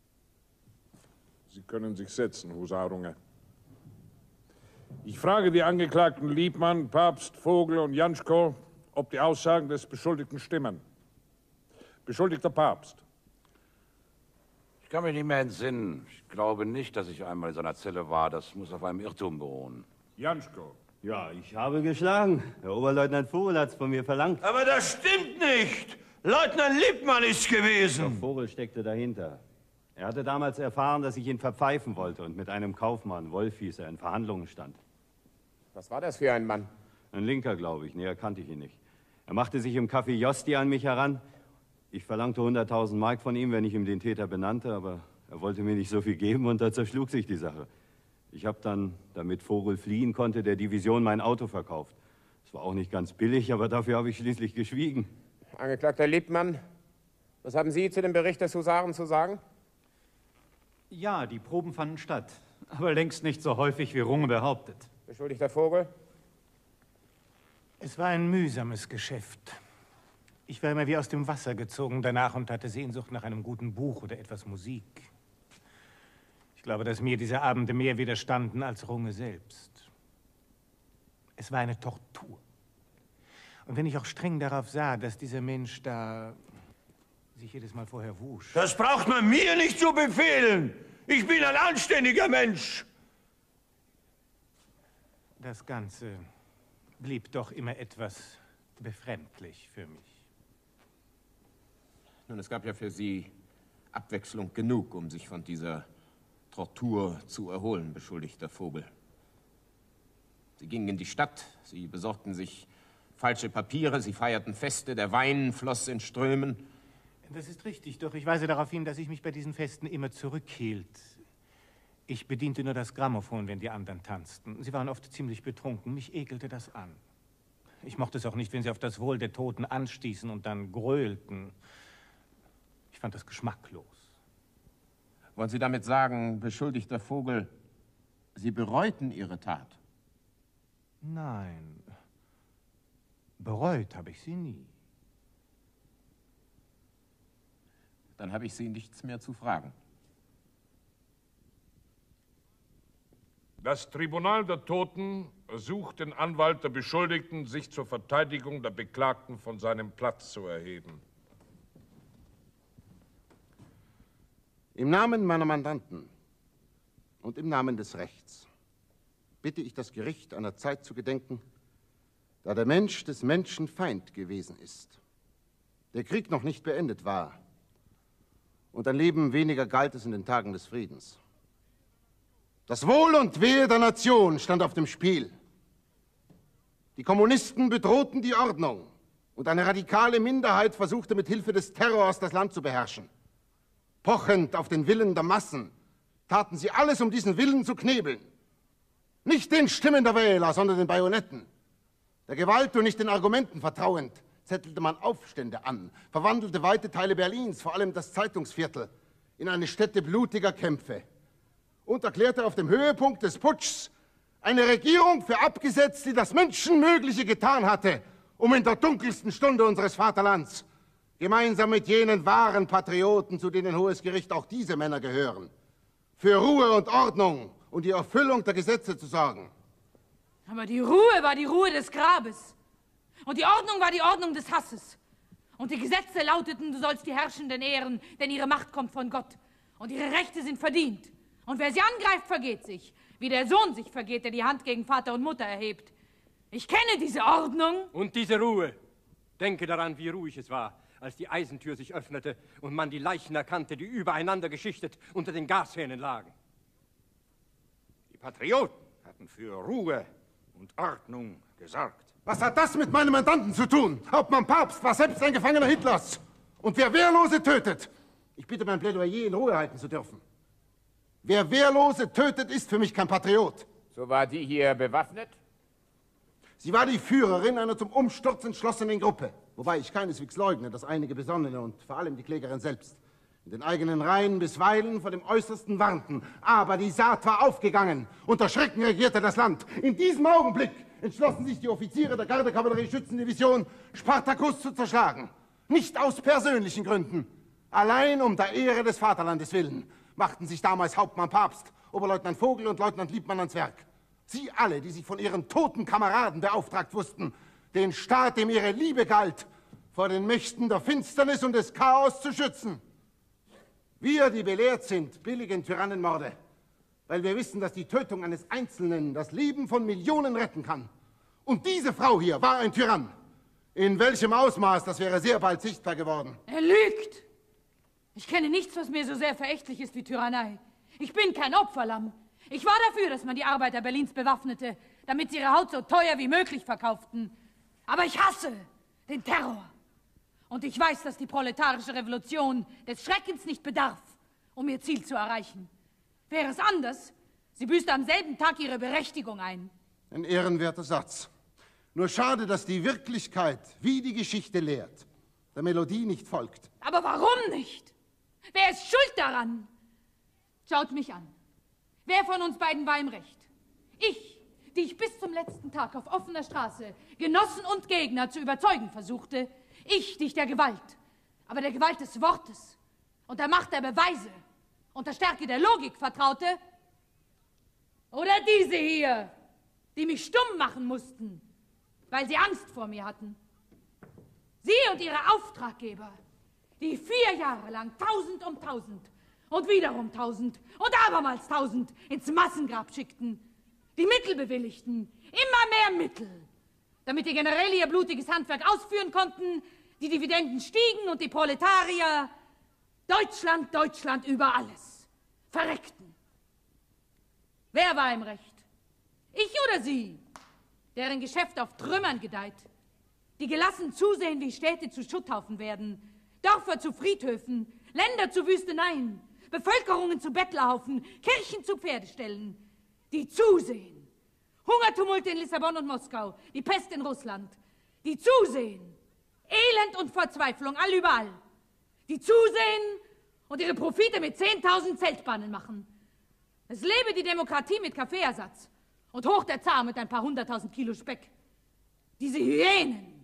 Speaker 2: Sie können sich setzen, Husar Runge. Ich frage die Angeklagten Liebmann, Pabst, Vogel und Janschko, ob die Aussagen des Beschuldigten stimmen. Beschuldigter Pabst.
Speaker 14: Ich kann mich nicht mehr entsinnen. Ich glaube nicht, dass ich einmal in seiner Zelle war. Das muss auf einem Irrtum beruhen.
Speaker 2: Janschko.
Speaker 1: Ja, ich habe geschlagen. Der Oberleutnant Vogel hat es von mir verlangt.
Speaker 7: Aber das stimmt nicht! Leutnant Liebmann ist gewesen!
Speaker 1: Der Vogel steckte dahinter. Er hatte damals erfahren, dass ich ihn verpfeifen wollte und mit einem Kaufmann, Wolf hieß er, in Verhandlungen stand.
Speaker 4: Was war das für ein Mann?
Speaker 1: Ein Linker, glaube ich. Näher kannte ich ihn nicht. Er machte sich im Café Josti an mich heran. Ich verlangte 100.000 Mark von ihm, wenn ich ihm den Täter benannte, aber er wollte mir nicht so viel geben und da zerschlug sich die Sache. Ich habe dann, damit Vogel fliehen konnte, der Division mein Auto verkauft. Es war auch nicht ganz billig, aber dafür habe ich schließlich geschwiegen.
Speaker 4: Angeklagter Liebmann, was haben Sie zu dem Bericht des Husaren zu sagen?
Speaker 8: Ja, die Proben fanden statt, aber längst nicht so häufig, wie Runge behauptet.
Speaker 4: Beschuldigter Vogel?
Speaker 6: Es war ein mühsames Geschäft. Ich war immer wie aus dem Wasser gezogen danach und hatte Sehnsucht nach einem guten Buch oder etwas Musik. Ich glaube, dass mir diese Abende mehr widerstanden als Runge selbst. Es war eine Tortur. Und wenn ich auch streng darauf sah, dass dieser Mensch da sich jedes Mal vorher wusch.
Speaker 7: Das braucht man mir nicht zu befehlen. Ich bin ein anständiger Mensch.
Speaker 6: Das Ganze blieb doch immer etwas befremdlich für mich.
Speaker 4: Nun, es gab ja für Sie Abwechslung genug, um sich von dieser Tortur zu erholen, beschuldigter Vogel. Sie gingen in die Stadt, Sie besorgten sich falsche Papiere, Sie feierten Feste, der Wein floss in Strömen.
Speaker 6: Das ist richtig, doch ich weise darauf hin, dass ich mich bei diesen Festen immer zurückhielt. Ich bediente nur das Grammophon, wenn die anderen tanzten. Sie waren oft ziemlich betrunken, mich ekelte das an. Ich mochte es auch nicht, wenn sie auf das Wohl der Toten anstießen und dann gröhlten. Ich fand das geschmacklos.
Speaker 4: Wollen Sie damit sagen, beschuldigter Vogel, Sie bereuten Ihre Tat?
Speaker 6: Nein, bereut habe ich sie nie.
Speaker 4: Dann habe ich Sie nichts mehr zu fragen.
Speaker 2: Das Tribunal der Toten ersucht den Anwalt der Beschuldigten, sich zur Verteidigung der Beklagten von seinem Platz zu erheben.
Speaker 11: Im Namen meiner Mandanten und im Namen des Rechts bitte ich das Gericht, einer Zeit zu gedenken, da der Mensch des Menschen Feind gewesen ist, der Krieg noch nicht beendet war und ein Leben weniger galt es in den Tagen des Friedens. Das Wohl und Wehe der Nation stand auf dem Spiel. Die Kommunisten bedrohten die Ordnung und eine radikale Minderheit versuchte mit Hilfe des Terrors das Land zu beherrschen. Pochend auf den Willen der Massen taten sie alles, um diesen Willen zu knebeln. Nicht den Stimmen der Wähler, sondern den Bajonetten. Der Gewalt und nicht den Argumenten vertrauend, zettelte man Aufstände an, verwandelte weite Teile Berlins, vor allem das Zeitungsviertel, in eine Stätte blutiger Kämpfe und erklärte auf dem Höhepunkt des Putschs eine Regierung für abgesetzt, die das Menschenmögliche getan hatte, um in der dunkelsten Stunde unseres Vaterlands, gemeinsam mit jenen wahren Patrioten, zu denen Hohes Gericht auch diese Männer gehören, für Ruhe und Ordnung und die Erfüllung der Gesetze zu sorgen.
Speaker 12: Aber die Ruhe war die Ruhe des Grabes. Und die Ordnung war die Ordnung des Hasses. Und die Gesetze lauteten, du sollst die Herrschenden ehren, denn ihre Macht kommt von Gott. Und ihre Rechte sind verdient. Und wer sie angreift, vergeht sich. Wie der Sohn sich vergeht, der die Hand gegen Vater und Mutter erhebt. Ich kenne diese Ordnung.
Speaker 15: Und diese Ruhe. Denke daran, wie ruhig es war, als die Eisentür sich öffnete und man die Leichen erkannte, die übereinander geschichtet unter den Gashähnen lagen.
Speaker 16: Die Patrioten hatten für Ruhe und Ordnung gesorgt.
Speaker 11: Was hat das mit meinem Mandanten zu tun? Hauptmann Pabst war selbst ein Gefangener Hitlers. Und wer Wehrlose tötet, ich bitte mein Plädoyer in Ruhe halten zu dürfen. Wer Wehrlose tötet, ist für mich kein Patriot.
Speaker 19: So war die hier bewaffnet?
Speaker 11: Sie war die Führerin einer zum Umsturz entschlossenen Gruppe. Wobei ich keineswegs leugne, dass einige Besonnene und vor allem die Klägerin selbst in den eigenen Reihen bisweilen vor dem Äußersten warnten. Aber die Saat war aufgegangen und der Schrecken regierte das Land. In diesem Augenblick entschlossen sich die Offiziere der Gardekavallerie-Schützendivision, Spartakus zu zerschlagen. Nicht aus persönlichen Gründen, allein um der Ehre des Vaterlandes willen, machten sich damals Hauptmann Pabst, Oberleutnant Vogel und Leutnant Liebmann ans Werk. Sie alle, die sich von ihren toten Kameraden beauftragt wussten, den Staat, dem ihre Liebe galt, vor den Mächten der Finsternis und des Chaos zu schützen. Wir, die belehrt sind, billigen Tyrannenmorde, weil wir wissen, dass die Tötung eines Einzelnen das Leben von Millionen retten kann. Und diese Frau hier war ein Tyrann. In welchem Ausmaß, das wäre sehr bald sichtbar geworden.
Speaker 12: Er lügt! Ich kenne nichts, was mir so sehr verächtlich ist wie Tyrannei. Ich bin kein Opferlamm. Ich war dafür, dass man die Arbeiter Berlins bewaffnete, damit sie ihre Haut so teuer wie möglich verkauften. Aber ich hasse den Terror. Und ich weiß, dass die proletarische Revolution des Schreckens nicht bedarf, um ihr Ziel zu erreichen. Wäre es anders, sie büßte am selben Tag ihre Berechtigung ein.
Speaker 11: Ein ehrenwerter Satz. Nur schade, dass die Wirklichkeit, wie die Geschichte lehrt, der Melodie nicht folgt.
Speaker 12: Aber warum nicht? Wer ist schuld daran? Schaut mich an. Wer von uns beiden war im Recht? Ich, die ich bis zum letzten Tag auf offener Straße Genossen und Gegner zu überzeugen versuchte. Ich, die ich der Gewalt, aber der Gewalt des Wortes und der Macht der Beweise und der Stärke der Logik vertraute? Oder diese hier, die mich stumm machen mussten, weil sie Angst vor mir hatten? Sie und ihre Auftraggeber, die 4 Jahre lang 1000 um 1000 und wiederum 1000 und abermals 1000 ins Massengrab schickten, die Mittel bewilligten, immer mehr Mittel, damit die Generäle ihr blutiges Handwerk ausführen konnten, die Dividenden stiegen und die Proletarier, Deutschland, Deutschland über alles, verreckten. Wer war im Recht? Ich oder Sie, deren Geschäft auf Trümmern gedeiht, die gelassen zusehen, wie Städte zu Schutthaufen werden, Dörfer zu Friedhöfen, Länder zu Wüsteneien, Bevölkerungen zu Bettlerhaufen, Kirchen zu Pferdeställen, die zusehen. Hungertumulte in Lissabon und Moskau, die Pest in Russland, die zusehen. Elend und Verzweiflung allüberall. Die zusehen und ihre Profite mit 10.000 Zeltbahnen machen. Es lebe die Demokratie mit Kaffeeersatz und hoch der Zar mit ein paar 100.000 Kilo Speck. Diese Hyänen,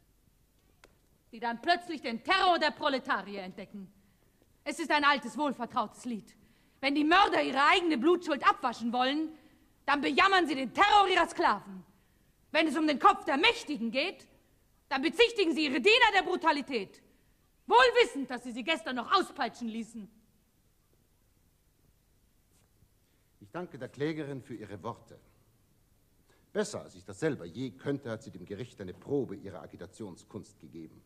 Speaker 12: die dann plötzlich den Terror der Proletarier entdecken. Es ist ein altes, wohlvertrautes Lied. Wenn die Mörder ihre eigene Blutschuld abwaschen wollen, dann bejammern sie den Terror ihrer Sklaven. Wenn es um den Kopf der Mächtigen geht, dann bezichtigen sie ihre Diener der Brutalität. Wohl wissend, dass sie gestern noch auspeitschen ließen.
Speaker 11: Ich danke der Klägerin für ihre Worte. Besser, als ich das selber je könnte, hat sie dem Gericht eine Probe ihrer Agitationskunst gegeben.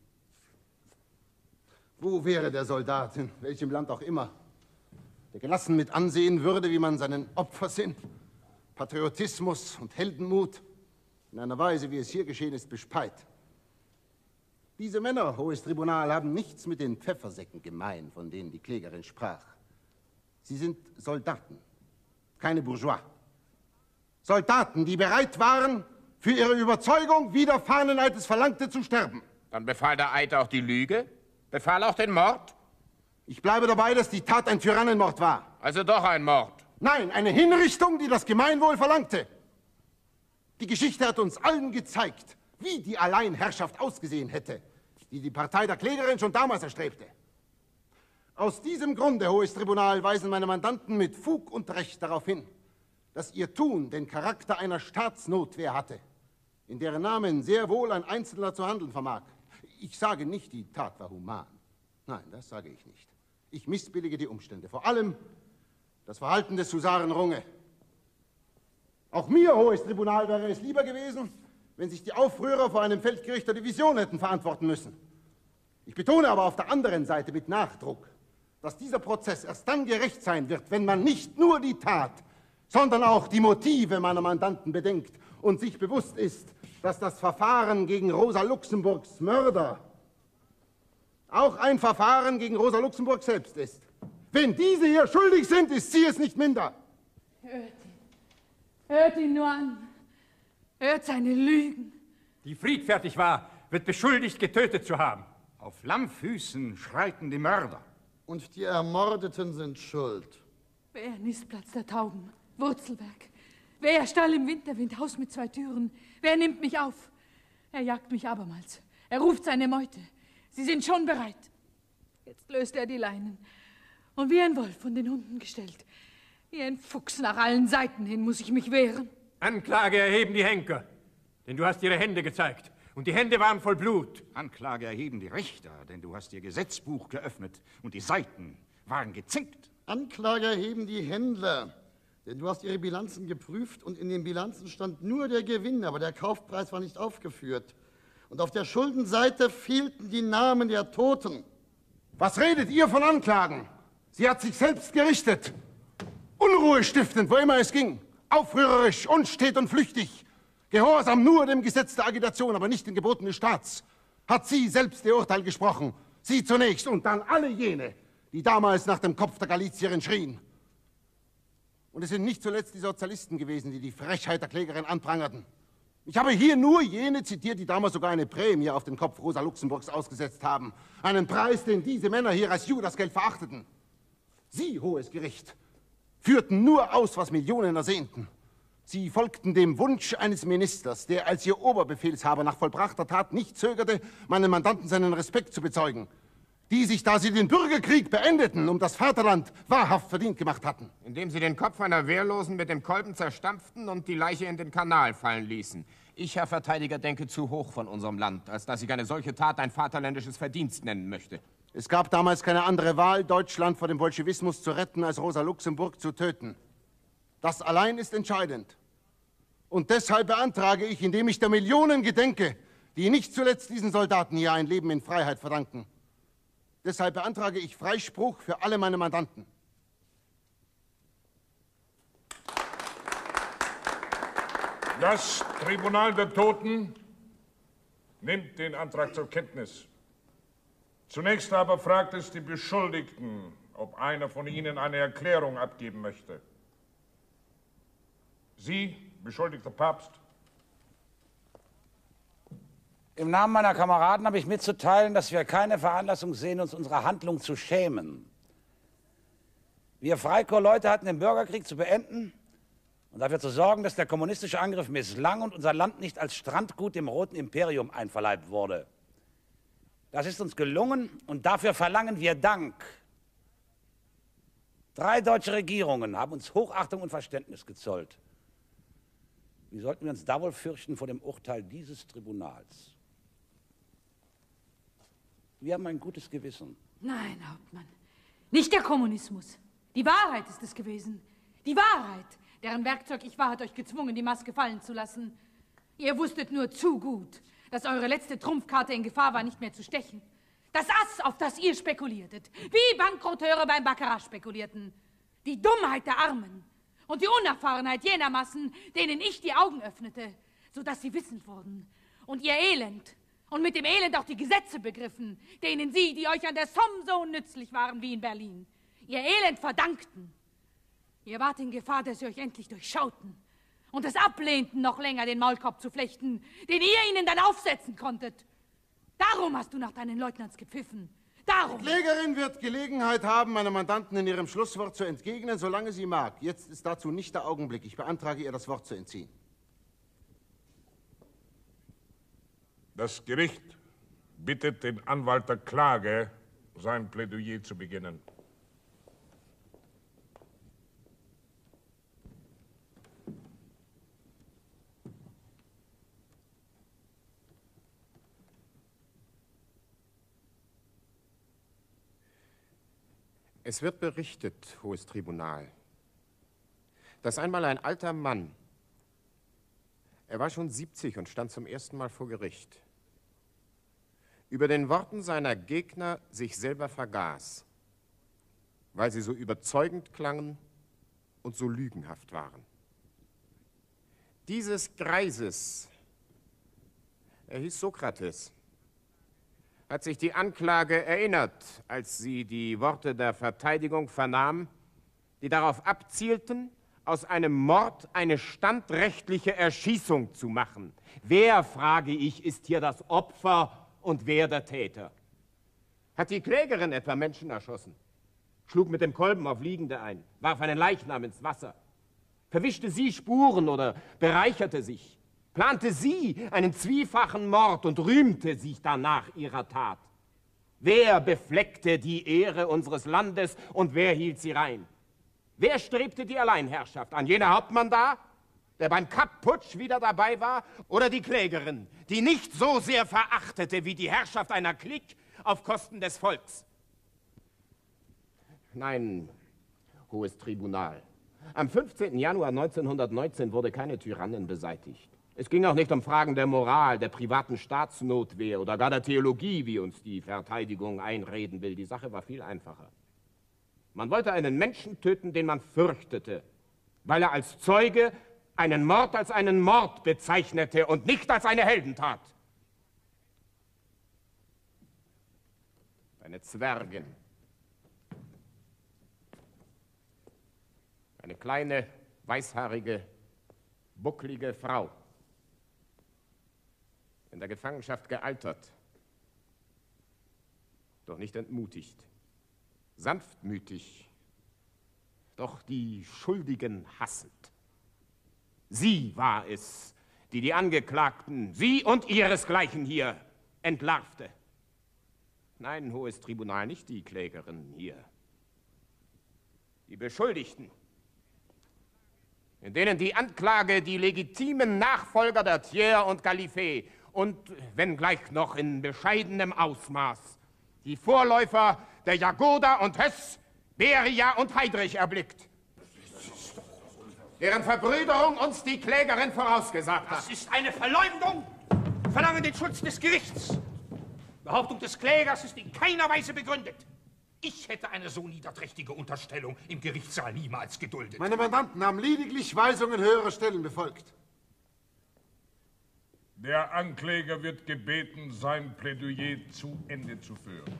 Speaker 11: Wo wäre der Soldat, in welchem Land auch immer, der gelassen mit ansehen würde, wie man seinen Opfersinn, Patriotismus und Heldenmut in einer Weise, wie es hier geschehen ist, bespeit? Diese Männer, Hohes Tribunal, haben nichts mit den Pfeffersäcken gemein, von denen die Klägerin sprach. Sie sind Soldaten, keine Bourgeois. Soldaten, die bereit waren, für ihre Überzeugung, wie der Fahneneid es verlangte, zu sterben.
Speaker 4: Dann befahl der Eid auch die Lüge? Befahl auch den Mord?
Speaker 11: Ich bleibe dabei, dass die Tat ein Tyrannenmord war.
Speaker 4: Also doch ein Mord?
Speaker 11: Nein, eine Hinrichtung, die das Gemeinwohl verlangte. Die Geschichte hat uns allen gezeigt, wie die Alleinherrschaft ausgesehen hätte, die die Partei der Klägerin schon damals erstrebte. Aus diesem Grunde, Hohes Tribunal, weisen meine Mandanten mit Fug und Recht darauf hin, dass ihr Tun den Charakter einer Staatsnotwehr hatte, in deren Namen sehr wohl ein Einzelner zu handeln vermag. Ich sage nicht, die Tat war human. Nein, das sage ich nicht. Ich missbillige die Umstände, vor allem das Verhalten des Husaren Runge. Auch mir, Hohes Tribunal, wäre es lieber gewesen, wenn sich die Aufrührer vor einem Feldgericht der Division hätten verantworten müssen. Ich betone aber auf der anderen Seite mit Nachdruck, dass dieser Prozess erst dann gerecht sein wird, wenn man nicht nur die Tat, sondern auch die Motive meiner Mandanten bedenkt und sich bewusst ist, dass das Verfahren gegen Rosa Luxemburgs Mörder auch ein Verfahren gegen Rosa Luxemburg selbst ist. Wenn diese hier schuldig sind, ist sie es nicht minder.
Speaker 12: Hört ihn nur an. Hört seine Lügen.
Speaker 8: Die friedfertig war, wird beschuldigt, getötet zu haben.
Speaker 16: Auf Lammfüßen schreiten die Mörder.
Speaker 17: Und die Ermordeten sind schuld.
Speaker 12: Wer Nistplatz der Tauben, Wurzelberg. Wer Stall im Winterwind, Haus mit 2 Türen. Wer nimmt mich auf? Er jagt mich abermals. Er ruft seine Meute. Sie sind schon bereit. Jetzt löst er die Leinen. Und wie ein Wolf von den Hunden gestellt. Wie ein Fuchs nach allen Seiten hin muss ich mich wehren.
Speaker 8: Anklage erheben die Henker, denn du hast ihre Hände gezeigt. Und die Hände waren voll Blut.
Speaker 16: Anklage erheben die Richter, denn du hast ihr Gesetzbuch geöffnet und die Seiten waren gezinkt.
Speaker 17: Anklage erheben die Händler, denn du hast ihre Bilanzen geprüft und in den Bilanzen stand nur der Gewinn, aber der Kaufpreis war nicht aufgeführt. Und auf der Schuldenseite fehlten die Namen der Toten.
Speaker 11: Was redet ihr von Anklagen? Sie hat sich selbst gerichtet. Unruhe stiftend, wo immer es ging. Aufrührerisch, unstet und flüchtig. Gehorsam nur dem Gesetz der Agitation, aber nicht den Geboten des Staats. Hat sie selbst ihr Urteil gesprochen. Sie zunächst und dann alle jene, die damals nach dem Kopf der Galizierin schrien. Und es sind nicht zuletzt die Sozialisten gewesen, die die Frechheit der Klägerin anprangerten. Ich habe hier nur jene zitiert, die damals sogar eine Prämie auf den Kopf Rosa Luxemburgs ausgesetzt haben. Einen Preis, den diese Männer hier als Judasgeld verachteten. Sie, Hohes Gericht, führten nur aus, was Millionen ersehnten. Sie folgten dem Wunsch eines Ministers, der als ihr Oberbefehlshaber nach vollbrachter Tat nicht zögerte, meinen Mandanten seinen Respekt zu bezeugen, die sich, da sie den Bürgerkrieg beendeten, um das Vaterland wahrhaft verdient gemacht hatten.
Speaker 4: Indem sie den Kopf einer Wehrlosen mit dem Kolben zerstampften und die Leiche in den Kanal fallen ließen. Ich, Herr Verteidiger, denke zu hoch von unserem Land, als dass ich eine solche Tat ein vaterländisches Verdienst nennen möchte.
Speaker 11: Es gab damals keine andere Wahl, Deutschland vor dem Bolschewismus zu retten, als Rosa Luxemburg zu töten. Das allein ist entscheidend. Und deshalb beantrage ich, indem ich der Millionen gedenke, die nicht zuletzt diesen Soldaten hier ein Leben in Freiheit verdanken, deshalb beantrage ich Freispruch für alle meine Mandanten.
Speaker 2: Das Tribunal der Toten nimmt den Antrag zur Kenntnis. Zunächst aber fragt es die Beschuldigten, ob einer von ihnen eine Erklärung abgeben möchte. Sie, beschuldigter Papst.
Speaker 14: Im Namen meiner Kameraden habe ich mitzuteilen, dass wir keine Veranlassung sehen, uns unserer Handlung zu schämen. Wir Freikorps-Leute hatten den Bürgerkrieg zu beenden und dafür zu sorgen, dass der kommunistische Angriff misslang und unser Land nicht als Strandgut dem Roten Imperium einverleibt wurde. Das ist uns gelungen und dafür verlangen wir Dank. 3 deutsche Regierungen haben uns Hochachtung und Verständnis gezollt. Wie sollten wir uns da wohl fürchten vor dem Urteil dieses Tribunals? Wir haben ein gutes Gewissen.
Speaker 12: Nein, Hauptmann, nicht der Kommunismus. Die Wahrheit ist es gewesen. Die Wahrheit. deren Werkzeug ich war, hat euch gezwungen, die Maske fallen zu lassen. Ihr wusstet nur zu gut, dass eure letzte Trumpfkarte in Gefahr war, nicht mehr zu stechen. Das Ass, auf das ihr spekuliertet, wie Bankrotteure beim Baccarat spekulierten. Die Dummheit der Armen und die Unerfahrenheit jener Massen, denen ich die Augen öffnete, sodass sie wissend wurden. Und ihr Elend, und mit dem Elend auch die Gesetze begriffen, denen sie, die euch an der Somme so nützlich waren wie in Berlin, ihr Elend verdankten. Ihr wart in Gefahr, dass sie euch endlich durchschauten und es ablehnten, noch länger den Maulkorb zu flechten, den ihr ihnen dann aufsetzen konntet. Darum hast du nach deinen Leutnants gepfiffen. Darum.
Speaker 11: Die Klägerin wird Gelegenheit haben, meiner Mandanten in ihrem Schlusswort zu entgegnen, solange sie mag. Jetzt ist dazu nicht der Augenblick. Ich beantrage ihr, das Wort zu entziehen.
Speaker 2: Das Gericht bittet den Anwalt der Klage, sein Plädoyer zu beginnen.
Speaker 4: Es wird berichtet, Hohes Tribunal, dass einmal ein alter Mann, er war schon 70 und stand zum ersten Mal vor Gericht, über den Worten seiner Gegner sich selber vergaß, weil sie so überzeugend klangen und so lügenhaft waren. Dieses Greises, er hieß Sokrates, hat sich die Anklage erinnert, als sie die Worte der Verteidigung vernahm, die darauf abzielten, aus einem Mord eine standrechtliche Erschießung zu machen. Wer, frage ich, ist hier das Opfer und wer der Täter? Hat die Klägerin etwa Menschen erschossen? Schlug mit dem Kolben auf Liegende ein, warf einen Leichnam ins Wasser? Verwischte sie Spuren oder bereicherte sich? Plante sie einen zwiefachen Mord und rühmte sich danach ihrer Tat? Wer befleckte die Ehre unseres Landes und wer hielt sie rein? Wer strebte die Alleinherrschaft an? Jener Hauptmann da, der beim Kapp-Putsch wieder dabei war? Oder die Klägerin, die nicht so sehr verachtete wie die Herrschaft einer Clique auf Kosten des Volks? Nein, Hohes Tribunal. Am 15. Januar 1919 wurde keine Tyrannin beseitigt. Es ging auch nicht um Fragen der Moral, der privaten Staatsnotwehr oder gar der Theologie, wie uns die Verteidigung einreden will. Die Sache war viel einfacher. Man wollte einen Menschen töten, den man fürchtete, weil er als Zeuge einen Mord als einen Mord bezeichnete und nicht als eine Heldentat. Eine Zwergin. Eine kleine, weißhaarige, bucklige Frau. In der Gefangenschaft gealtert, doch nicht entmutigt, sanftmütig, doch die Schuldigen hassend. Sie war es, die die Angeklagten, sie und ihresgleichen hier, entlarvte. Nein, Hohes Tribunal, nicht die Klägerin hier. Die Beschuldigten, in denen die Anklage die legitimen Nachfolger der Thiers und Gallifet und, wenngleich noch in bescheidenem Ausmaß, die Vorläufer der Jagoda und Höss, Beria und Heydrich erblickt, deren Verbrüderung uns die Klägerin vorausgesagt hat.
Speaker 21: Das ist eine Verleumdung. Wir verlangen den Schutz des Gerichts. Die Behauptung des Klägers ist in keiner Weise begründet. Ich hätte eine so niederträchtige Unterstellung im Gerichtssaal niemals geduldet.
Speaker 11: Meine Mandanten haben lediglich Weisungen höherer Stellen befolgt.
Speaker 2: Der Ankläger wird gebeten, sein Plädoyer zu Ende zu führen.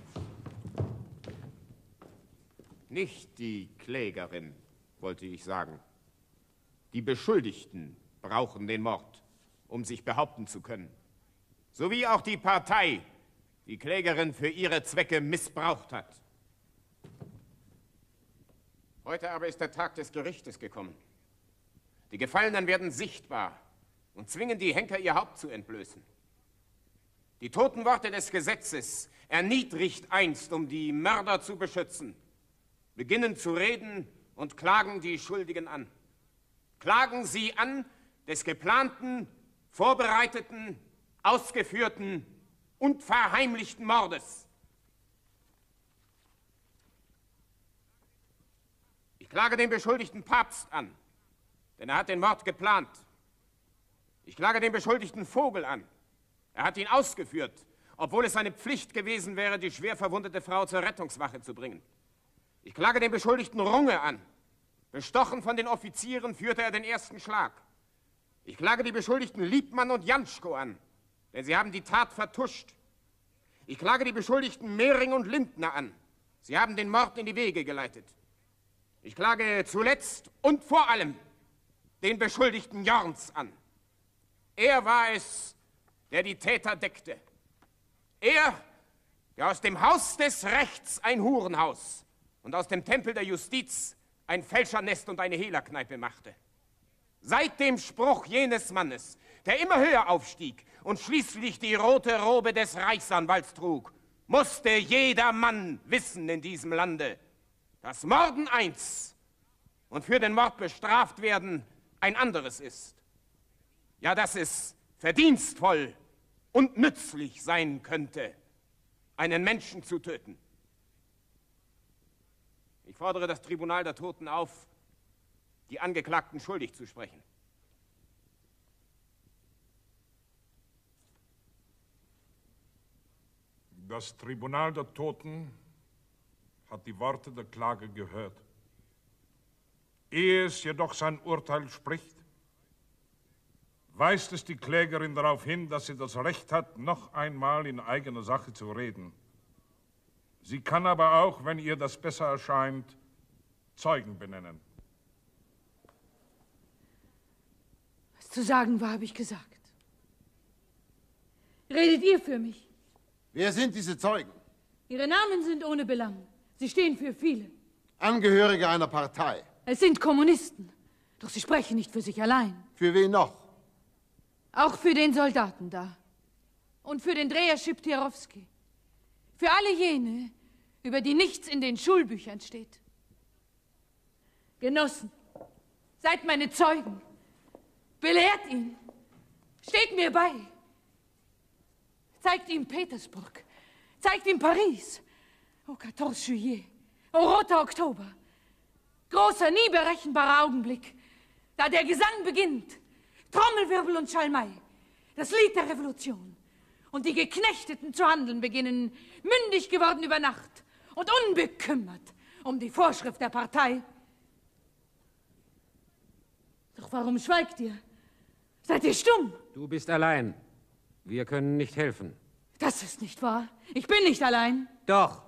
Speaker 4: Nicht die Klägerin, wollte ich sagen. Die Beschuldigten brauchen den Mord, um sich behaupten zu können. Sowie auch die Partei, die Klägerin für ihre Zwecke missbraucht hat. Heute aber ist der Tag des Gerichtes gekommen. Die Gefallenen werden sichtbar und zwingen die Henker, ihr Haupt zu entblößen. Die toten Worte des Gesetzes, erniedrigt einst, um die Mörder zu beschützen, beginnen zu reden und klagen die Schuldigen an. Klagen sie an des geplanten, vorbereiteten, ausgeführten und verheimlichten Mordes. Ich klage den beschuldigten Papst an, Denn er hat den Mord geplant. Ich klage den Beschuldigten Vogel an. Er hat ihn ausgeführt, obwohl es seine Pflicht gewesen wäre, die schwer verwundete Frau zur Rettungswache zu bringen. Ich klage den Beschuldigten Runge an. Bestochen von den Offizieren führte er den ersten Schlag. Ich klage die Beschuldigten Liebmann und Janschko an, denn sie haben die Tat vertuscht. Ich klage die Beschuldigten Mehring und Lindner an. Sie haben den Mord in die Wege geleitet. Ich klage zuletzt und vor allem den Beschuldigten Jorns an. Er war es, der die Täter deckte. Er, der aus dem Haus des Rechts ein Hurenhaus und aus dem Tempel der Justiz ein Fälschernest und eine Hehlerkneipe machte. Seit dem Spruch jenes Mannes, der immer höher aufstieg und schließlich die rote Robe des Reichsanwalts trug, musste jeder Mann wissen in diesem Lande, dass Morden eins und für den Mord bestraft werden ein anderes ist. Ja, dass es verdienstvoll und nützlich sein könnte, einen Menschen zu töten. Ich fordere das Tribunal der Toten auf, die Angeklagten schuldig zu sprechen.
Speaker 2: Das Tribunal der Toten hat die Worte der Klage gehört. Ehe es jedoch sein Urteil spricht, weist es die Klägerin darauf hin, dass sie das Recht hat, noch einmal in eigener Sache zu reden. Sie kann aber auch, wenn ihr das besser erscheint, Zeugen benennen.
Speaker 12: Was zu sagen war, habe ich gesagt. Redet ihr für mich?
Speaker 11: Wer sind diese Zeugen?
Speaker 12: Ihre Namen sind ohne Belang. Sie stehen für viele.
Speaker 11: Angehörige einer Partei.
Speaker 12: Es sind Kommunisten. Doch sie sprechen nicht für sich allein.
Speaker 11: Für wen noch?
Speaker 12: Auch für den Soldaten da. Und für den Dreher Schiptierowski. Für alle jene, über die nichts in den Schulbüchern steht. Genossen, seid meine Zeugen. Belehrt ihn. Steht mir bei. Zeigt ihm Petersburg. Zeigt ihm Paris. Oh, 14 Juillet. Oh, roter Oktober. Großer, nie berechenbarer Augenblick. Da der Gesang beginnt. Trommelwirbel und Schalmei. Das Lied der Revolution. Und die Geknechteten zu handeln beginnen, mündig geworden über Nacht und unbekümmert um die Vorschrift der Partei. Doch warum schweigt ihr? Seid ihr stumm?
Speaker 10: Du bist allein. Wir können nicht helfen.
Speaker 12: Das ist nicht wahr. Ich bin nicht allein.
Speaker 22: Doch.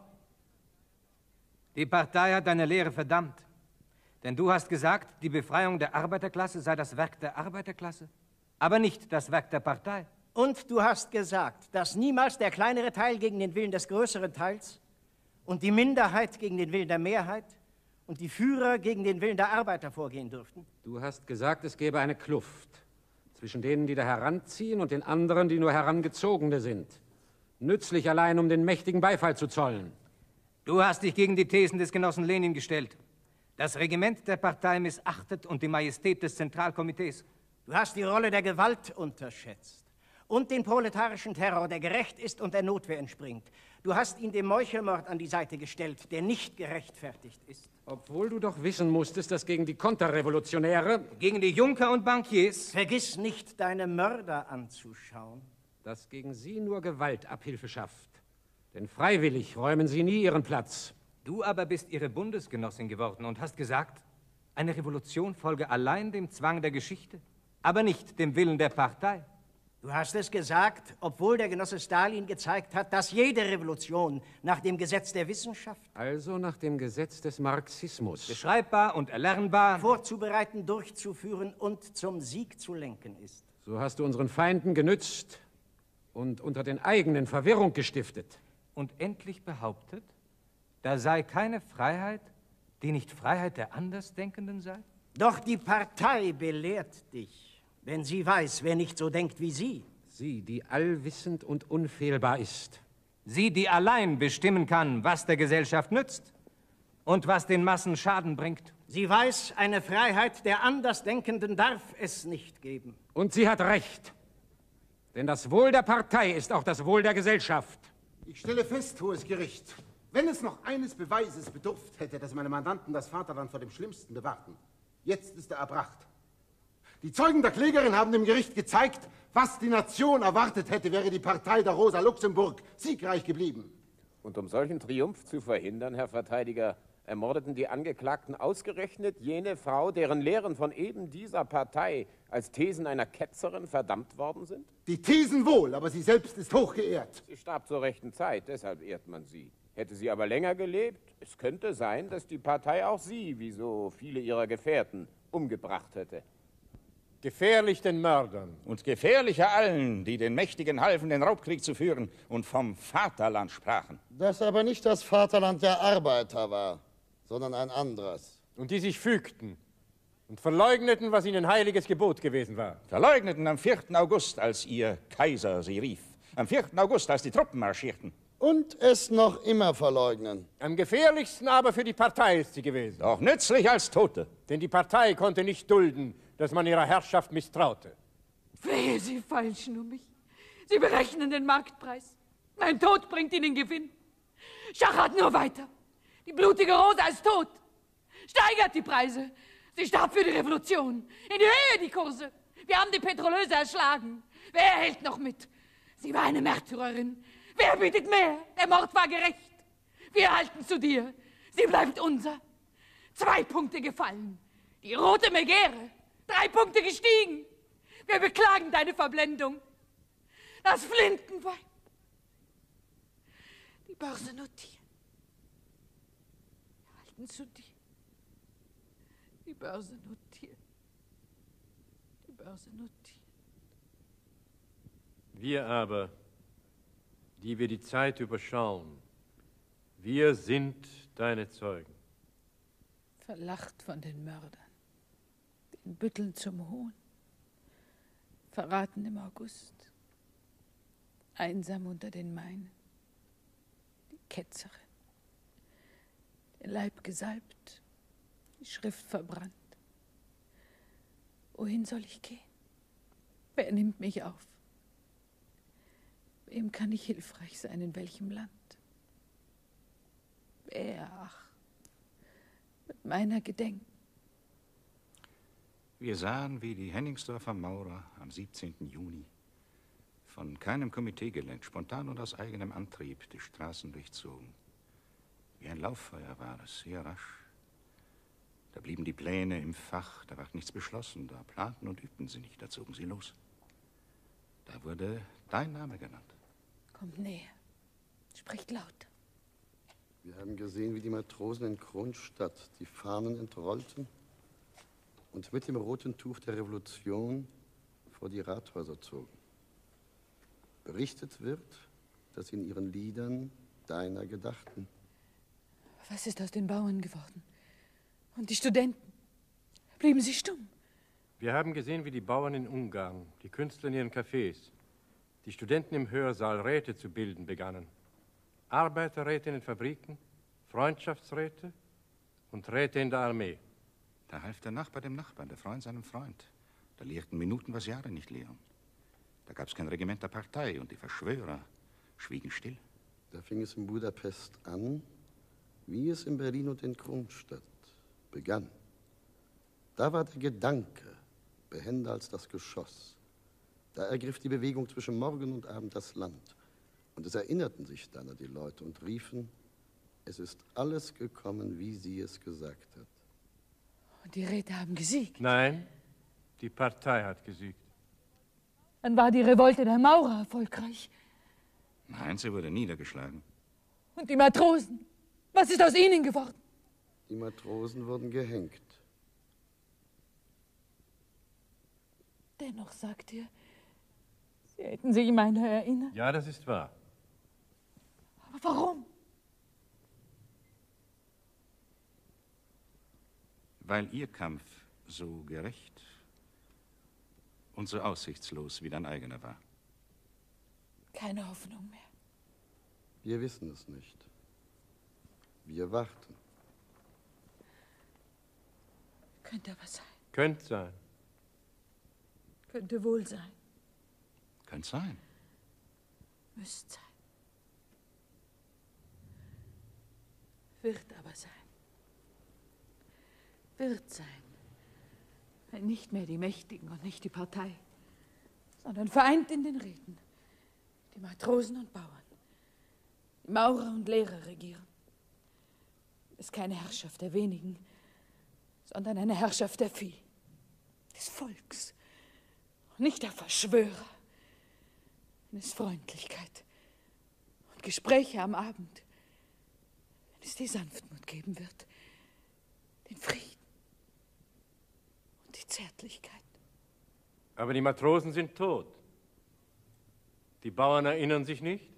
Speaker 22: Die Partei hat deine Lehre verdammt. Denn du hast gesagt, die Befreiung der Arbeiterklasse sei das Werk der Arbeiterklasse, aber nicht das Werk der Partei.
Speaker 23: Und du hast gesagt, dass niemals der kleinere Teil gegen den Willen des größeren Teils und die Minderheit gegen den Willen der Mehrheit und die Führer gegen den Willen der Arbeiter vorgehen dürften.
Speaker 10: Du hast gesagt, es gäbe eine Kluft zwischen denen, die da heranziehen und den anderen, die nur Herangezogene sind. Nützlich allein, um den Mächtigen Beifall zu zollen.
Speaker 22: Du hast dich gegen die Thesen des Genossen Lenin gestellt. Das Regiment der Partei missachtet und die Majestät des Zentralkomitees.
Speaker 23: Du hast die Rolle der Gewalt unterschätzt und den proletarischen Terror, der gerecht ist und der Notwehr entspringt. Du hast ihn dem Meuchelmord an die Seite gestellt, der nicht gerechtfertigt ist.
Speaker 10: Obwohl du doch wissen musstest, dass gegen die Konterrevolutionäre,
Speaker 22: gegen die Junker und Bankiers,
Speaker 23: vergiss nicht, deine Mörder anzuschauen,
Speaker 10: dass gegen sie nur Gewalt Abhilfe schafft. Denn freiwillig räumen sie nie ihren Platz.
Speaker 22: Du aber bist ihre Bundesgenossin geworden und hast gesagt, eine Revolution folge allein dem Zwang der Geschichte, aber nicht dem Willen der Partei.
Speaker 23: Du hast es gesagt, obwohl der Genosse Stalin gezeigt hat, dass jede Revolution nach dem Gesetz der Wissenschaft,
Speaker 10: also nach dem Gesetz des Marxismus,
Speaker 22: beschreibbar und erlernbar,
Speaker 23: vorzubereiten, durchzuführen und zum Sieg zu lenken ist.
Speaker 10: So hast du unseren Feinden genützt und unter den eigenen Verwirrung gestiftet.
Speaker 22: Und endlich behauptet, da sei keine Freiheit, die nicht Freiheit der Andersdenkenden sei?
Speaker 23: Doch die Partei belehrt dich, denn sie weiß, wer nicht so denkt wie sie.
Speaker 10: Sie, die allwissend und unfehlbar ist.
Speaker 22: Sie, die allein bestimmen kann, was der Gesellschaft nützt und was den Massen Schaden bringt.
Speaker 23: Sie weiß, eine Freiheit der Andersdenkenden darf es nicht geben.
Speaker 10: Und sie hat recht. Denn das Wohl der Partei ist auch das Wohl der Gesellschaft.
Speaker 11: Ich stelle fest, Hohes Gericht, wenn es noch eines Beweises bedurft hätte, dass meine Mandanten das Vaterland vor dem Schlimmsten bewahrten, jetzt ist er erbracht. Die Zeugen der Klägerin haben dem Gericht gezeigt, was die Nation erwartet hätte, wäre die Partei der Rosa Luxemburg siegreich geblieben.
Speaker 19: Und um solchen Triumph zu verhindern, Herr Verteidiger, ermordeten die Angeklagten ausgerechnet jene Frau, deren Lehren von eben dieser Partei als Thesen einer Ketzerin verdammt worden sind?
Speaker 11: Die Thesen wohl, aber sie selbst ist hochgeehrt.
Speaker 19: Sie starb zur rechten Zeit, deshalb ehrt man sie. Hätte sie aber länger gelebt, es könnte sein, dass die Partei auch sie, wie so viele ihrer Gefährten, umgebracht hätte.
Speaker 9: Gefährlich den Mördern.
Speaker 16: Und gefährlicher allen, die den Mächtigen halfen, den Raubkrieg zu führen und vom Vaterland sprachen.
Speaker 17: Das aber nicht das Vaterland der Arbeiter war, sondern ein anderes.
Speaker 9: Und die sich fügten und verleugneten, was ihnen heiliges Gebot gewesen war.
Speaker 16: Verleugneten am 4. August, als ihr Kaiser sie rief. Am 4. August, als die Truppen marschierten.
Speaker 17: Und es noch immer verleugnen.
Speaker 9: Am gefährlichsten aber für die Partei ist sie gewesen.
Speaker 16: Doch nützlich als Tote.
Speaker 9: Denn die Partei konnte nicht dulden, dass man ihrer Herrschaft misstraute.
Speaker 18: Wehe, Sie feilschen um mich. Sie berechnen den Marktpreis. Mein Tod bringt Ihnen Gewinn. Schachert nur weiter. Die blutige Rosa ist tot. Steigert die Preise. Sie starb für die Revolution. In die Höhe die Kurse. Wir haben die Petrolöse erschlagen. Wer hält noch mit? Sie war eine Märtyrerin. Wer bietet mehr? Der Mord war gerecht. Wir halten zu dir. Sie bleibt unser. 2 Punkte gefallen. Die rote Megäre. 3 Punkte gestiegen. Wir beklagen deine Verblendung. Das Flintenweib. Die Börse notiert. Wir halten zu dir. Die Börse notiert. Die Börse notiert.
Speaker 15: Wir aber, die wir die Zeit überschauen, wir sind deine Zeugen.
Speaker 12: Verlacht von den Mördern, den Bütteln zum Hohn, verraten im August, einsam unter den Meinen, die Ketzerin, den Leib gesalbt, die Schrift verbrannt. Wohin soll ich gehen? Wer nimmt mich auf? Wem kann ich hilfreich sein, in welchem Land? Wer, ach, wird meiner gedenken?
Speaker 16: Wir sahen, wie die Henningsdorfer Maurer am 17. Juni von keinem Komitee gelenkt, spontan und aus eigenem Antrieb die Straßen durchzogen. Wie ein Lauffeuer war es, sehr rasch. Da blieben die Pläne im Fach, da ward nichts beschlossen, da planten und übten sie nicht, da zogen sie los. Da wurde dein Name genannt.
Speaker 12: Kommt näher, spricht laut.
Speaker 17: Wir haben gesehen, wie die Matrosen in Kronstadt die Fahnen entrollten und mit dem roten Tuch der Revolution vor die Rathäuser zogen. Berichtet wird, dass sie in ihren Liedern deiner gedachten.
Speaker 12: Was ist aus den Bauern geworden? Und die Studenten? Blieben sie stumm?
Speaker 15: Wir haben gesehen, wie die Bauern in Ungarn, die Künstler in ihren Cafés, die Studenten im Hörsaal Räte zu bilden begannen. Arbeiterräte in den Fabriken, Freundschaftsräte und Räte in der Armee.
Speaker 16: Da half der Nachbar dem Nachbarn, der Freund seinem Freund. Da lehrten Minuten, was Jahre nicht lehren. Da gab es kein Regiment der Partei und die Verschwörer schwiegen still.
Speaker 17: Da fing es in Budapest an, wie es in Berlin und in Kronstadt begann. Da war der Gedanke behender als das Geschoss. Da ergriff die Bewegung zwischen Morgen und Abend das Land. Und es erinnerten sich dann an die Leute und riefen, es ist alles gekommen, wie sie es gesagt hat.
Speaker 12: Und die Räte haben gesiegt?
Speaker 15: Nein, die Partei hat gesiegt.
Speaker 18: Dann war die Revolte der Maurer erfolgreich.
Speaker 16: Nein, sie wurde niedergeschlagen.
Speaker 18: Und die Matrosen? Was ist aus ihnen geworden?
Speaker 17: Die Matrosen wurden gehängt.
Speaker 18: Dennoch sagt ihr, sie hätten sich meiner erinnert.
Speaker 15: Ja, das ist wahr.
Speaker 18: Aber warum?
Speaker 16: Weil ihr Kampf so gerecht und so aussichtslos wie dein eigener war.
Speaker 12: Keine Hoffnung mehr.
Speaker 17: Wir wissen es nicht. Wir warten.
Speaker 12: Könnte aber sein.
Speaker 15: Könnte sein.
Speaker 12: Könnte wohl sein.
Speaker 16: Könnte sein.
Speaker 12: Müsste sein. Wird aber sein. Wird sein.
Speaker 18: Nicht mehr die Mächtigen und nicht die Partei, sondern vereint in den Räten die Matrosen und Bauern, die Maurer und Lehrer regieren. Es ist keine Herrschaft der wenigen, sondern eine Herrschaft der Vieh, des Volks, und nicht der Verschwörer. Wenn es Freundlichkeit und Gespräche am Abend, wenn es die Sanftmut geben wird, den Frieden und die Zärtlichkeit.
Speaker 15: Aber die Matrosen sind tot. Die Bauern erinnern sich nicht.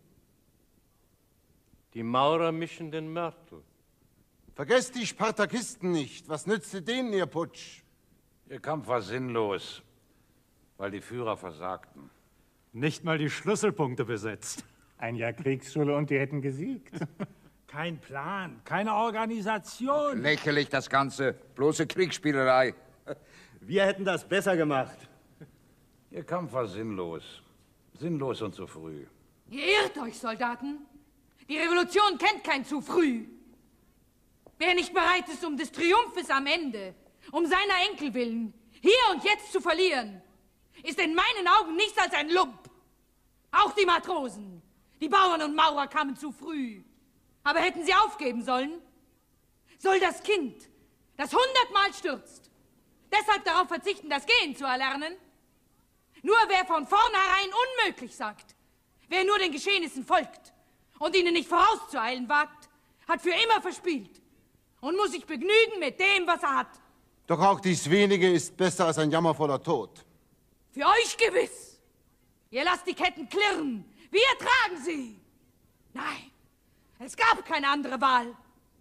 Speaker 15: Die Maurer mischen den Mörtel.
Speaker 11: Vergesst die Spartakisten nicht. Was nützte denen ihr Putsch?
Speaker 2: Ihr Kampf war sinnlos, weil die Führer versagten.
Speaker 8: Nicht mal die Schlüsselpunkte besetzt.
Speaker 6: Ein Jahr Kriegsschule und die hätten gesiegt.
Speaker 3: Kein Plan, keine Organisation.
Speaker 13: Lächerlich das Ganze, bloße Kriegsspielerei.
Speaker 1: Wir hätten das besser gemacht.
Speaker 2: Ihr Kampf war sinnlos. Sinnlos und zu früh.
Speaker 18: Ihr irrt euch, Soldaten. Die Revolution kennt kein zu früh. Wer nicht bereit ist, um des Triumphes am Ende, um seiner Enkel willen, hier und jetzt zu verlieren, ist in meinen Augen nichts als ein Lump. Auch die Matrosen, die Bauern und Maurer kamen zu früh. Aber hätten sie aufgeben sollen? Soll das Kind, das 100-mal stürzt, deshalb darauf verzichten, das Gehen zu erlernen? Nur wer von vornherein unmöglich sagt, wer nur den Geschehnissen folgt und ihnen nicht vorauszueilen wagt, hat für immer verspielt und muss sich begnügen mit dem, was er hat.
Speaker 11: Doch auch dies Wenige ist besser als ein jammervoller Tod.
Speaker 18: Für euch gewiss. Ihr lasst die Ketten klirren. Wir tragen sie. Nein, es gab keine andere Wahl.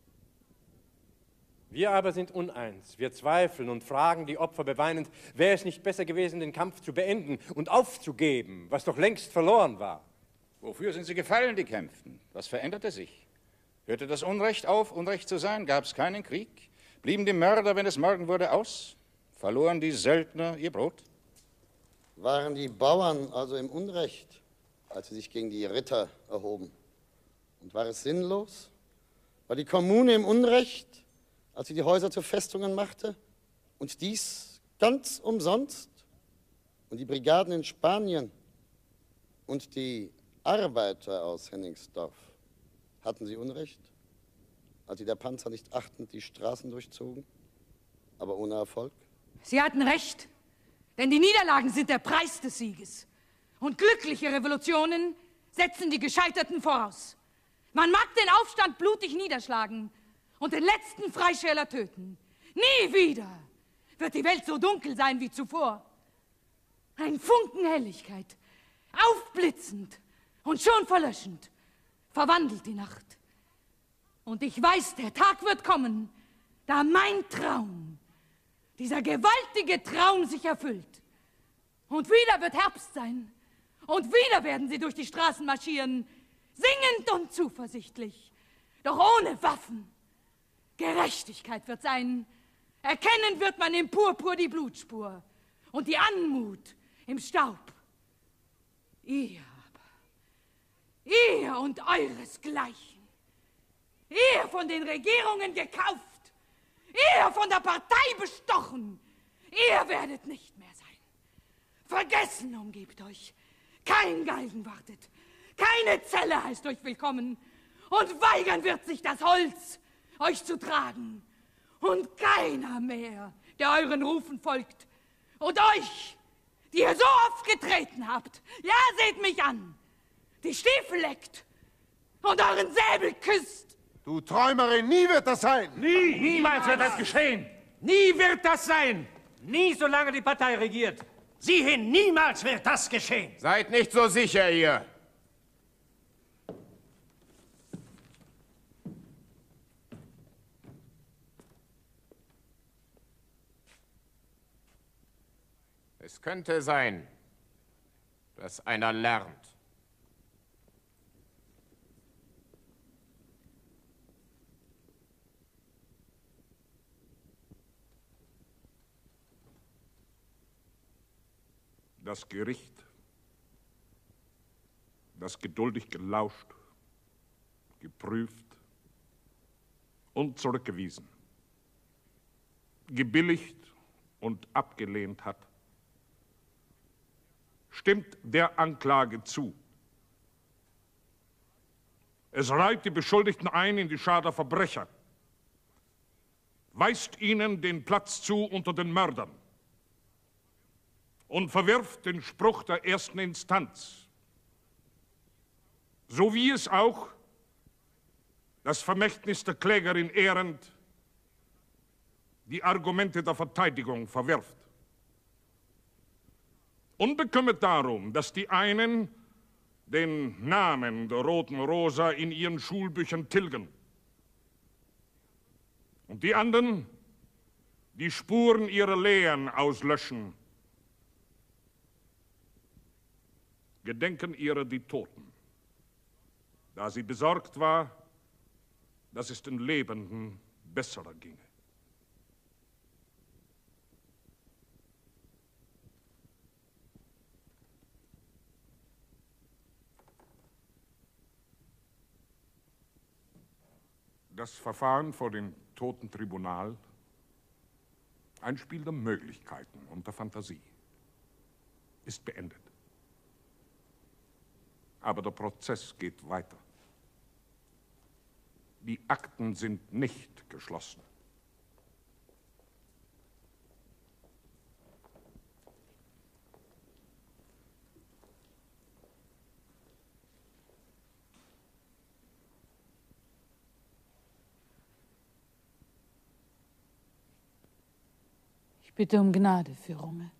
Speaker 15: Wir aber sind uneins. Wir zweifeln und fragen die Opfer beweinend, wäre es nicht besser gewesen, den Kampf zu beenden und aufzugeben, was doch längst verloren war?
Speaker 16: Wofür sind sie gefallen, die kämpften? Was veränderte sich? Hörte das Unrecht auf, Unrecht zu sein? Gab es keinen Krieg? Blieben die Mörder, wenn es Morgen wurde, aus? Verloren die Söldner ihr Brot?
Speaker 17: Waren die Bauern also im Unrecht, als sie sich gegen die Ritter erhoben? Und war es sinnlos? War die Kommune im Unrecht, als sie die Häuser zu Festungen machte? Und dies ganz umsonst? Und die Brigaden in Spanien und die Arbeiter aus Henningsdorf, hatten sie Unrecht, als sie der Panzer nicht achtend die Straßen durchzogen, aber ohne Erfolg?
Speaker 18: Sie hatten recht, denn die Niederlagen sind der Preis des Sieges. Und glückliche Revolutionen setzen die Gescheiterten voraus. Man mag den Aufstand blutig niederschlagen und den letzten Freischärler töten. Nie wieder wird die Welt so dunkel sein wie zuvor. Ein Funken Helligkeit, aufblitzend und schon verlöschend, verwandelt die Nacht. Und ich weiß, der Tag wird kommen, da mein Traum, dieser gewaltige Traum sich erfüllt. Und wieder wird Herbst sein. Und wieder werden sie durch die Straßen marschieren, singend und zuversichtlich, doch ohne Waffen. Gerechtigkeit wird sein. Erkennen wird man im Purpur die Blutspur und die Anmut im Staub. Ihr aber, ihr und euresgleichen, ihr von den Regierungen gekauft, ihr von der Partei bestochen, ihr werdet nicht mehr sein. Vergessen umgibt euch, kein Galgen wartet, keine Zelle heißt euch willkommen und weigern wird sich das Holz, euch zu tragen. Und keiner mehr, der euren Rufen folgt. Und euch, die ihr so oft getreten habt, ja, seht mich an, die Stiefel leckt und euren Säbel küsst.
Speaker 11: Du Träumerin, nie wird das sein!
Speaker 22: Nie! Niemals wird das geschehen! Nie wird das sein! Nie, solange die Partei regiert! Sieh hin, niemals wird das geschehen!
Speaker 13: Seid nicht so sicher, ihr. Es könnte sein, dass einer lernt.
Speaker 2: Das Gericht, das geduldig gelauscht, geprüft und zurückgewiesen, gebilligt und abgelehnt hat, stimmt der Anklage zu. Es reiht die Beschuldigten ein in die Schar der Verbrecher, weist ihnen den Platz zu unter den Mördern und verwirft den Spruch der ersten Instanz, so wie es auch das Vermächtnis der Klägerin ehrend die Argumente der Verteidigung verwirft. Unbekümmert darum, dass die einen den Namen der Roten Rosa in ihren Schulbüchern tilgen und die anderen die Spuren ihrer Lehren auslöschen, gedenken ihrer die Toten, da sie besorgt war, dass es den Lebenden besser ginge. Das Verfahren vor dem Totentribunal, ein Spiel der Möglichkeiten und der Fantasie, ist beendet. Aber der Prozess geht weiter. Die Akten sind nicht geschlossen.
Speaker 12: Ich bitte um Gnade für Runge.